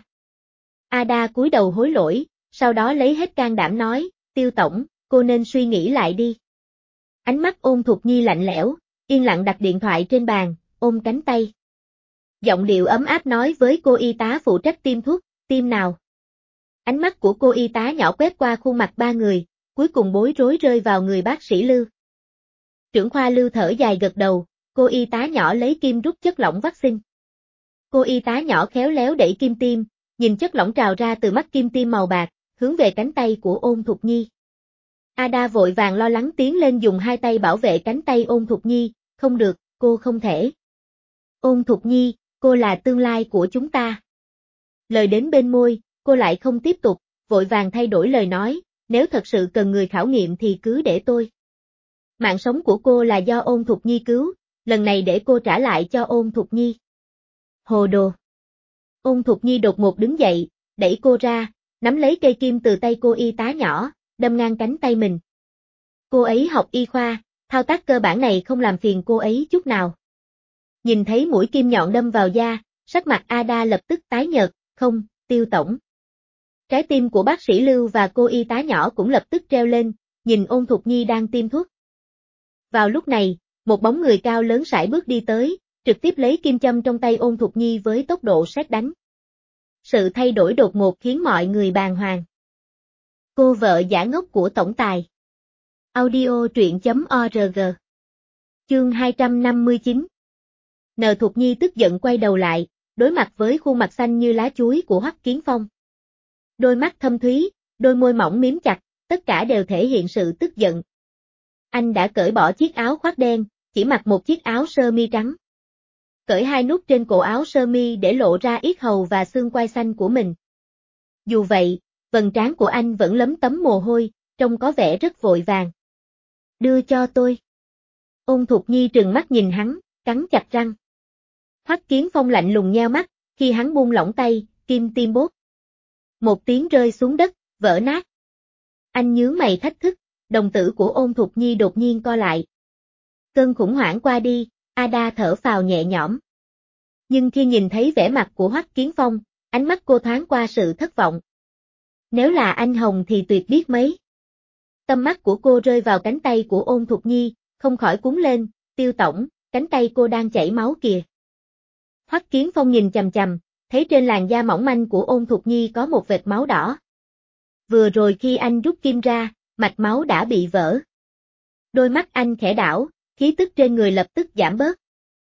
[SPEAKER 1] Ada cúi đầu hối lỗi, sau đó lấy hết can đảm nói, Tiêu tổng, cô nên suy nghĩ lại đi. Ánh mắt Ôn Thục Nhi lạnh lẽo, yên lặng đặt điện thoại trên bàn, ôm cánh tay. Giọng điệu ấm áp nói với cô y tá phụ trách tiêm thuốc, tiêm nào. Ánh mắt của cô y tá nhỏ quét qua khuôn mặt ba người, cuối cùng bối rối rơi vào người bác sĩ Lưu. Trưởng khoa Lưu thở dài gật đầu, cô y tá nhỏ lấy kim rút chất lỏng vaccine. Cô y tá nhỏ khéo léo đẩy kim tiêm, nhìn chất lỏng trào ra từ mắt kim tiêm màu bạc, hướng về cánh tay của Ôn Thục Nhi. Ada vội vàng lo lắng tiến lên dùng hai tay bảo vệ cánh tay Ôn Thục Nhi, không được, cô không thể. Ôn Thục Nhi, cô là tương lai của chúng ta. Lời đến bên môi, cô lại không tiếp tục, vội vàng thay đổi lời nói, nếu thật sự cần người khảo nghiệm thì cứ để tôi. Mạng sống của cô là do Ôn Thục Nhi cứu, lần này để cô trả lại cho Ôn Thục Nhi. Hồ đồ. Ôn Thục Nhi đột ngột đứng dậy, đẩy cô ra, nắm lấy cây kim từ tay cô y tá nhỏ, đâm ngang cánh tay mình. Cô ấy học y khoa, thao tác cơ bản này không làm phiền cô ấy chút nào. Nhìn thấy mũi kim nhọn đâm vào da, sắc mặt Ada lập tức tái nhợt, không, Tiêu tổng. Trái tim của bác sĩ Lưu và cô y tá nhỏ cũng lập tức treo lên, nhìn Ôn Thục Nhi đang tiêm thuốc. Vào lúc này, một bóng người cao lớn sải bước đi tới, trực tiếp lấy kim châm trong tay Ôn Thục Nhi với tốc độ sét đánh. Sự thay đổi đột ngột khiến mọi người bàng hoàng. Cô vợ giả ngốc của tổng tài. Audio truyện.org. Chương 259. N Thục Nhi tức giận quay đầu lại, đối mặt với khuôn mặt xanh như lá chuối của Hoắc Kiến Phong. Đôi mắt thâm thúy, đôi môi mỏng miếm chặt, tất cả đều thể hiện sự tức giận. Anh đã cởi bỏ chiếc áo khoác đen, chỉ mặc một chiếc áo sơ mi trắng. Cởi hai nút trên cổ áo sơ mi để lộ ra yết hầu và xương quai xanh của mình. Dù vậy, vầng trán của anh vẫn lấm tấm mồ hôi, trông có vẻ rất vội vàng. Đưa cho tôi. Ôn Thục Nhi trừng mắt nhìn hắn, cắn chặt răng. Hoắc Kiến Phong lạnh lùng nheo mắt, khi hắn buông lỏng tay, kim tiêm bốp. Một tiếng rơi xuống đất, vỡ nát. Anh nhướng mày thách thức, đồng tử của Ôn Thục Nhi đột nhiên co lại. Cơn khủng hoảng qua đi, Ada thở phào nhẹ nhõm. Nhưng khi nhìn thấy vẻ mặt của Hoắc Kiến Phong, ánh mắt cô thoáng qua sự thất vọng. Nếu là anh Hồng thì tuyệt biết mấy. Tâm mắt của cô rơi vào cánh tay của Ôn Thục Nhi, không khỏi cuống lên, Tiêu tổng, cánh tay cô đang chảy máu kìa. Hoắc Kiến Phong nhìn chằm chằm, thấy trên làn da mỏng manh của Ôn Thục Nhi có một vệt máu đỏ. Vừa rồi khi anh rút kim ra, mạch máu đã bị vỡ. Đôi mắt anh khẽ đảo, khí tức trên người lập tức giảm bớt.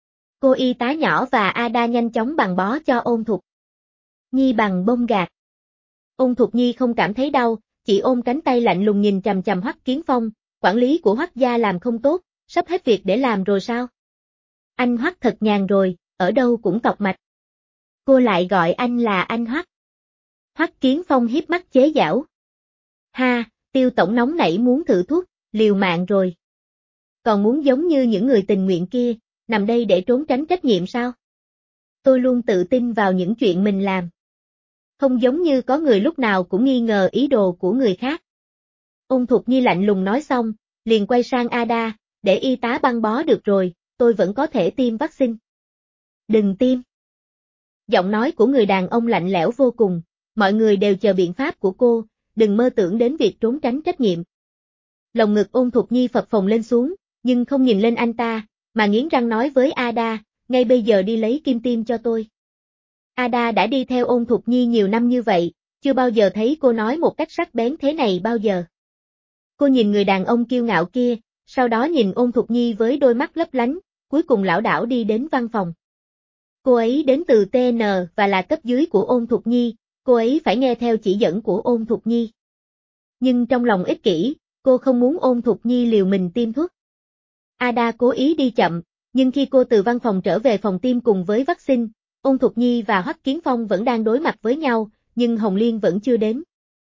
[SPEAKER 1] Cô y tá nhỏ và Ada nhanh chóng băng bó cho Ôn Thục Nhi bằng bông gạc. Ôn Thục Nhi không cảm thấy đau, chỉ ôm cánh tay lạnh lùng nhìn chằm chằm Hoắc Kiến Phong, quản lý của Hoắc gia làm không tốt, sắp hết việc để làm rồi sao? Anh Hoắc thật nhàn rồi, ở đâu cũng tọc mạch. Cô lại gọi anh là anh Hoắc. Hoắc Kiến Phong hiếp mắt chế giễu. Ha, Tiêu tổng nóng nảy muốn thử thuốc, liều mạng rồi. Còn muốn giống như những người tình nguyện kia, nằm đây để trốn tránh trách nhiệm sao? Tôi luôn tự tin vào những chuyện mình làm. Không giống như có người lúc nào cũng nghi ngờ ý đồ của người khác. Ôn Thục Nhi lạnh lùng nói xong, liền quay sang Ada, để y tá băng bó được rồi, tôi vẫn có thể tiêm vaccine. Đừng tiêm. Giọng nói của người đàn ông lạnh lẽo vô cùng, mọi người đều chờ biện pháp của cô, đừng mơ tưởng đến việc trốn tránh trách nhiệm. Lồng ngực Ôn Thục Nhi phập phồng lên xuống, nhưng không nhìn lên anh ta, mà nghiến răng nói với Ada, ngay bây giờ đi lấy kim tiêm cho tôi. Ada đã đi theo Ôn Thục Nhi nhiều năm như vậy, chưa bao giờ thấy cô nói một cách sắc bén thế này bao giờ. Cô nhìn người đàn ông kiêu ngạo kia, sau đó nhìn Ôn Thục Nhi với đôi mắt lấp lánh, cuối cùng lảo đảo đi đến văn phòng. Cô ấy đến từ TN và là cấp dưới của Ôn Thục Nhi, cô ấy phải nghe theo chỉ dẫn của Ôn Thục Nhi. Nhưng trong lòng ích kỷ, cô không muốn Ôn Thục Nhi liều mình tiêm thuốc. Ada cố ý đi chậm, nhưng khi cô từ văn phòng trở về phòng tiêm cùng với vaccine, Ôn Thục Nhi và Hoắc Kiến Phong vẫn đang đối mặt với nhau, nhưng Hồng Liên vẫn chưa đến.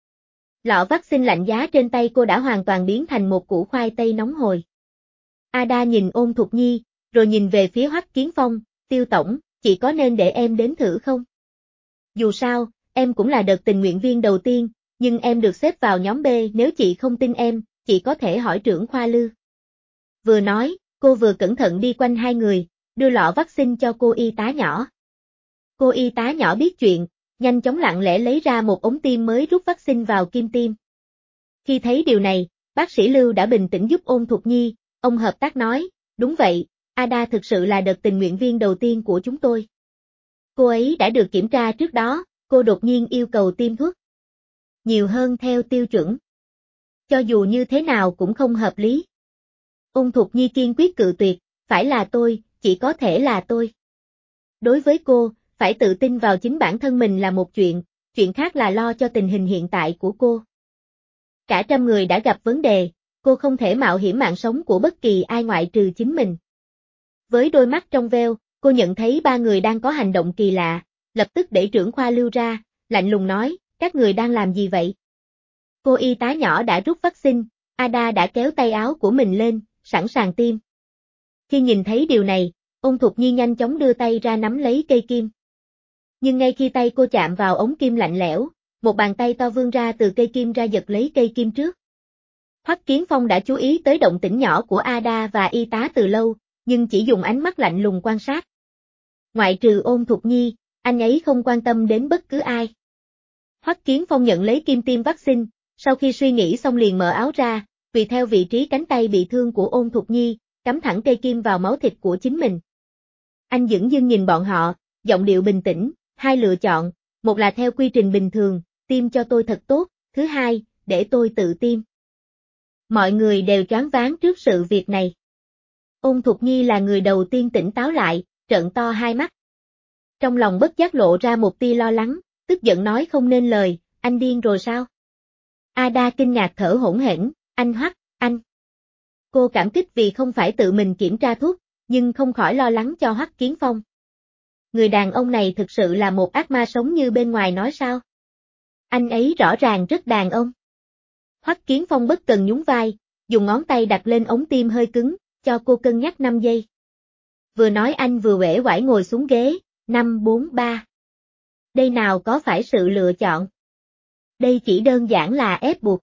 [SPEAKER 1] Lọ vaccine lạnh giá trên tay cô đã hoàn toàn biến thành một củ khoai tây nóng hổi. Ada nhìn Ôn Thục Nhi, rồi nhìn về phía Hoắc Kiến Phong, Tiêu tổng, chị có nên để em đến thử không? Dù sao, em cũng là đợt tình nguyện viên đầu tiên, nhưng em được xếp vào nhóm B, nếu chị không tin em, chị có thể hỏi trưởng khoa Lư. Vừa nói, cô vừa cẩn thận đi quanh hai người, đưa lọ vaccine cho cô y tá nhỏ. Cô y tá nhỏ biết chuyện, nhanh chóng lặng lẽ lấy ra một ống tiêm mới rút vaccine vào kim tiêm. Khi thấy điều này, bác sĩ Lưu đã bình tĩnh giúp Ôn Thục Nhi, ông hợp tác nói, đúng vậy, Ada thực sự là đợt tình nguyện viên đầu tiên của chúng tôi. Cô ấy đã được kiểm tra trước đó, cô đột nhiên yêu cầu tiêm thuốc. Nhiều hơn theo tiêu chuẩn. Cho dù như thế nào cũng không hợp lý. Ôn Thục Nhi kiên quyết cự tuyệt, phải là tôi, chỉ có thể là tôi. Đối với cô, phải tự tin vào chính bản thân mình là một chuyện khác là lo cho tình hình hiện tại của cô. Cả trăm người đã gặp vấn đề, cô không thể mạo hiểm mạng sống của bất kỳ ai ngoại trừ chính mình. Với đôi mắt trong veo, cô nhận thấy ba người đang có hành động kỳ lạ, lập tức để trưởng khoa Lưu ra, lạnh lùng nói, các người đang làm gì vậy? Cô y tá nhỏ đã rút vaccine, Ada đã kéo tay áo của mình lên, sẵn sàng tiêm. Khi nhìn thấy điều này, Ôn Thục Nhi nhanh chóng đưa tay ra nắm lấy cây kim. Nhưng ngay khi tay cô chạm vào ống kim lạnh lẽo, một bàn tay to vươn ra từ cây kim ra giật lấy cây kim trước. Hoắc Kiến Phong đã chú ý tới động tĩnh nhỏ của Ada và y tá từ lâu, nhưng chỉ dùng ánh mắt lạnh lùng quan sát. Ngoại trừ Ôn Thục Nhi, anh ấy không quan tâm đến bất cứ ai. Hoắc Kiến Phong nhận lấy kim tiêm vaccine, sau khi suy nghĩ xong liền mở áo ra, tùy theo vị trí cánh tay bị thương của Ôn Thục Nhi, cắm thẳng cây kim vào máu thịt của chính mình. Anh dửng dưng nhìn bọn họ, giọng điệu bình tĩnh, hai lựa chọn, một là theo quy trình bình thường, tiêm cho tôi thật tốt, thứ hai, để tôi tự tiêm. Mọi người đều choáng váng trước sự việc này. Ôn Thục Nhi là người đầu tiên tỉnh táo lại, trợn to hai mắt. Trong lòng bất giác lộ ra một tia lo lắng, tức giận nói không nên lời, anh điên rồi sao? Ada kinh ngạc thở hổn hển, anh Hoắc, anh. Cô cảm kích vì không phải tự mình kiểm tra thuốc, nhưng không khỏi lo lắng cho Hoắc Kiến Phong. Người đàn ông này thực sự là một ác ma sống như bên ngoài nói sao? Anh ấy rõ ràng rất đàn ông. Hoắc Kiến Phong bất cần nhún vai, dùng ngón tay đặt lên ống tim hơi cứng, cho cô cân nhắc 5 giây. Vừa nói anh vừa uể oải ngồi xuống ghế, 5, 4, 3. Đây nào có phải sự lựa chọn? Đây chỉ đơn giản là ép buộc.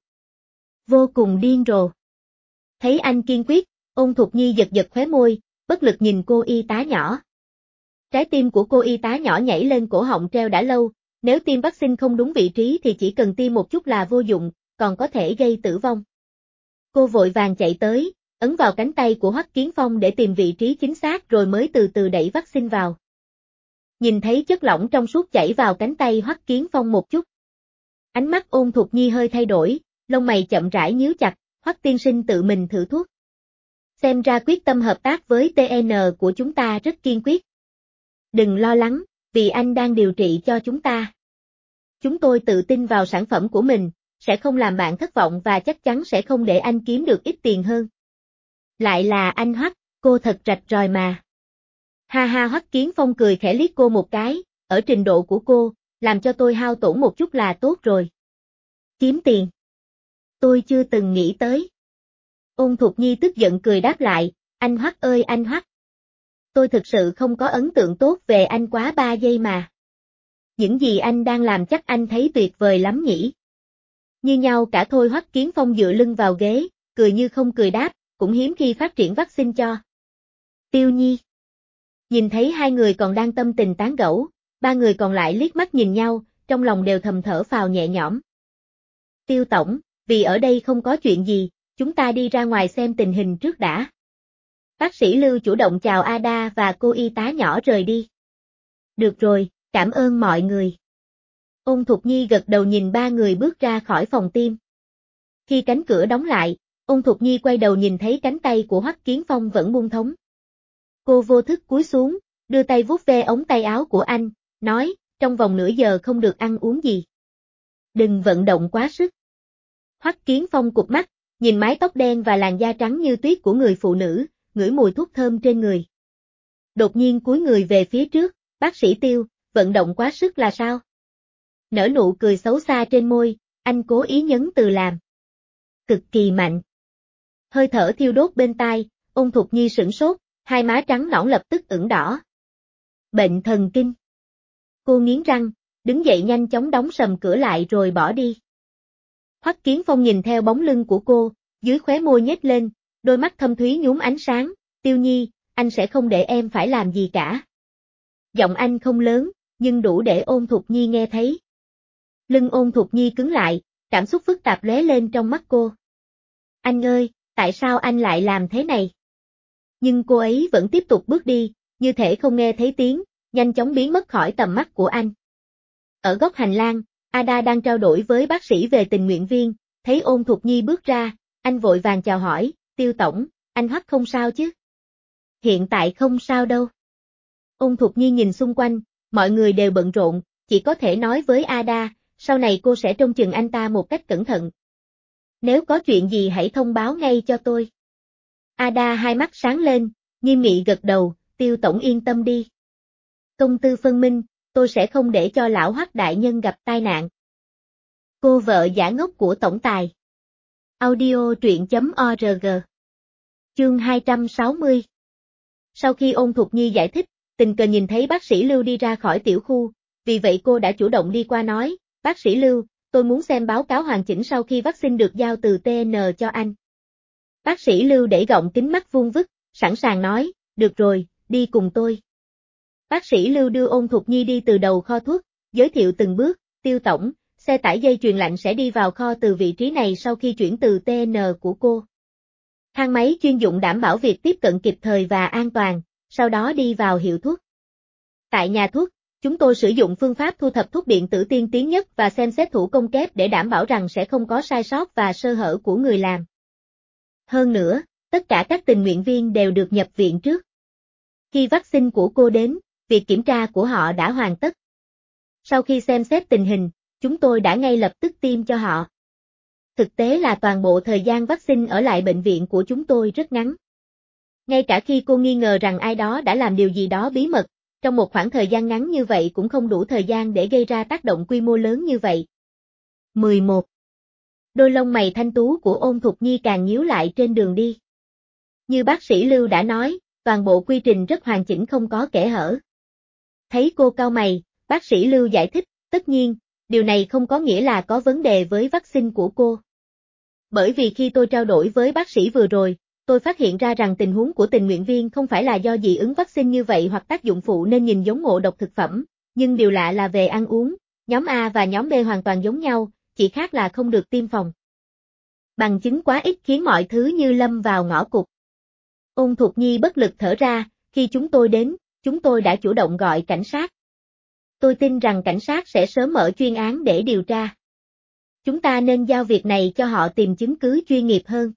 [SPEAKER 1] Vô cùng điên rồ. Thấy anh kiên quyết, Ôn Thục Nhi giật giật khóe môi, bất lực nhìn cô y tá nhỏ. Trái tim của cô y tá nhỏ nhảy lên cổ họng treo đã lâu, nếu tiêm vaccine không đúng vị trí thì chỉ cần tiêm một chút là vô dụng, còn có thể gây tử vong. Cô vội vàng chạy tới, ấn vào cánh tay của Hoắc Kiến Phong để tìm vị trí chính xác rồi mới từ từ đẩy vaccine vào. Nhìn thấy chất lỏng trong suốt chảy vào cánh tay Hoắc Kiến Phong một chút. Ánh mắt Ôn Thục Nhi hơi thay đổi, lông mày chậm rãi nhíu chặt, Hoắc tiên sinh tự mình thử thuốc. Xem ra quyết tâm hợp tác với TN của chúng ta rất kiên quyết. Đừng lo lắng, vì anh đang điều trị cho chúng ta. Chúng tôi tự tin vào sản phẩm của mình, sẽ không làm bạn thất vọng và chắc chắn sẽ không để anh kiếm được ít tiền hơn. Lại là anh Hoắc, cô thật rạch ròi mà. Ha ha, Hoắc Kiến Phong cười khẽ liếc cô một cái, ở trình độ của cô, làm cho tôi hao tổn một chút là tốt rồi. Kiếm tiền. Tôi chưa từng nghĩ tới. Ôn Thục Nhi tức giận cười đáp lại, anh Hoắc ơi anh Hoắc. Tôi thực sự không có ấn tượng tốt về anh quá 3 giây mà. Những gì anh đang làm chắc anh thấy tuyệt vời lắm nhỉ. Như nhau cả thôi. Hoắc Kiến Phong dựa lưng vào ghế, cười như không cười đáp, cũng hiếm khi phát triển vaccine cho. Tiêu Nhi. Nhìn thấy hai người còn đang tâm tình tán gẫu, ba người còn lại liếc mắt nhìn nhau, trong lòng đều thầm thở phào nhẹ nhõm. Tiêu tổng, vì ở đây không có chuyện gì, chúng ta đi ra ngoài xem tình hình trước đã. Bác sĩ Lưu chủ động chào Ada và cô y tá nhỏ rời đi. Được rồi, cảm ơn mọi người. Ôn Thục Nhi gật đầu nhìn ba người bước ra khỏi phòng tiêm. Khi cánh cửa đóng lại, Ôn Thục Nhi quay đầu nhìn thấy cánh tay của Hoắc Kiến Phong vẫn buông thõng. Cô vô thức cúi xuống, đưa tay vuốt ve ống tay áo của anh, nói, trong vòng nửa giờ không được ăn uống gì. Đừng vận động quá sức. Hoắc Kiến Phong cụp mắt, nhìn mái tóc đen và làn da trắng như tuyết của người phụ nữ, ngửi mùi thuốc thơm trên người. Đột nhiên cúi người về phía trước, bác sĩ Tiêu, vận động quá sức là sao? Nở nụ cười xấu xa trên môi, anh cố ý nhấn từ làm. Cực kỳ mạnh. Hơi thở thiêu đốt bên tai, Ôn Thục Nhi sửng sốt, hai má trắng nõn lập tức ửng đỏ. Bệnh thần kinh. Cô nghiến răng, đứng dậy nhanh chóng đóng sầm cửa lại rồi bỏ đi. Hoắc Kiến Phong nhìn theo bóng lưng của cô, dưới khóe môi nhếch lên, đôi mắt thâm thúy nhuốm ánh sáng, Tiêu Nhi, anh sẽ không để em phải làm gì cả. Giọng anh không lớn, nhưng đủ để Ôn Thục Nhi nghe thấy. Lưng Ôn Thục Nhi cứng lại, cảm xúc phức tạp lóe lên trong mắt cô. Anh ơi, tại sao anh lại làm thế này? Nhưng cô ấy vẫn tiếp tục bước đi, như thể không nghe thấy tiếng, nhanh chóng biến mất khỏi tầm mắt của anh. Ở góc hành lang, Ada đang trao đổi với bác sĩ về tình nguyện viên, thấy Ôn Thục Nhi bước ra, anh vội vàng chào hỏi, Tiêu tổng, anh Hoắc không sao chứ? Hiện tại không sao đâu. Ôn Thục Nhi nhìn xung quanh, mọi người đều bận rộn, chỉ có thể nói với Ada, sau này cô sẽ trông chừng anh ta một cách cẩn thận. Nếu có chuyện gì hãy thông báo ngay cho tôi. Ada hai mắt sáng lên, nghiêm nghị gật đầu, Tiêu tổng yên tâm đi. Công tư phân minh, tôi sẽ không để cho lão Hoắc đại nhân gặp tai nạn. Cô vợ giả ngốc của tổng tài. Audio truyện.org. Chương 260. Sau khi Ôn Thục Nhi giải thích, tình cờ nhìn thấy bác sĩ Lưu đi ra khỏi tiểu khu, vì vậy cô đã chủ động đi qua nói, bác sĩ Lưu, tôi muốn xem báo cáo hoàn chỉnh sau khi vaccine được giao từ TN cho anh. Bác sĩ Lưu để gọng kính mắt vuông vức, sẵn sàng nói, được rồi, đi cùng tôi. Bác sĩ Lưu đưa Ôn Thục Nhi đi từ đầu kho thuốc, giới thiệu từng bước, Tiêu tổng, xe tải dây chuyền lạnh sẽ đi vào kho từ vị trí này sau khi chuyển từ TN của cô. Thang máy chuyên dụng đảm bảo việc tiếp cận kịp thời và an toàn, sau đó đi vào hiệu thuốc. Tại nhà thuốc, chúng tôi sử dụng phương pháp thu thập thuốc điện tử tiên tiến nhất và xem xét thủ công kép để đảm bảo rằng sẽ không có sai sót và sơ hở của người làm. Hơn nữa, tất cả các tình nguyện viên đều được nhập viện trước. Khi vaccine của cô đến, việc kiểm tra của họ đã hoàn tất. Sau khi xem xét tình hình, chúng tôi đã ngay lập tức tiêm cho họ. Thực tế là toàn bộ thời gian vaccine ở lại bệnh viện của chúng tôi rất ngắn. Ngay cả khi cô nghi ngờ rằng ai đó đã làm điều gì đó bí mật, trong một khoảng thời gian ngắn như vậy cũng không đủ thời gian để gây ra tác động quy mô lớn như vậy. 11. Đôi lông mày thanh tú của Ôn Thục Nhi càng nhíu lại trên đường đi. Như bác sĩ Lưu đã nói, toàn bộ quy trình rất hoàn chỉnh không có kẽ hở. Thấy cô cau mày, bác sĩ Lưu giải thích, tất nhiên, điều này không có nghĩa là có vấn đề với vaccine của cô. Bởi vì khi tôi trao đổi với bác sĩ vừa rồi, tôi phát hiện ra rằng tình huống của tình nguyện viên không phải là do dị ứng vaccine như vậy hoặc tác dụng phụ nên nhìn giống ngộ độc thực phẩm, nhưng điều lạ là về ăn uống, nhóm A và nhóm B hoàn toàn giống nhau, chỉ khác là không được tiêm phòng. Bằng chứng quá ít khiến mọi thứ như lâm vào ngõ cụt. Ôn Thục Nhi bất lực thở ra, khi chúng tôi đến, chúng tôi đã chủ động gọi cảnh sát. Tôi tin rằng cảnh sát sẽ sớm mở chuyên án để điều tra. Chúng ta nên giao việc này cho họ tìm chứng cứ chuyên nghiệp hơn.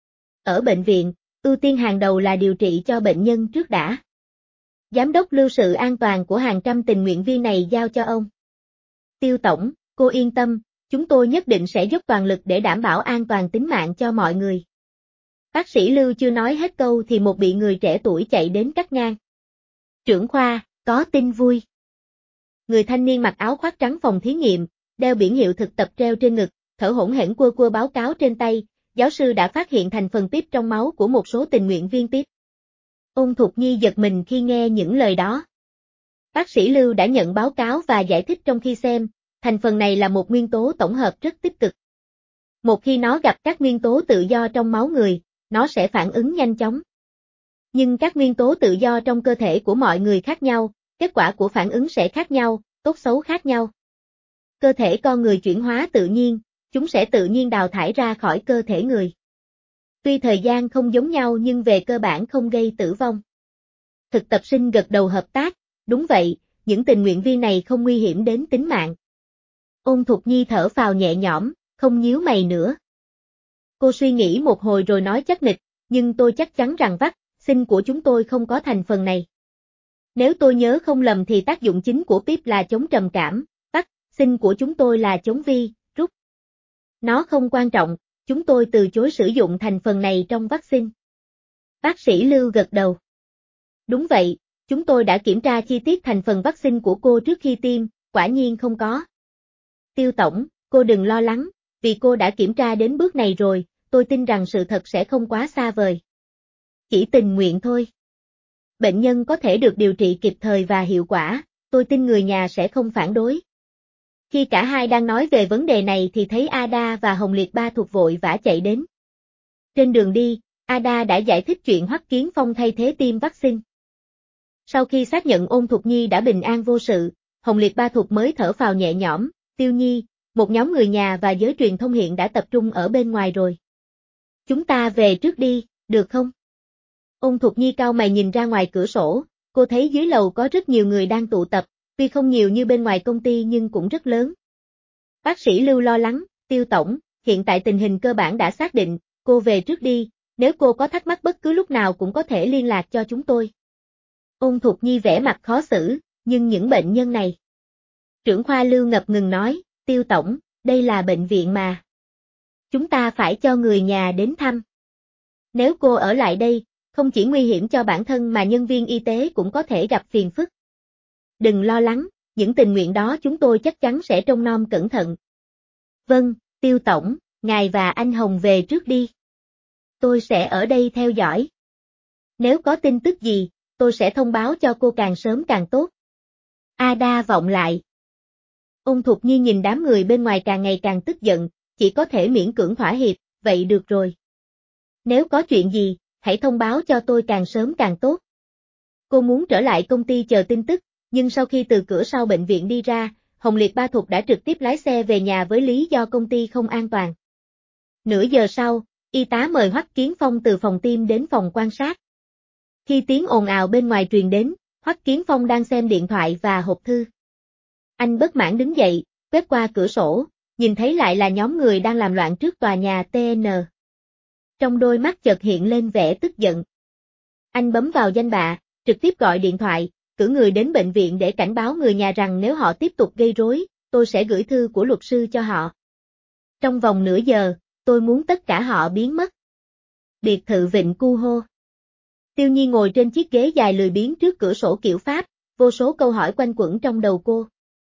[SPEAKER 1] Ở bệnh viện, ưu tiên hàng đầu là điều trị cho bệnh nhân trước đã. Giám đốc lưu sự an toàn của hàng trăm tình nguyện viên này giao cho ông. Tiêu tổng, cô yên tâm, chúng tôi nhất định sẽ dốc toàn lực để đảm bảo an toàn tính mạng cho mọi người. Bác sĩ Lưu chưa nói hết câu thì một bị người trẻ tuổi chạy đến cắt ngang. Trưởng khoa, có tin vui. Người thanh niên mặc áo khoác trắng phòng thí nghiệm, đeo biển hiệu thực tập treo trên ngực, thở hổn hển quơ báo cáo trên tay, giáo sư đã phát hiện thành phần PIP trong máu của một số tình nguyện viên PIP. Ôn Thục Nhi giật mình khi nghe những lời đó. Bác sĩ Lưu đã nhận báo cáo và giải thích trong khi xem, thành phần này là một nguyên tố tổng hợp rất tích cực. Một khi nó gặp các nguyên tố tự do trong máu người, nó sẽ phản ứng nhanh chóng. Nhưng các nguyên tố tự do trong cơ thể của mọi người khác nhau, kết quả của phản ứng sẽ khác nhau, tốt xấu khác nhau. Cơ thể con người chuyển hóa tự nhiên, chúng sẽ tự nhiên đào thải ra khỏi cơ thể người. Tuy thời gian không giống nhau nhưng về cơ bản không gây tử vong. Thực tập sinh gật đầu hợp tác, đúng vậy, những tình nguyện viên này không nguy hiểm đến tính mạng. Ôn Thục Nhi thở phào nhẹ nhõm, không nhíu mày nữa. Cô suy nghĩ một hồi rồi nói chắc nịch, nhưng tôi chắc chắn rằng vaccine của chúng tôi không có thành phần này. Nếu tôi nhớ không lầm thì tác dụng chính của PIP là chống trầm cảm, vaccine của chúng tôi là chống virus. Nó không quan trọng, chúng tôi từ chối sử dụng thành phần này trong vaccine. Bác sĩ Lưu gật đầu. Đúng vậy, chúng tôi đã kiểm tra chi tiết thành phần vaccine của cô trước khi tiêm, quả nhiên không có. Tiêu tổng, cô đừng lo lắng, vì cô đã kiểm tra đến bước này rồi, tôi tin rằng sự thật sẽ không quá xa vời. Chỉ tình nguyện thôi. Bệnh nhân có thể được điều trị kịp thời và hiệu quả, tôi tin người nhà sẽ không phản đối. Khi cả hai đang nói về vấn đề này thì thấy Ada và Hồng Liệt Ba thuộc vội vã chạy đến. Trên đường đi, Ada đã giải thích chuyện Hoắc Kiến Phong thay thế tiêm vaccine. Sau khi xác nhận Ôn Thục Nhi đã bình an vô sự, Hồng Liệt Ba thuộc mới thở phào nhẹ nhõm, Tiêu Nhi, một nhóm người nhà và giới truyền thông hiện đã tập trung ở bên ngoài rồi. Chúng ta về trước đi, được không? Ôn Thục Nhi cau mày nhìn ra ngoài cửa sổ, cô thấy dưới lầu có rất nhiều người đang tụ tập, tuy không nhiều như bên ngoài công ty nhưng cũng rất lớn. Bác sĩ Lưu lo lắng, Tiêu tổng, hiện tại tình hình cơ bản đã xác định, cô về trước đi, nếu cô có thắc mắc bất cứ lúc nào cũng có thể liên lạc cho chúng tôi. Ôn Thục Nhi vẻ mặt khó xử, nhưng những bệnh nhân này. Trưởng khoa Lưu ngập ngừng nói, Tiêu tổng, đây là bệnh viện mà. Chúng ta phải cho người nhà đến thăm. Nếu cô ở lại đây, không chỉ nguy hiểm cho bản thân mà nhân viên y tế cũng có thể gặp phiền phức. Đừng lo lắng, những tình nguyện đó chúng tôi chắc chắn sẽ trông nom cẩn thận. Vâng, Tiêu tổng, ngài và anh Hồng về trước đi. Tôi sẽ ở đây theo dõi. Nếu có tin tức gì, tôi sẽ thông báo cho cô càng sớm càng tốt. Ada vọng lại. Ôn Thục Nhi nhìn đám người bên ngoài càng ngày càng tức giận, chỉ có thể miễn cưỡng thỏa hiệp, vậy được rồi. Nếu có chuyện gì, hãy thông báo cho tôi càng sớm càng tốt. Cô muốn trở lại công ty chờ tin tức, nhưng sau khi từ cửa sau bệnh viện đi ra, Hồng Liệt Ba Thục đã trực tiếp lái xe về nhà với lý do công ty không an toàn. Nửa giờ sau, y tá mời Hoắc Kiến Phong từ phòng tim đến phòng quan sát. Khi tiếng ồn ào bên ngoài truyền đến, Hoắc Kiến Phong đang xem điện thoại và hộp thư. Anh bất mãn đứng dậy, quét qua cửa sổ, nhìn thấy lại là nhóm người đang làm loạn trước tòa nhà TN. Trong đôi mắt chợt hiện lên vẻ tức giận. Anh bấm vào danh bạ, trực tiếp gọi điện thoại, cử người đến bệnh viện để cảnh báo người nhà rằng nếu họ tiếp tục gây rối, tôi sẽ gửi thư của luật sư cho họ. Trong vòng nửa giờ, tôi muốn tất cả họ biến mất. Biệt thự Vịnh Cu Hô. Tiêu Nhi ngồi trên chiếc ghế dài lười biếng trước cửa sổ kiểu Pháp, vô số câu hỏi quanh quẩn trong đầu cô.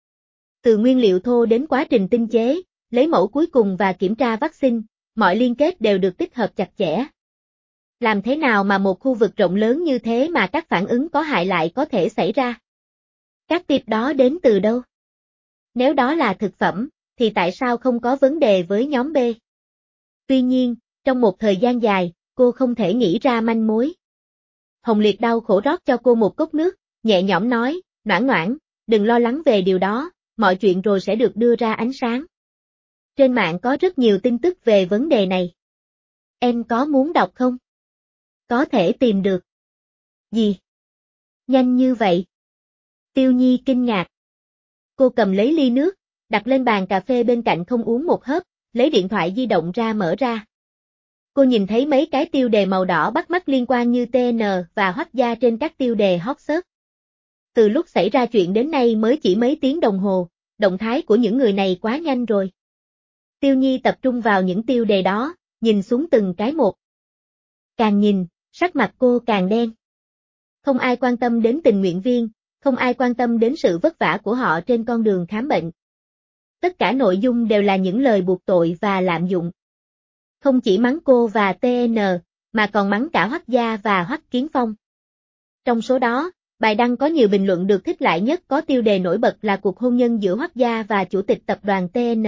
[SPEAKER 1] Từ nguyên liệu thô đến quá trình tinh chế, lấy mẫu cuối cùng và kiểm tra vaccine, mọi liên kết đều được tích hợp chặt chẽ. Làm thế nào mà một khu vực rộng lớn như thế mà các phản ứng có hại lại có thể xảy ra? Các tiệp đó đến từ đâu? Nếu đó là thực phẩm, thì tại sao không có vấn đề với nhóm B? Tuy nhiên, trong một thời gian dài, cô không thể nghĩ ra manh mối. Hồng Liệt đau khổ rót cho cô một cốc nước, nhẹ nhõm nói, Noãn Noãn, đừng lo lắng về điều đó, mọi chuyện rồi sẽ được đưa ra ánh sáng. Trên mạng có rất nhiều tin tức về vấn đề này. Em có muốn đọc không? Có thể tìm được. Gì? Nhanh như vậy? Tiêu Nhi kinh ngạc. Cô cầm lấy ly nước, đặt lên bàn cà phê bên cạnh không uống một hớp, lấy điện thoại di động ra mở ra. Cô nhìn thấy mấy cái tiêu đề màu đỏ bắt mắt liên quan như TN và Hoắc Gia trên các tiêu đề hot search. Từ lúc xảy ra chuyện đến nay mới chỉ mấy tiếng đồng hồ, động thái của những người này quá nhanh rồi. Tiêu Nhi tập trung vào những tiêu đề đó, nhìn xuống từng cái một. Càng nhìn, sắc mặt cô càng đen. Không ai quan tâm đến tình nguyện viên, không ai quan tâm đến sự vất vả của họ trên con đường khám bệnh. Tất cả nội dung đều là những lời buộc tội và lạm dụng. Không chỉ mắng cô và TN, mà còn mắng cả Hoắc Gia và Hoắc Kiến Phong. Trong số đó, bài đăng có nhiều bình luận được thích lại nhất có tiêu đề nổi bật là cuộc hôn nhân giữa Hoắc Gia và chủ tịch tập đoàn TN.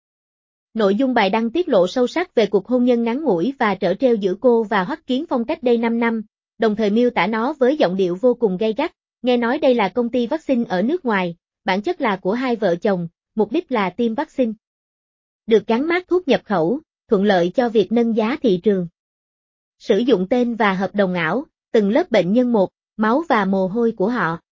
[SPEAKER 1] Nội dung bài đăng tiết lộ sâu sắc về cuộc hôn nhân ngắn ngủi và trỡ trêu giữa cô và Hoắc Kiến Phong cách đây 5 năm, đồng thời miêu tả nó với giọng điệu vô cùng gay gắt, nghe nói đây là công ty vaccine ở nước ngoài, bản chất là của hai vợ chồng, mục đích là tiêm vaccine. Được gắn mác thuốc nhập khẩu, thuận lợi cho việc nâng giá thị trường. Sử dụng tên và hợp đồng ảo, từng lớp bệnh nhân một, máu và mồ hôi của họ.